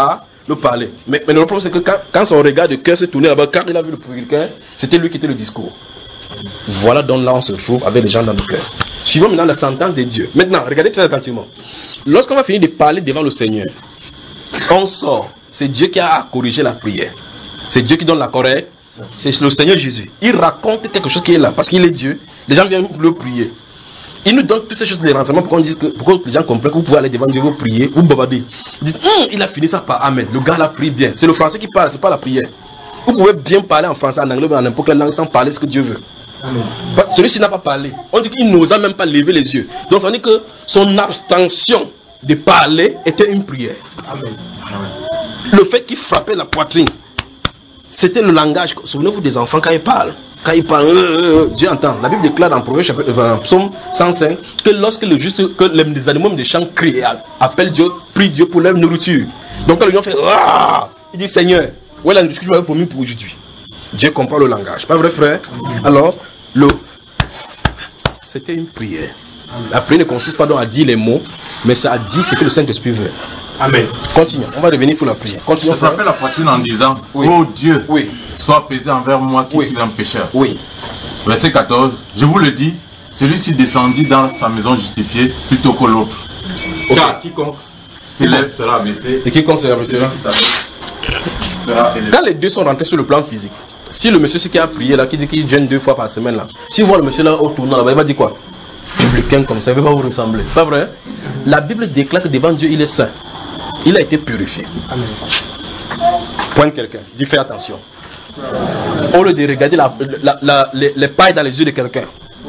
le parler. Mais, mais le problème, c'est que quand, quand son regard de cœur se tournait là-bas, quand il a vu le publicain, c'était lui qui était le discours. Voilà donc là on se trouve avec les gens dans le cœur. Suivons maintenant la sentence de Dieu. Maintenant, regardez très attentivement. Lorsqu'on va finir de parler devant le Seigneur, on sort. C'est Dieu qui a corrigé la prière. C'est Dieu qui donne la correcte. C'est le Seigneur Jésus. Il raconte quelque chose qui est là, parce qu'il est Dieu. Les gens viennent le prier. Il nous donne toutes ces choses de renseignements pour qu'on dise que, pour que les gens comprennent que vous pouvez aller devant Dieu, vous prier, vous babader. Vous dites, hum, il a fini ça par Amen. Le gars l'a pris bien. C'est le français qui parle, c'est pas la prière. Vous pouvez bien parler en français, en anglais, en n'importe quelle langue sans parler ce que Dieu veut. Amen. Celui-ci n'a pas parlé. On dit qu'il n'osa même pas lever les yeux. Donc ça veut dire que son abstention de parler était une prière. Amen. Le fait qu'il frappait la poitrine, c'était le langage. Souvenez-vous des enfants quand ils parlent. Quand ils parlent, euh, euh, Dieu entend. La Bible déclare dans Proverbe chapitre vingt, psaume cent cinq que lorsque le juste, que les animaux des champs crient, appellent Dieu, prient Dieu pour leur nourriture. Donc quand le lion fait, ah, il dit Seigneur, où est la nourriture que tu m'avais promis pour aujourd'hui? Dieu comprend le langage. Pas vrai, frère? Alors, le, c'était une prière. La prière ne consiste pas donc à dire les mots, mais ça a dit ce que le Saint-Esprit veut. Amen. Continuons. On va revenir pour la prière. Continuons. Je frappais la poitrine en disant, oui. Oh Dieu, oui. Sois apaisé envers moi qui oui. suis un pécheur. Oui. Verset quatorze. Je vous le dis, celui-ci descendit dans sa maison justifiée plutôt que l'autre. Okay. Car quiconque s'élève sera abaissé. Et quiconque s'élève sera élevé. Quand les deux sont rentrés sur le plan physique, si le monsieur qui a prié là, qui dit qu'il gêne deux fois par semaine là, si vous voyez le monsieur là au tournant là, il va dire quoi? Publicain comme ça, il ne va pas vous ressembler. Pas vrai? La Bible déclare que devant Dieu il est saint. Il a été purifié. Amen. Pointe quelqu'un. Dis fais attention. Au lieu de regarder la, la, la, les, les pailles dans les yeux de quelqu'un.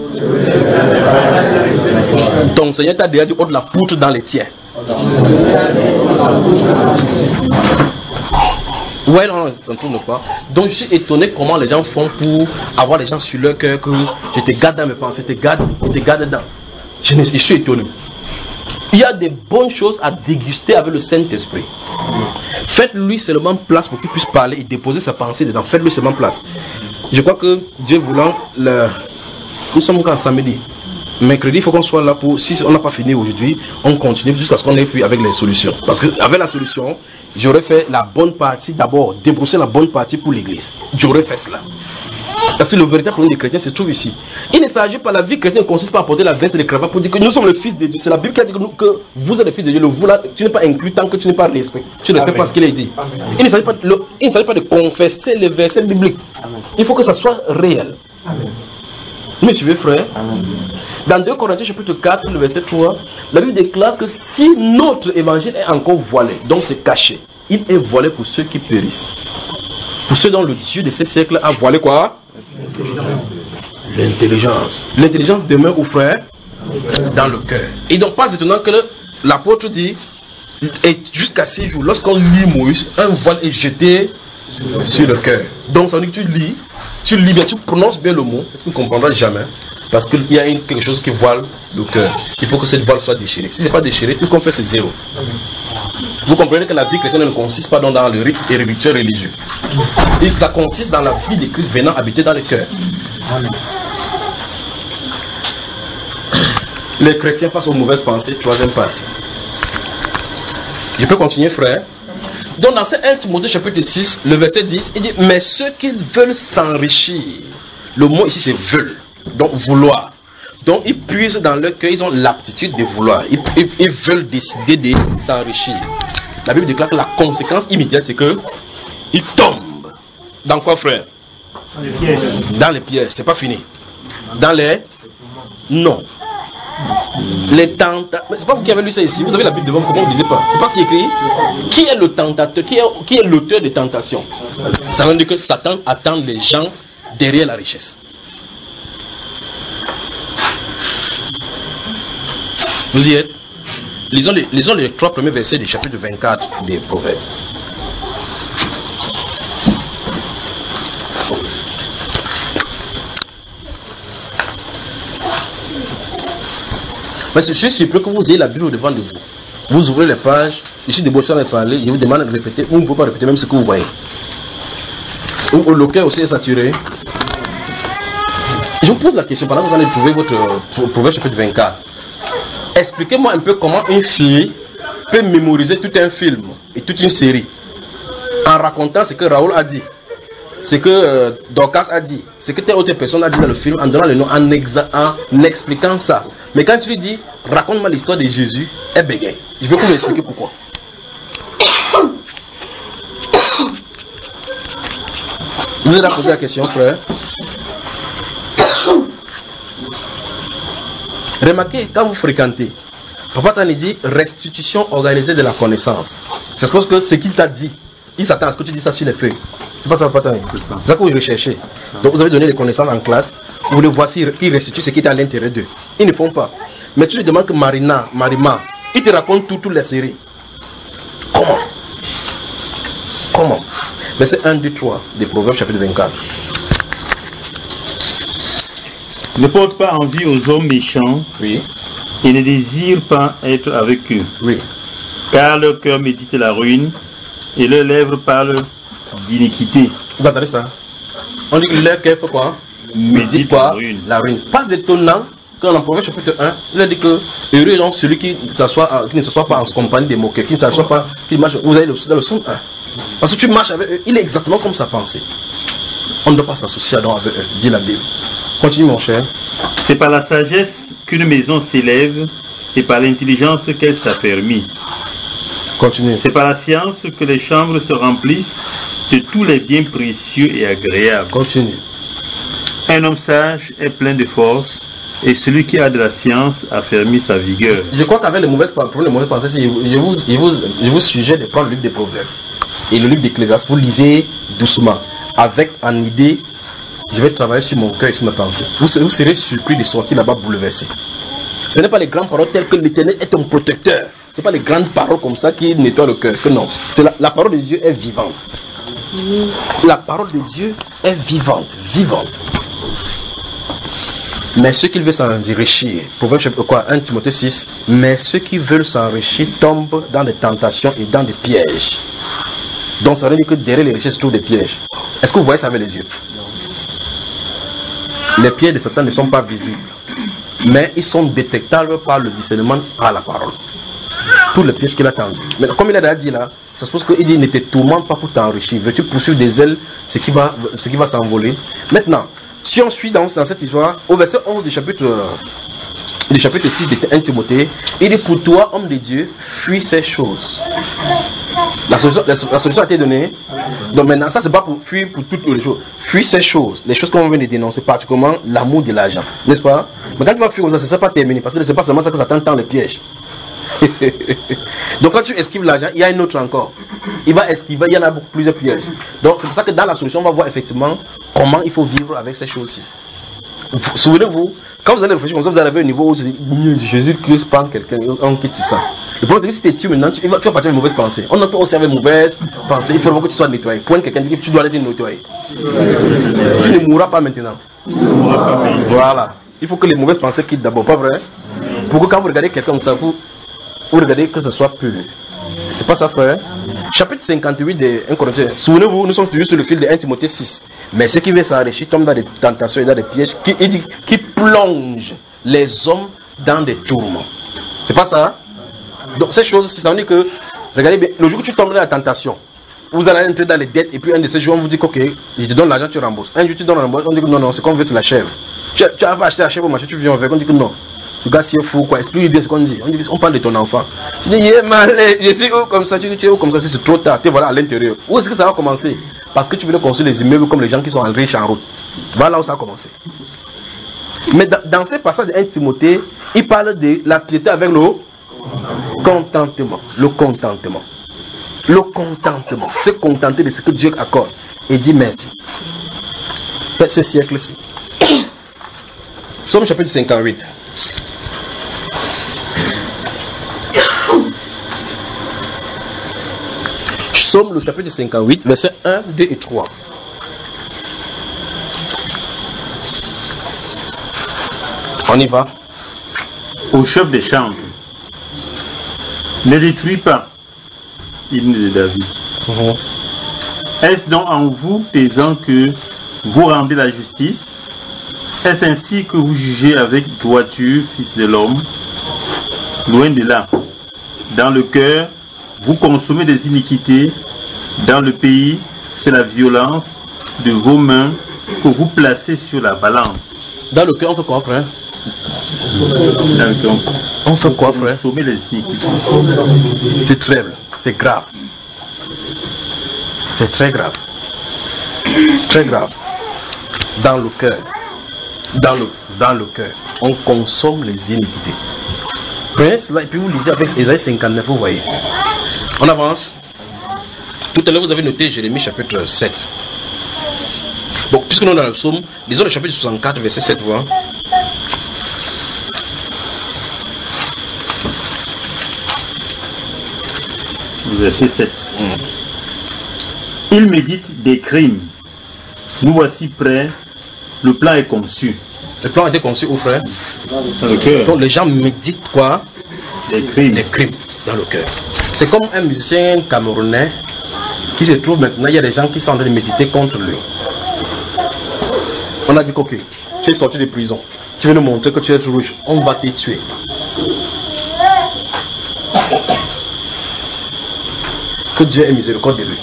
Ton Seigneur t'a déjà dit oh, de la poutre dans les tiens. Ouais, non, ça ne tourne pas. Donc je suis étonné comment les gens font pour avoir les gens sur leur cœur que je te garde dans mes pensées, je te garde, je te garde dedans. Je, je suis étonné. Il y a des bonnes choses à déguster avec le Saint-Esprit. Faites-lui seulement place pour qu'il puisse parler et déposer sa pensée dedans. Faites-lui seulement place. Je crois que Dieu voulant, le... nous sommes quand samedi. Mercredi, il faut qu'on soit là pour, si on n'a pas fini aujourd'hui, on continue jusqu'à ce qu'on ait fini avec les solutions. Parce qu'avec la solution, j'aurais fait la bonne partie d'abord, débrousser la bonne partie pour l'église. J'aurais fait cela. Parce que le véritable problème des chrétiens se trouve ici. Il ne s'agit pas, la vie chrétienne ne consiste pas à porter la veste et les cravates pour dire que nous sommes le fils de Dieu. C'est la Bible qui a dit que, nous, que vous êtes le fils de Dieu. Le vous là, tu n'es pas inclus tant que tu n'es pas respecté. Tu ne respectes pas ce qu'il a dit. Amen. Il ne s'agit pas, le, il ne s'agit pas de confesser les versets bibliques. Amen. Il faut que ça soit réel. Amen. Vous me suivez, frère? Amen. Dans deux Corinthiens chapitre quatre, le verset trois, la Bible déclare que si notre évangile est encore voilé, donc c'est caché, il est voilé pour ceux qui périssent. Pour ceux dont le Dieu de ces siècles a voilé quoi? L'intelligence. L'intelligence demeure où, frère? Dans le cœur. Et donc pas étonnant que l'apôtre dit, et jusqu'à six jours, lorsqu'on lit Moïse, un voile est jeté sur le cœur. Donc ça veut dire que tu lis, tu lis bien, tu prononces bien le mot, tu ne comprendras jamais. Parce qu'il y a une, quelque chose qui voile le cœur. Il faut que cette voile soit déchirée. Si ce n'est pas déchiré, tout ce qu'on fait c'est zéro. Vous comprenez que la vie chrétienne ne consiste pas dans, dans le rite et le rituel religieux. Et ça consiste dans la vie de Christ venant habiter dans le cœur. Les chrétiens face aux mauvaises pensées, troisième partie. Je peux continuer, frère? Donc dans ce un Timothée chapitre six, le verset dix, il dit, mais ceux qui veulent s'enrichir, le mot ici c'est veulent, donc vouloir. Donc ils puisent dans leur cœur, ils ont l'aptitude de vouloir. Ils, ils, ils veulent décider de s'enrichir. La Bible déclare que la conséquence immédiate c'est que ils tombent. Dans quoi, frère? Dans les pièges. Dans les pièges, c'est pas fini. Dans les... Non. Les tentations. C'est pas vous qui avez lu ça ici. Vous avez la Bible devant vous, comment vous ne lisez pas? C'est pas ce qui est écrit. Qui est le tentateur? Qui est, qui est l'auteur des tentations? Ça veut dire que Satan attend les gens derrière la richesse. Vous y êtes? Lisons les, lisons les trois premiers versets du chapitre vingt-quatre des Proverbes. Parce que je suis surpris que vous ayez la Bible devant de vous. Vous ouvrez les pages, je suis débauché à parler, je vous demande de répéter, ou vous ne pouvez pas répéter même ce que vous voyez. Le cœur aussi est saturé. Je vous pose la question, pendant que vous allez trouver votre Proverbe chapitre vingt-quatre. Expliquez-moi un peu comment une fille peut mémoriser tout un film et toute une série. en racontant ce que Raoul a dit, ce que euh, Dorcas a dit, ce que telle autre personne a dit dans le film, en donnant le nom, en, exa en expliquant ça. Mais quand tu lui dis, raconte-moi l'histoire de Jésus, elle bégaye. Je veux qu'on m'explique pourquoi. Vous avez posé la question, frère. Remarquez, quand vous fréquentez, Papa Tani dit restitution organisée de la connaissance. C'est parce que ce qu'il t'a dit, il s'attend à ce que tu dis ça sur les feuilles. C'est pas ça, Papa Tani. C'est ça que vous recherchez. Donc vous avez donné les connaissances en classe, vous voulez voir s'ils restituent ce qui est à l'intérieur d'eux. Ils ne font pas. Mais tu lui demandes que Marina, Marima, ils te racontent tout, toutes les séries. Comment Comment Verset un, deux, trois des Proverbes chapitre vingt-quatre. Ne porte pas envie aux hommes méchants. Oui. Et ne désire pas être avec eux. Oui. Car leur cœur médite la ruine et leurs lèvres parlent d'iniquité. Vous entendez ça? On dit que leur cœur fait quoi? Médite quoi? la ruine. La ruine. Pas étonnant quand dans Proverbe chapitre un, il a dit que heureux est donc celui qui, qui ne s'assoit pas en compagnie des moqueurs, qui ne s'assoit pas, qui marche. Vous avez le, dans le son un. Parce que tu marches avec eux, il est exactement comme sa pensée. On ne doit pas s'associer donc avec eux, dit la Bible. Continue mon cher. C'est par la sagesse qu'une maison s'élève et par l'intelligence qu'elle s'affermit. Continue. C'est par la science que les chambres se remplissent de tous les biens précieux et agréables. Continue. Un homme sage est plein de force et celui qui a de la science affermit sa vigueur. Je crois qu'avec les mauvaises pensées, les mauvaises pensées, je vous, je vous, je vous, je vous suggère de prendre le livre des Proverbes et le livre d'Ecclésiaste. Vous lisez doucement, avec en idée. Je vais travailler sur mon cœur et sur ma pensée. Vous serez, vous serez surpris de sortir là-bas bouleversé. Ce n'est pas les grandes paroles telles que l'Éternel est ton protecteur. Ce n'est pas les grandes paroles comme ça qui nettoient le cœur. Que non. C'est la, la parole de Dieu est vivante. La parole de Dieu est vivante. Vivante. Mais ceux qui veulent s'enrichir, Proverbe chapitre quoi, un Timothée six, mais ceux qui veulent s'enrichir tombent dans des tentations et dans des pièges. Donc ça veut dire que derrière les richesses se trouvent des pièges. Est-ce que vous voyez ça avec les yeux? Les pieds de Satan ne sont pas visibles, mais ils sont détectables par le discernement à la parole. Tous les pièges qu'il a tendus. Mais comme il a déjà dit là, ça suppose qu'il dit ne te tourmente pas pour t'enrichir. Veux-tu poursuivre des ailes, ce qui va, ce qui va s'envoler. Maintenant, si on suit dans, dans cette histoire, au verset onze du chapitre, du chapitre six de un Timothée, il dit pour toi, homme de Dieu, fuis ces choses. La solution, la, la solution a été donnée. Donc maintenant, ça c'est pas pour fuir pour toutes les choses. Fuis ces choses, les choses qu'on vient de dénoncer, particulièrement l'amour de l'argent, n'est-ce pas? Mais quand tu vas fuir comme ça, c'est pas terminé, parce que c'est pas seulement ça que ça t'entend les pièges. Donc quand tu esquives l'argent, il y a un autre encore. Il va esquiver, il y en a beaucoup plusieurs pièges. Donc c'est pour ça que dans la solution, on va voir effectivement comment il faut vivre avec ces choses-ci. Souvenez-vous, quand vous allez réfléchir comme ça, vous arrivez au niveau où Jésus-Christ prend quelqu'un, on quitte sur ça. Le problème c'est que si tu es tué maintenant, tu, tu vas partir avec mauvaises pensées. On entend aussi avec mauvaises pensées, il faut vraiment que tu sois nettoyé. Point quelqu'un dit que tu dois être nettoyé. Tu ne mourras pas maintenant. Voilà. Il faut que les mauvaises pensées quittent d'abord, pas vrai? Pour que quand vous regardez quelqu'un comme ça, vous, vous regardez que ce soit pur. C'est pas ça, frère? Chapitre cinquante-huit de un Corinthiens. Souvenez-vous, nous sommes toujours sur le fil de un Timothée six. Mais ceux qui veulent s'enrichir tombent dans des tentations et dans des pièges qui, il dit, qui plongent les hommes dans des tourments. C'est pas ça? Donc ces choses, ça veut dire que, regardez bien, le jour où tu tombes dans la tentation, vous allez entrer dans les dettes et puis un de ces jours on vous dit que ok, je te donne l'argent, tu rembourses. Un jour tu donnes l'argent, on dit que non, non, c'est qu'on veut, c'est la chèvre. Tu, tu as acheté la chèvre au marché, tu viens avec, on dit que non. Le gars c'est fou quoi, explique bien ce qu'on dit. On dit, on parle de ton enfant. Tu dis, yeah, man, je suis où comme ça, tu dis, tu es où comme ça, c'est trop tard, tu es voilà à l'intérieur. Où est-ce que ça va commencer? Parce que tu veux construire les immeubles comme les gens qui sont riches en route. Voilà où ça a commencé. Mais dans, dans ces passages de un Timothée, il parle de la piété avec le contentement. Le contentement. Le contentement. Se contenter de ce que Dieu accorde. Et dit merci. Faites ce siècle-ci. Psaume chapitre cinquante-huit. Psaume le chapitre cinquante-huit, versets un, deux et trois. On y va. Au chef des chambres, ne détruis pas, hymne de David. Uh-huh. Est-ce donc en vous, paysans, que vous rendez la justice? Est-ce ainsi que vous jugez avec droiture, fils de l'homme? Loin de là. Dans le cœur, vous consommez des iniquités Dans le pays, c'est la violence de vos mains que vous placez sur la balance. Dans le cœur, on fait quoi, frère? Dans le cœur, on fait quoi, frère? Sommer les iniquités. C'est très, c'est grave. C'est très grave. Très grave. Dans le cœur. Dans le, dans le cœur. On consomme les iniquités. Prenez cela et puis vous lisez avec Ésaïe cinquante-neuf, vous voyez. On avance. Tout à l'heure, vous avez noté Jérémie chapitre sept. Donc, puisque nous sommes dans le psaume, lisons le chapitre soixante-quatre, verset sept, voilà. Verset sept. Mm. Il médite des crimes. Nous voici prêts. Le plan est conçu. Le plan a été conçu où, frère? Dans le cœur. Donc les gens méditent quoi? Des crimes. Des crimes dans le cœur. C'est comme un musicien camerounais qui se trouve maintenant, il y a des gens qui sont en train de méditer contre lui. On a dit qu'ok, tu es sorti de prison. Tu veux nous montrer que tu es rouge. On va te tuer. Que Dieu ait miséricorde de lui.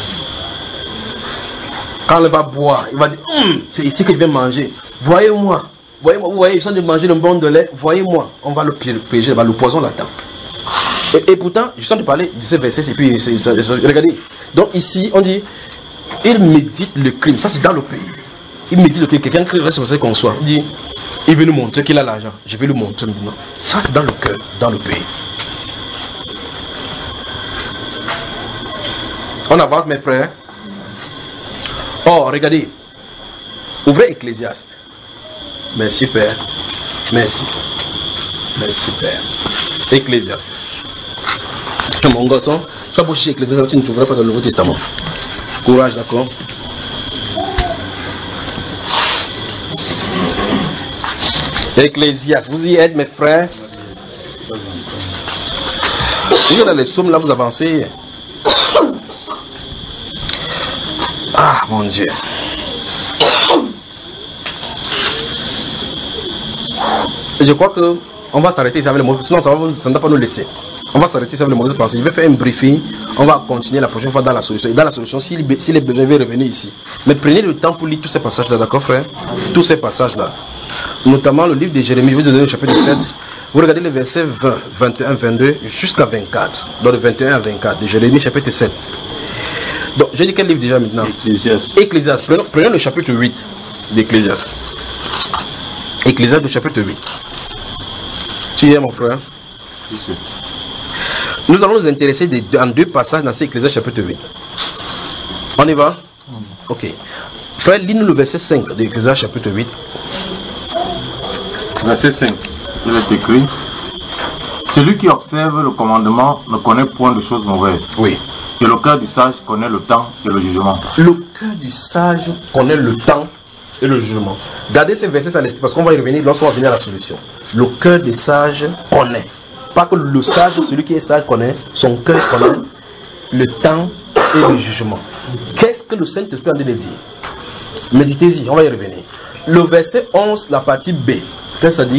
Quand il va boire, il va dire, hm, c'est ici que je vais manger. Voyez-moi. Voyez-moi, vous voyez, ils sont en train de manger le bon de lait. Voyez-moi. On va le piéger, le poison là-dedans. Et, et pourtant, je suis en train de parler de ces versets, et puis, c'est, c'est, c'est, regardez. Donc ici, on dit, il médite le crime. Ça, c'est dans le pays. Il médite le crime. Quelqu'un qui reste comme ça qu'on soit. Il dit, il veut nous montrer qu'il a l'argent. Je vais lui montrer maintenant. Ça, c'est dans le cœur, dans le pays. On avance, mes frères. Oh, regardez. Ouvrez Ecclésiaste. Merci, Père. Merci. Merci, Père. Ecclésiaste. Mon garçon, tu vas boucher Ecclésiaste, tu ne trouveras pas dans le Nouveau Testament. Courage, d'accord? Ecclésiaste, vous y êtes, mes frères? Vous êtes dans les psaumes, là, vous avancez. Ah, mon Dieu. Je crois que on va s'arrêter ici avec les mauvaises pensées. Sinon, ça va, ça ne va pas nous laisser. On va s'arrêter ici avec les mauvaises pensées. Je vais faire un briefing. On va continuer la prochaine fois dans la solution. Et dans la solution, s'il si est besoin, je vais revenir ici. Mais prenez le temps pour lire tous ces passages-là, d'accord, frère? Tous ces passages-là. Notamment le livre de Jérémie. Je vais vous donner le chapitre sept. Vous regardez les versets vingt, vingt et un, vingt-deux jusqu'à vingt-quatre. Dans le vingt et un à vingt-quatre de Jérémie, chapitre sept. Donc, j'ai dit quel livre déjà maintenant? Ecclésiaste. Ecclésiaste. Prenons, prenons le chapitre huit d'Ecclésiaste. Ecclésiaste, le chapitre huit. Tu y es, mon frère? Oui. Nous allons nous intéresser des, en deux passages dans cet Ecclésiaste, chapitre huit. On y va? Ok. Frère, lis-nous le verset cinq de Ecclésiaste, chapitre huit. Verset cinq. Il est écrit: celui qui observe le commandement ne connaît point de choses mauvaises. Oui. Et le cœur du sage connaît le temps et le jugement. Le cœur du sage connaît le temps et le jugement. Gardez ces versets à l'esprit parce qu'on va y revenir lorsqu'on va venir à la solution. Le cœur du sage connaît. Pas que le sage, celui qui est sage connaît, son cœur connaît le temps et le jugement. Qu'est-ce que le Saint-Esprit a dit de dire? Méditez-y, on va y revenir. Le verset onze, la partie B. Qu'est-ce que ça dit?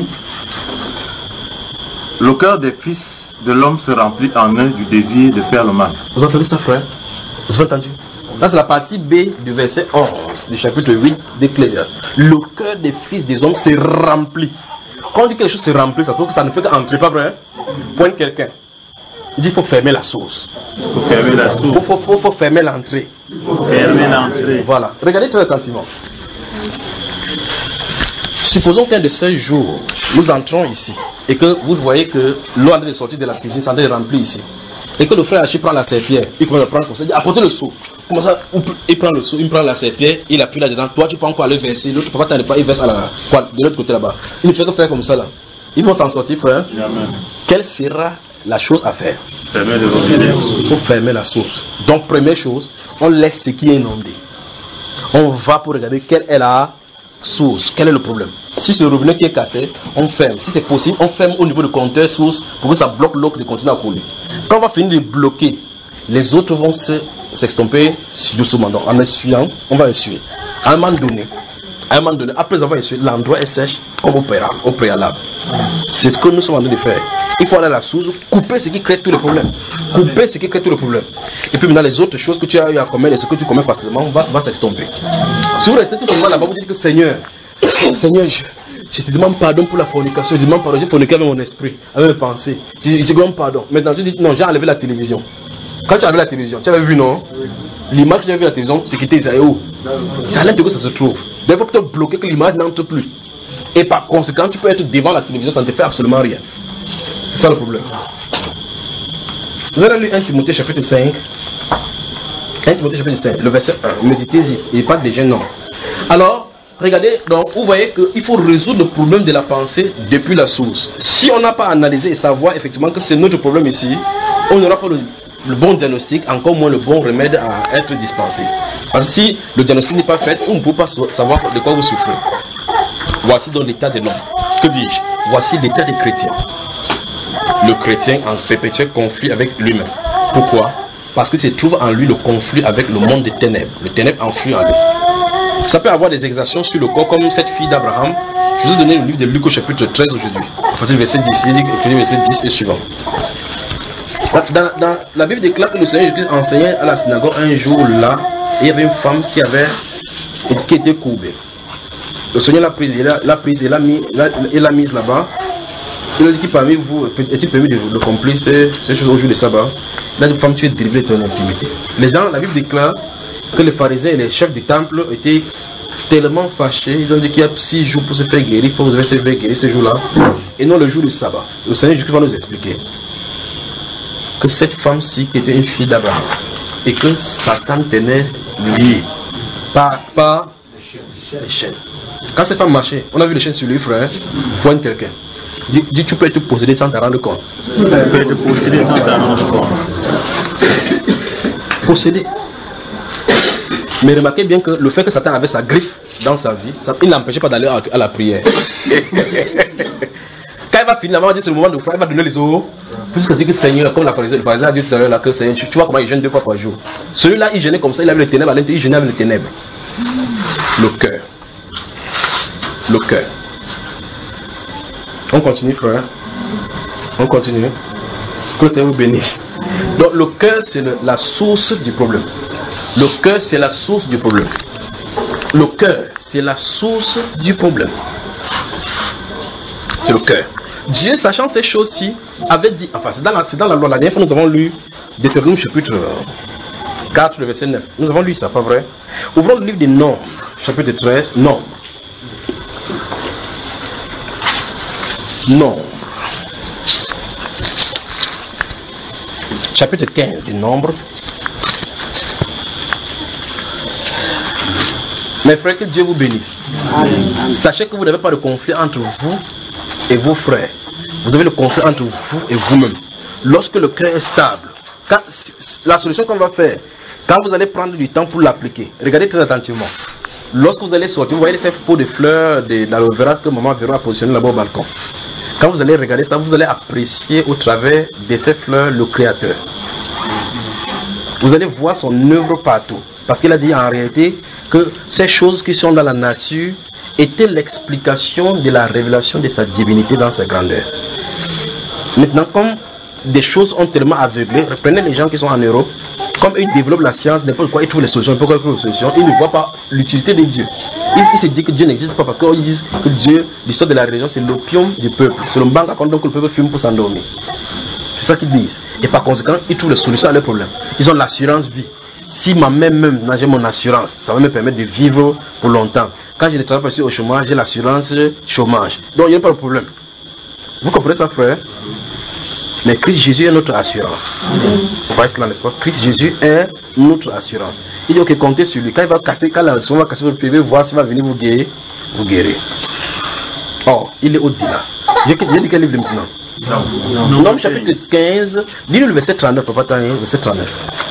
Le cœur des fils de l'homme se remplit en eux du désir de faire le mal. Vous avez entendu ça, frère? Vous avez entendu? Là, c'est la partie B du verset onze du chapitre huit d'Ecclésiaste. Le cœur des fils des hommes se remplit. Quand on dit que quelque chose se remplit, ça se trouve que ça ne fait qu'entrer, pas vrai? Pointe quelqu'un. Il dit qu'il faut fermer la source. Il faut fermer la source. Il faut, faut, faut fermer l'entrée. Fermer l'entrée. Voilà. Regardez très attentivement. Supposons qu'un de ces jours, nous entrons ici et que vous voyez que l'eau est sortie de la cuisine, ça est remplie ici. Et que le frère Achille prend la serpillère, il commence à prendre comme ça, il dit apportez le seau. Comment ça, il prend le seau, il prend la serpillère, il appuie là-dedans. Toi, tu peux encore aller verser, l'autre papa t'en pas, il verse à la, quoi, de l'autre côté là-bas. Il ne fait que faire comme ça là. Ils vont s'en sortir, frère. Amen. Quelle sera la chose à faire? Fermer le robinet. Il faut fermer la source. Donc, première chose, on laisse ce qui est inondé. On va pour regarder quelle est la source, quel est le problème. Si c'est le robinet qui est cassé, on ferme. Si c'est possible, on ferme au niveau du compteur source pour que ça bloque l'eau qui continue à couler. Quand on va finir de bloquer, les autres vont se, s'extomper doucement. Donc en essuyant, on va essuyer. À un moment donné, À un moment donné, après avoir essuyé, l'endroit est sèche comme au, pré au préalable. C'est ce que nous sommes en train de faire. Il faut aller à la source, couper ce qui crée tous les problèmes. Couper ce qui crée tous les problèmes. Et puis maintenant, les autres choses que tu as eu à commettre et ce que tu commets facilement va, va s'estomper. Si vous restez tout simplement là-bas, vous dites que Seigneur, Seigneur, je, je te demande pardon pour la fornication, je te demande pardon, j'ai forniqué avec mon esprit, avec mes pensées. Je, je te demande pardon. Maintenant, tu dis non, j'ai enlevé la télévision. Quand tu as enlevé la télévision, tu avais vu, non? L'image que tu avais vu à la télévision, c'est qui était où? C'est à l'intérieur que ça se trouve. Il faut peut-être bloquer que l'image n'entre plus. Et par conséquent, tu peux être devant la télévision, ça ne te fait absolument rien. C'est ça le problème. Vous avez lu un Timothée chapitre cinq. un Timothée chapitre cinq, le verset un. Méditez-y. Il parle des jeunes hommes. Alors, regardez, donc, vous voyez qu'il faut résoudre le problème de la pensée depuis la source. Si on n'a pas analysé et savoir effectivement que c'est notre problème ici, on n'aura pas le, le bon diagnostic, encore moins le bon remède à être dispensé. Parce que si le diagnostic n'est pas fait, on ne peut pas savoir de quoi vous souffrez. Voici donc l'état de l'homme. Que dis-je? Voici l'état des chrétiens. Le chrétien en perpétuel conflit avec lui-même. Pourquoi? Parce qu'il se trouve en lui le conflit avec le monde des ténèbres. Le ténèbre enflue en lui. Ça peut avoir des exactions sur le corps, comme cette fille d'Abraham. Je vous ai donné le livre de Luc au chapitre treize aujourd'hui. À partir du verset dix, il dit que le verset dix et suivant. Dans, dans la Bible déclare que le Seigneur Jésus enseignait à la synagogue un jour là, et il y avait une femme qui avait qui était courbée. Le Seigneur l'a prise, l'a prise et l'a mis, l'a mise là-bas. Il a dit que parmi vous, est-il permis de, de accomplir ces, ces choses au jour de sabbat? Il a dit, femme, tu es dribblée de ton infimité. Les gens, la Bible déclare que les pharisiens et les chefs du temple étaient tellement fâchés. Ils ont dit qu'il y a six jours pour se faire guérir. Il faut que vous se faire guérir ce jour-là. Et non le jour du sabbat. Le Seigneur Jésus va nous expliquer que cette femme-ci, qui était une fille d'Abraham, et que Satan tenait liée par, par les chaînes. Quand cette femme marchait, on a vu les chaînes sur lui, frère, pointe quelqu'un. Dis, dis, tu peux être possédé sans t'en rendre compte. Tu peux être possédé sans t'en rendre compte. Possédé. Mais remarquez bien que le fait que Satan avait sa griffe dans sa vie, ça, il n'empêchait pas d'aller à, à la prière. Quand il va finir, il va dire c'est le moment de faire, il va donner les eaux. Puisque dit que Seigneur, comme la pharisien, le pharisien a dit tout à l'heure là que Seigneur, tu, tu vois comment il gêne deux fois par jour. Celui-là, il gênait comme ça, il avait le ténèbre à l'intérieur, il gênait avec le ténèbre. Le cœur. Le cœur. On continue, frère. On continue. Que le Seigneur vous bénisse. Donc, le cœur, c'est la source du problème. Le cœur, c'est la source du problème. Le cœur, c'est la source du problème. C'est le cœur. Dieu, sachant ces choses-ci, avait dit, enfin, c'est dans, dans la loi. La dernière fois, nous avons lu Deutéronome chapitre quatre, le verset neuf. Nous avons lu ça, pas vrai? Ouvrons le livre des Nombres, chapitre treize, Nombres. Nombres. Chapitre quinze des Nombres. Mes frères, que Dieu vous bénisse. Amen. Sachez que vous n'avez pas de conflit entre vous et vos frères. Vous avez le conflit entre vous et vous-même. Lorsque le cœur est stable, quand, la solution qu'on va faire, quand vous allez prendre du temps pour l'appliquer, regardez très attentivement. Lorsque vous allez sortir, vous voyez ces pots de fleurs de l'aloe vera que maman Véro a positionné là-bas au balcon. Quand vous allez regarder ça, vous allez apprécier au travers de ces fleurs le Créateur. Vous allez voir son œuvre partout. Parce qu'il a dit en réalité que ces choses qui sont dans la nature étaient l'explication de la révélation de sa divinité dans sa grandeur. Maintenant, comme des choses ont tellement aveuglé, reprenez les gens qui sont en Europe, comme ils développent la science, n'importe quoi, ils trouvent les solutions, n'importe quoi, ils trouvent les solutions, ils ne voient pas l'utilité de Dieu. Ils, ils se disent que Dieu n'existe pas parce qu'ils disent que Dieu, l'histoire de la religion, c'est l'opium du peuple. C'est le banga quand donc le peuple fume pour s'endormir. C'est ça qu'ils disent. Et par conséquent, ils trouvent les solutions à leurs problèmes. Ils ont l'assurance vie. Si ma mère même n'a j'ai mon assurance, ça va me permettre de vivre pour longtemps. Quand je ne travaille pas au chômage, j'ai l'assurance chômage. Donc il n'y a pas de problème. Vous comprenez ça, frère? Mais Christ Jésus est notre assurance. Vous voyez cela, n'est-ce pas? Christ Jésus est notre assurance. Il dit ok, comptez sur lui. Quand il va casser, quand la va casser votre P V, voir s'il va venir vous guérir, vous guérir. Or, il est au-delà. J'ai dit quel livre maintenant? Non. Non. Nom chapitre quinze, dis-nous le verset trente-neuf, papa, t'as un verset trente-neuf.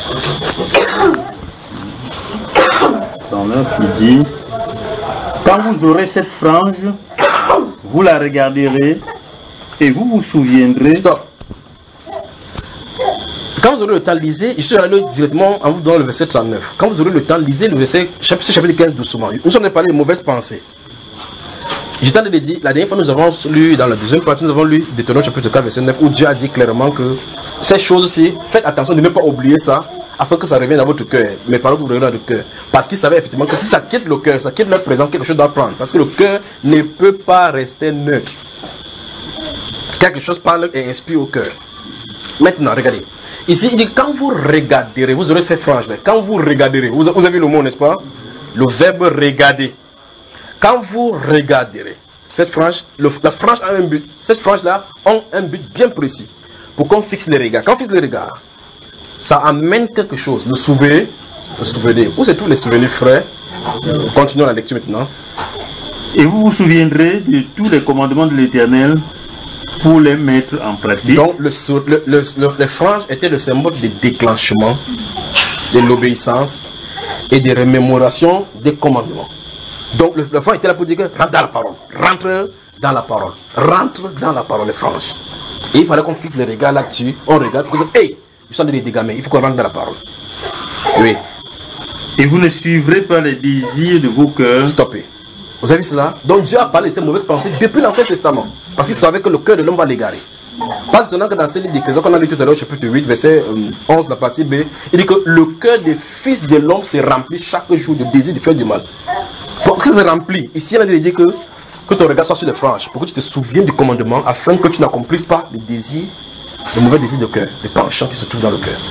trente-neuf, il dit: quand vous aurez cette frange, vous la regarderez et vous vous souviendrez. Stop. Quand vous aurez le temps, lisez. Je suis allé directement en vous donnant le verset trente-neuf. Quand vous aurez le temps, lisez le verset chapitre, chapitre quinze doucement. Nous sommes parlé de mauvaises pensées. J'étais en train de dire, la dernière fois nous avons lu, dans la deuxième partie, nous avons lu Deutéronome chapitre quatre verset neuf, où Dieu a dit clairement que ces choses-ci, faites attention de ne pas oublier ça, afin que ça revienne à votre cœur. Mes paroles vous reviennent à votre cœur. Parce qu'il savait effectivement que si ça quitte le cœur, ça quitte leur présent, quelque chose doit prendre. Parce que le cœur ne peut pas rester neutre. Quelque chose parle et inspire au cœur. Maintenant, regardez. Ici, il dit, quand vous regarderez, vous aurez ces franges-là. Quand vous regarderez, vous, vous avez le mot, n'est-ce pas? Le verbe regarder. Quand vous regarderez cette frange, le, la frange a un but. Cette frange-là a un but bien précis. Pour qu'on fixe les regards. Quand on fixe les regards, ça amène quelque chose. Le souvenir, le souvenir. Où c'est tous les souvenirs frais? Continuons la lecture maintenant. Et vous vous souviendrez de tous les commandements de l'Éternel pour les mettre en pratique. Donc, le, le, le, le, les franges étaient le symbole de déclenchement, de l'obéissance et de remémoration des commandements. Donc, le, le frange était là pour dire que rentre dans la parole, rentre dans la parole, rentre dans la parole, les franges. Et il fallait qu'on fixe les regards là-dessus. On regarde, pour dire, hey, je suis en train de dégamer, il faut qu'on rentre dans la parole. Oui. Et vous ne suivrez pas les désirs de vos cœurs. Stoppez. Vous avez vu cela? Donc Dieu a parlé de ces mauvaises pensées depuis l'Ancien Testament. Parce qu'il savait que le cœur de l'homme va l'égarer. Parce que dans ce livre d'Ecclésiaste qu'on a lu tout à l'heure, chapitre huit, verset onze, la partie B, il dit que le cœur des fils de l'homme se remplit chaque jour de désir de faire du mal. Pour que ça se remplit, ici il a dit que, que ton regard soit sur les franges, pour que tu te souviennes du commandement, afin que tu n'accomplisses pas les désirs, les mauvais désirs de cœur, les penchants qui se trouvent dans le cœur.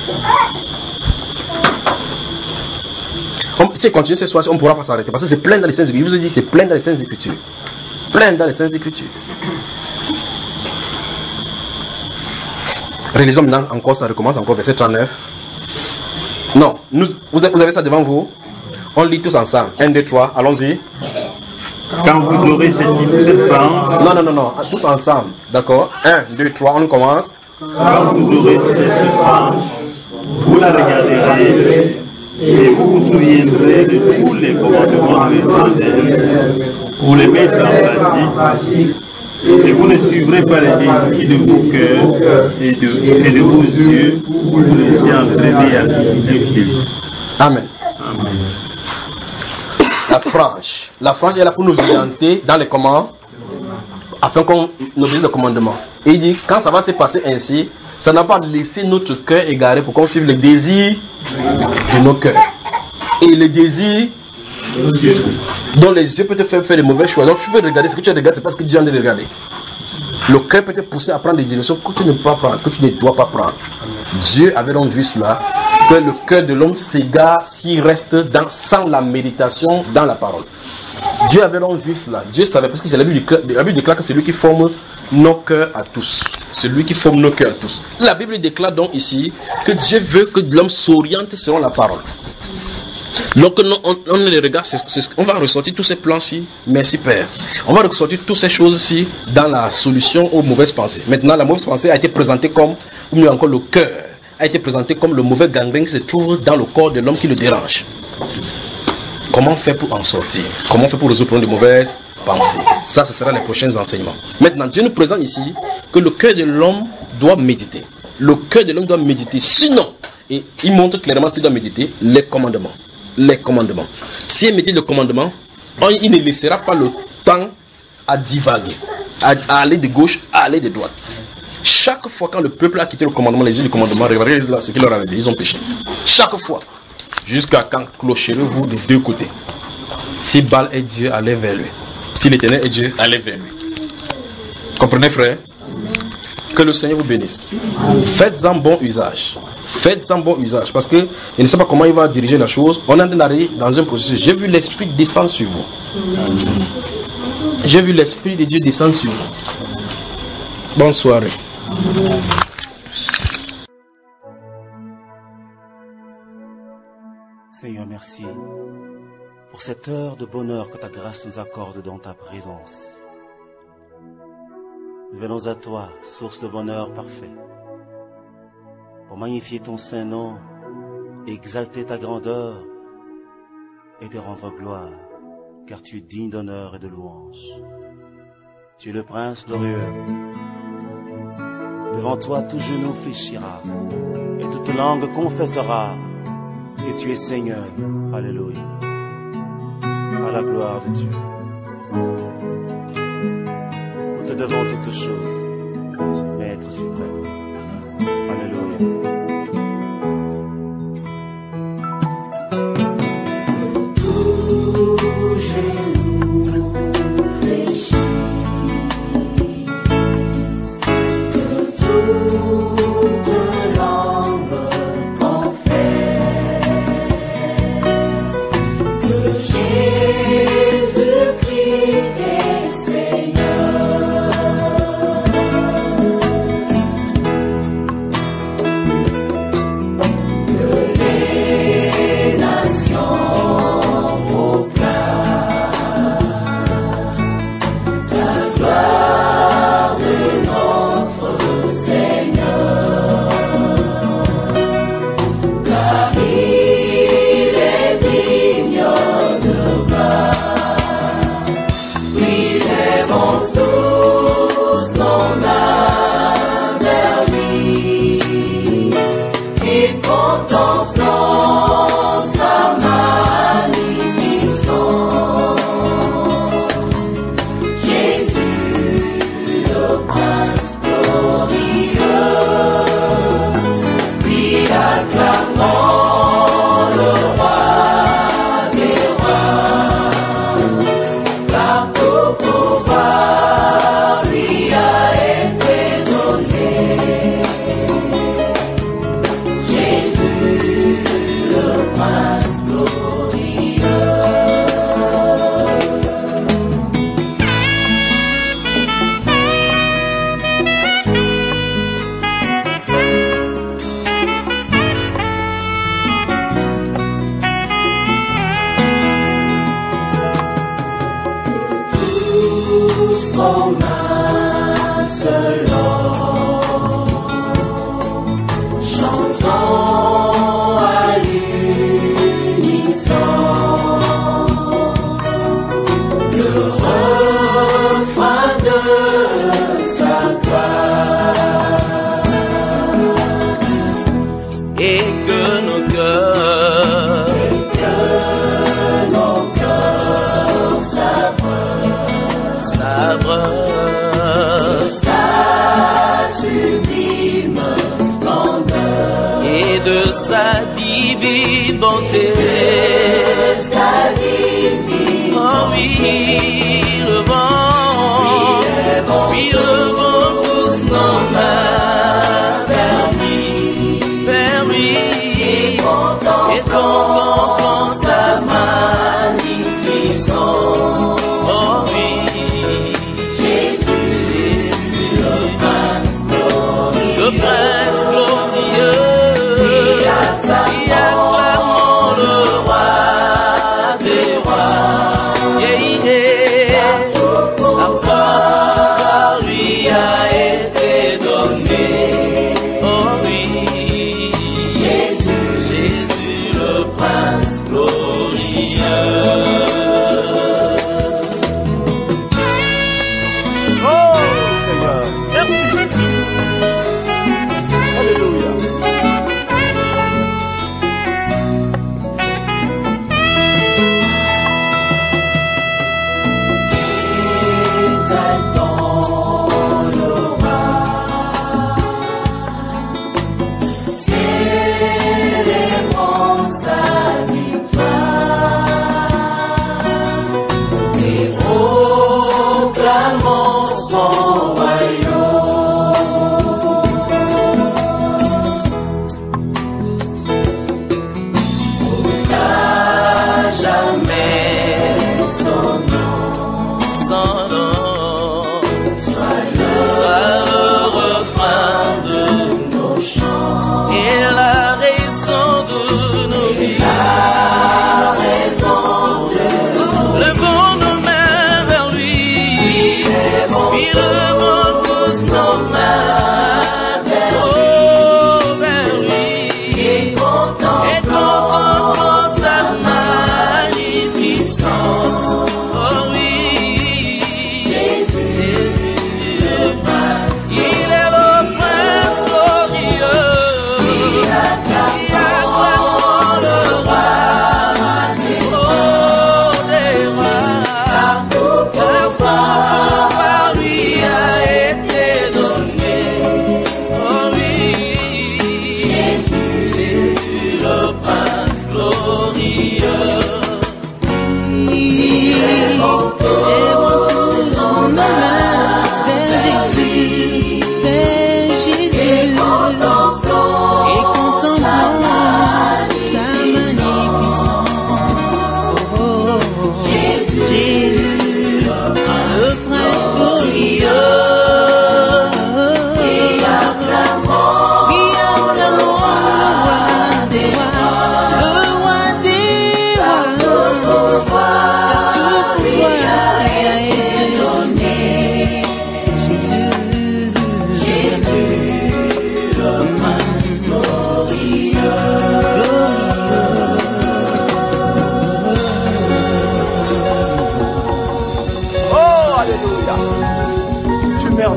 On, si on continue cette soirée, on ne pourra pas s'arrêter. Parce que c'est plein dans les Saintes Écritures. Je vous ai dit, c'est plein dans les Saintes Écritures. Plein dans les Saintes Écritures. Réalisons maintenant encore, ça recommence encore, verset trente-neuf. Non, nous, vous, avez, vous avez ça devant vous. On lit tous ensemble. un, deux, trois, allons-y. Quand vous aurez cette, cette frange. Non, non, non, non, tous ensemble. D'accord. un, deux, trois, on commence. Quand vous aurez cette frange, vous la regarderez. Et vous vous souviendrez de tous les commandements de l'Éternel pour les mettre en pratique. Et vous ne suivrez pas les désirs de vos cœurs et de, et de vos yeux pour vous laisser entraîner à l'iniquité. Amen. Amen. La frange. La frange est là pour nous orienter dans les commandes, afin qu'on obéisse le commandement. Et il dit, quand ça va se passer ainsi, ça n'a pas laissé notre cœur égaré pour qu'on suive les désirs de nos cœurs. Et les désirs dont les yeux peuvent te faire faire de mauvais choix. Donc tu peux regarder ce que tu regardes, c'est parce que Dieu en est de regarder. Le cœur peut te pousser à prendre des directions que tu ne peux pas prendre, que tu ne dois pas prendre. Dieu avait donc vu cela, que le cœur de l'homme s'égare s'il reste dans, sans la méditation dans la parole. Dieu avait donc vu cela. Dieu savait, parce que c'est la Bible déclare que c'est lui qui forme nos cœurs à tous. C'est lui qui forme nos cœurs à tous. La Bible déclare donc ici que Dieu veut que l'homme s'oriente selon la parole. Donc on, on les regarde, c'est, c'est, on va ressortir tous ces plans-ci. Merci Père. On va ressortir toutes ces choses-ci dans la solution aux mauvaises pensées. Maintenant, la mauvaise pensée a été présentée comme, ou mieux encore le cœur, a été présenté comme le mauvais gangrène qui se trouve dans le corps de l'homme qui le dérange. Comment faire pour en sortir? Comment faire pour résoudre le problème de mauvaises pensées? Ça, ce sera les prochains enseignements. Maintenant, Dieu nous présente ici que le cœur de l'homme doit méditer. Le cœur de l'homme doit méditer. Sinon, et il montre clairement ce qu'il doit méditer, les commandements. Les commandements. S'il médite le commandement, il ne laissera pas le temps à divaguer, à, à aller de gauche, à aller de droite. Chaque fois quand le peuple a quitté le commandement, les yeux du commandement, regardez là ce qu'il leur avait dit, ils ont péché. Chaque fois. Jusqu'à quand clocherez-vous de deux côtés. Si Baal est Dieu, allez vers lui. Si l'Éternel est Dieu, allez vers lui. Comprenez, frère? Que le Seigneur vous bénisse. Faites-en bon usage. Faites-en bon usage. Parce que je ne sais pas comment il va diriger la chose. On est en train d'aller dans un processus. J'ai vu l'Esprit descendre sur vous. J'ai vu l'Esprit de Dieu descendre sur vous. Bonne soirée. Seigneur, merci pour cette heure de bonheur que ta grâce nous accorde dans ta présence. Nous venons à toi, source de bonheur parfait, pour magnifier ton saint nom, exalter ta grandeur et te rendre gloire, car tu es digne d'honneur et de louange. Tu es le prince glorieux. Devant toi, tout genou fléchira et toute langue confessera que tu es Seigneur. Alléluia. À la gloire de Dieu. Nous te devons toutes choses, Maître suprême. Alléluia. Le prince glorieux, qui acclamons le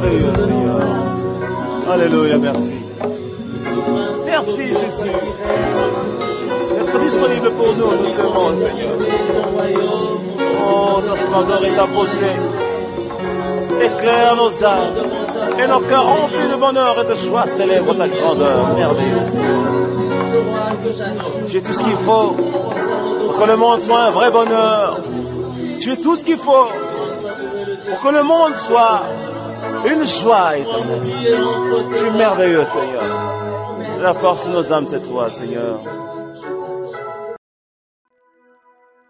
merveilleux, Seigneur. Alléluia, merci. Merci, Jésus. D'être disponible pour nous, nous t'aimons, Seigneur. Oh, ta splendeur et ta beauté éclairent nos âmes et nos cœurs remplis de bonheur et de joie célèbrent ta grandeur merveilleuse, Seigneur. Tu es tout ce qu'il faut pour que le monde soit un vrai bonheur. Tu es tout ce qu'il faut pour que le monde soit une joie éternelle. Tu es merveilleux, Seigneur. La force de nos âmes, c'est toi, Seigneur.